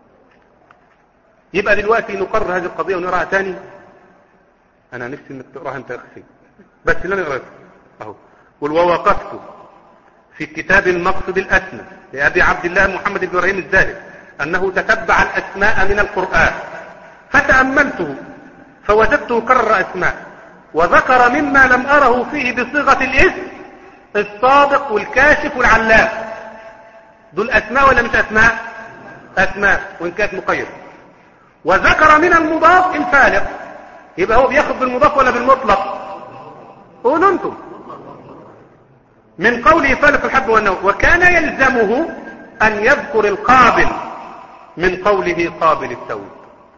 يبقى دلوقتي نقرر هذه القضيه ونقراها ثاني. انا نفسي انك تقراها انت يا اخي، بس لا نقراها اهو. قل ووقفت في كتاب المقصد الاسمى لابي عبد الله محمد بن ابراهيم الزاهد انه تتبع الاسماء من القران، فتاملته فوجدته كرر اسماء وذكر مما لم اره فيه بصيغه الاسم الصادق والكاشف والعلام. دول اسماء ولا مش اسماء؟ اسماء وان كانت مقيده. وذكر من المضاف الفارق. يبقى هو بياخد بالمضاف ولا بالمطلق؟ قولوا انتم. من قوله فالق الحب والنوى، وكان يلزمه ان يذكر القابل من قوله قابل التوب.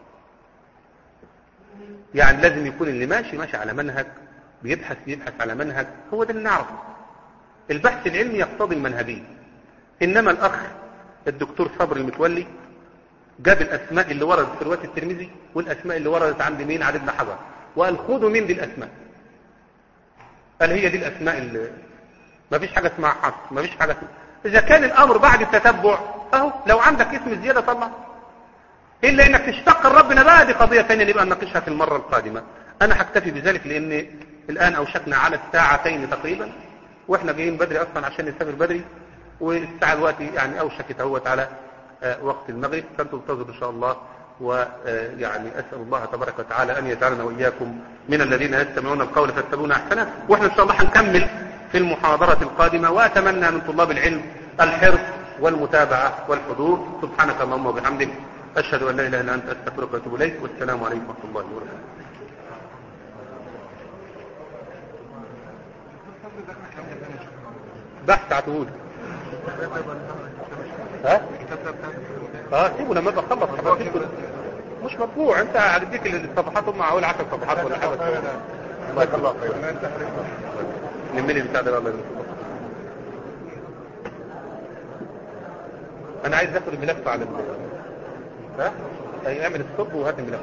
يعني لازم يكون اللي ماشي ماشي على منهج، بيبحث بيبحث على منهج، هو ده اللي نعرفه. البحث العلمي يقتضي المنهجيه. انما الاخ الدكتور صبري المتولي جاب الاسماء اللي وردت في روايه الترمذي والاسماء اللي وردت عند مين؟ عند ابن حجر، وقال خذوا من دي الاسماء. قال هي دي الاسماء اللي ما فيش حاجه اسمها حصر، ما فيش حاجه اسمها. اذا كان الامر بعد التتبع اهو، لو عندك اسم زياده طلع، الا انك تشتق ربنا بقى دي قضيه ثانيه نبقى نناقشها في المره القادمه. انا هكتفي بذلك لان الان اوشكنا على الساعتين تقريبا، واحنا جايين بدري اصلا عشان نسافر بدري، والساعه دلوقتي يعني اوشكت اهوت على وقت المغرب، فانتظروا ان شاء الله. ويعني اسال الله تبارك وتعالى ان يجعلنا واياكم من الذين يستمعون القول فيتبعون احسنه، واحنا ان شاء الله هنكمل في المحاضره القادمه. واتمنى من طلاب العلم الحرص والمتابعه والحضور. سبحانك اللهم وبحمدك، اشهد ان لا اله الا انت، استغفرك واتوب اليك، والسلام عليكم ورحمه الله وبركاته. بحث عتهود ها؟ اه سيبه لما ابقى اخلص حضرتك. مش مطبوع، انت هديك الصفحات هم اول عشر صفحات ولا حاجه. الله يخليك خير. نملي بتاع ده الله يرحمه. انا عايز اخد الملف على ال ها؟ اي اعمل الصب وهات الملف.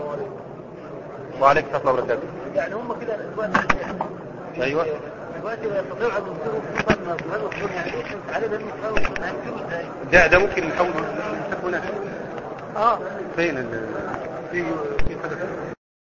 وعليك السلام وبركاته. يعني هم كده دلوقتي ايوه دلوقتي يستطيعوا ان يصيروا خطوط مصدر يعني ايه عليه ده نحاول نحكمه ازاي؟ ده ده ممكن نحاول هنا. اه فين ال في في حاجه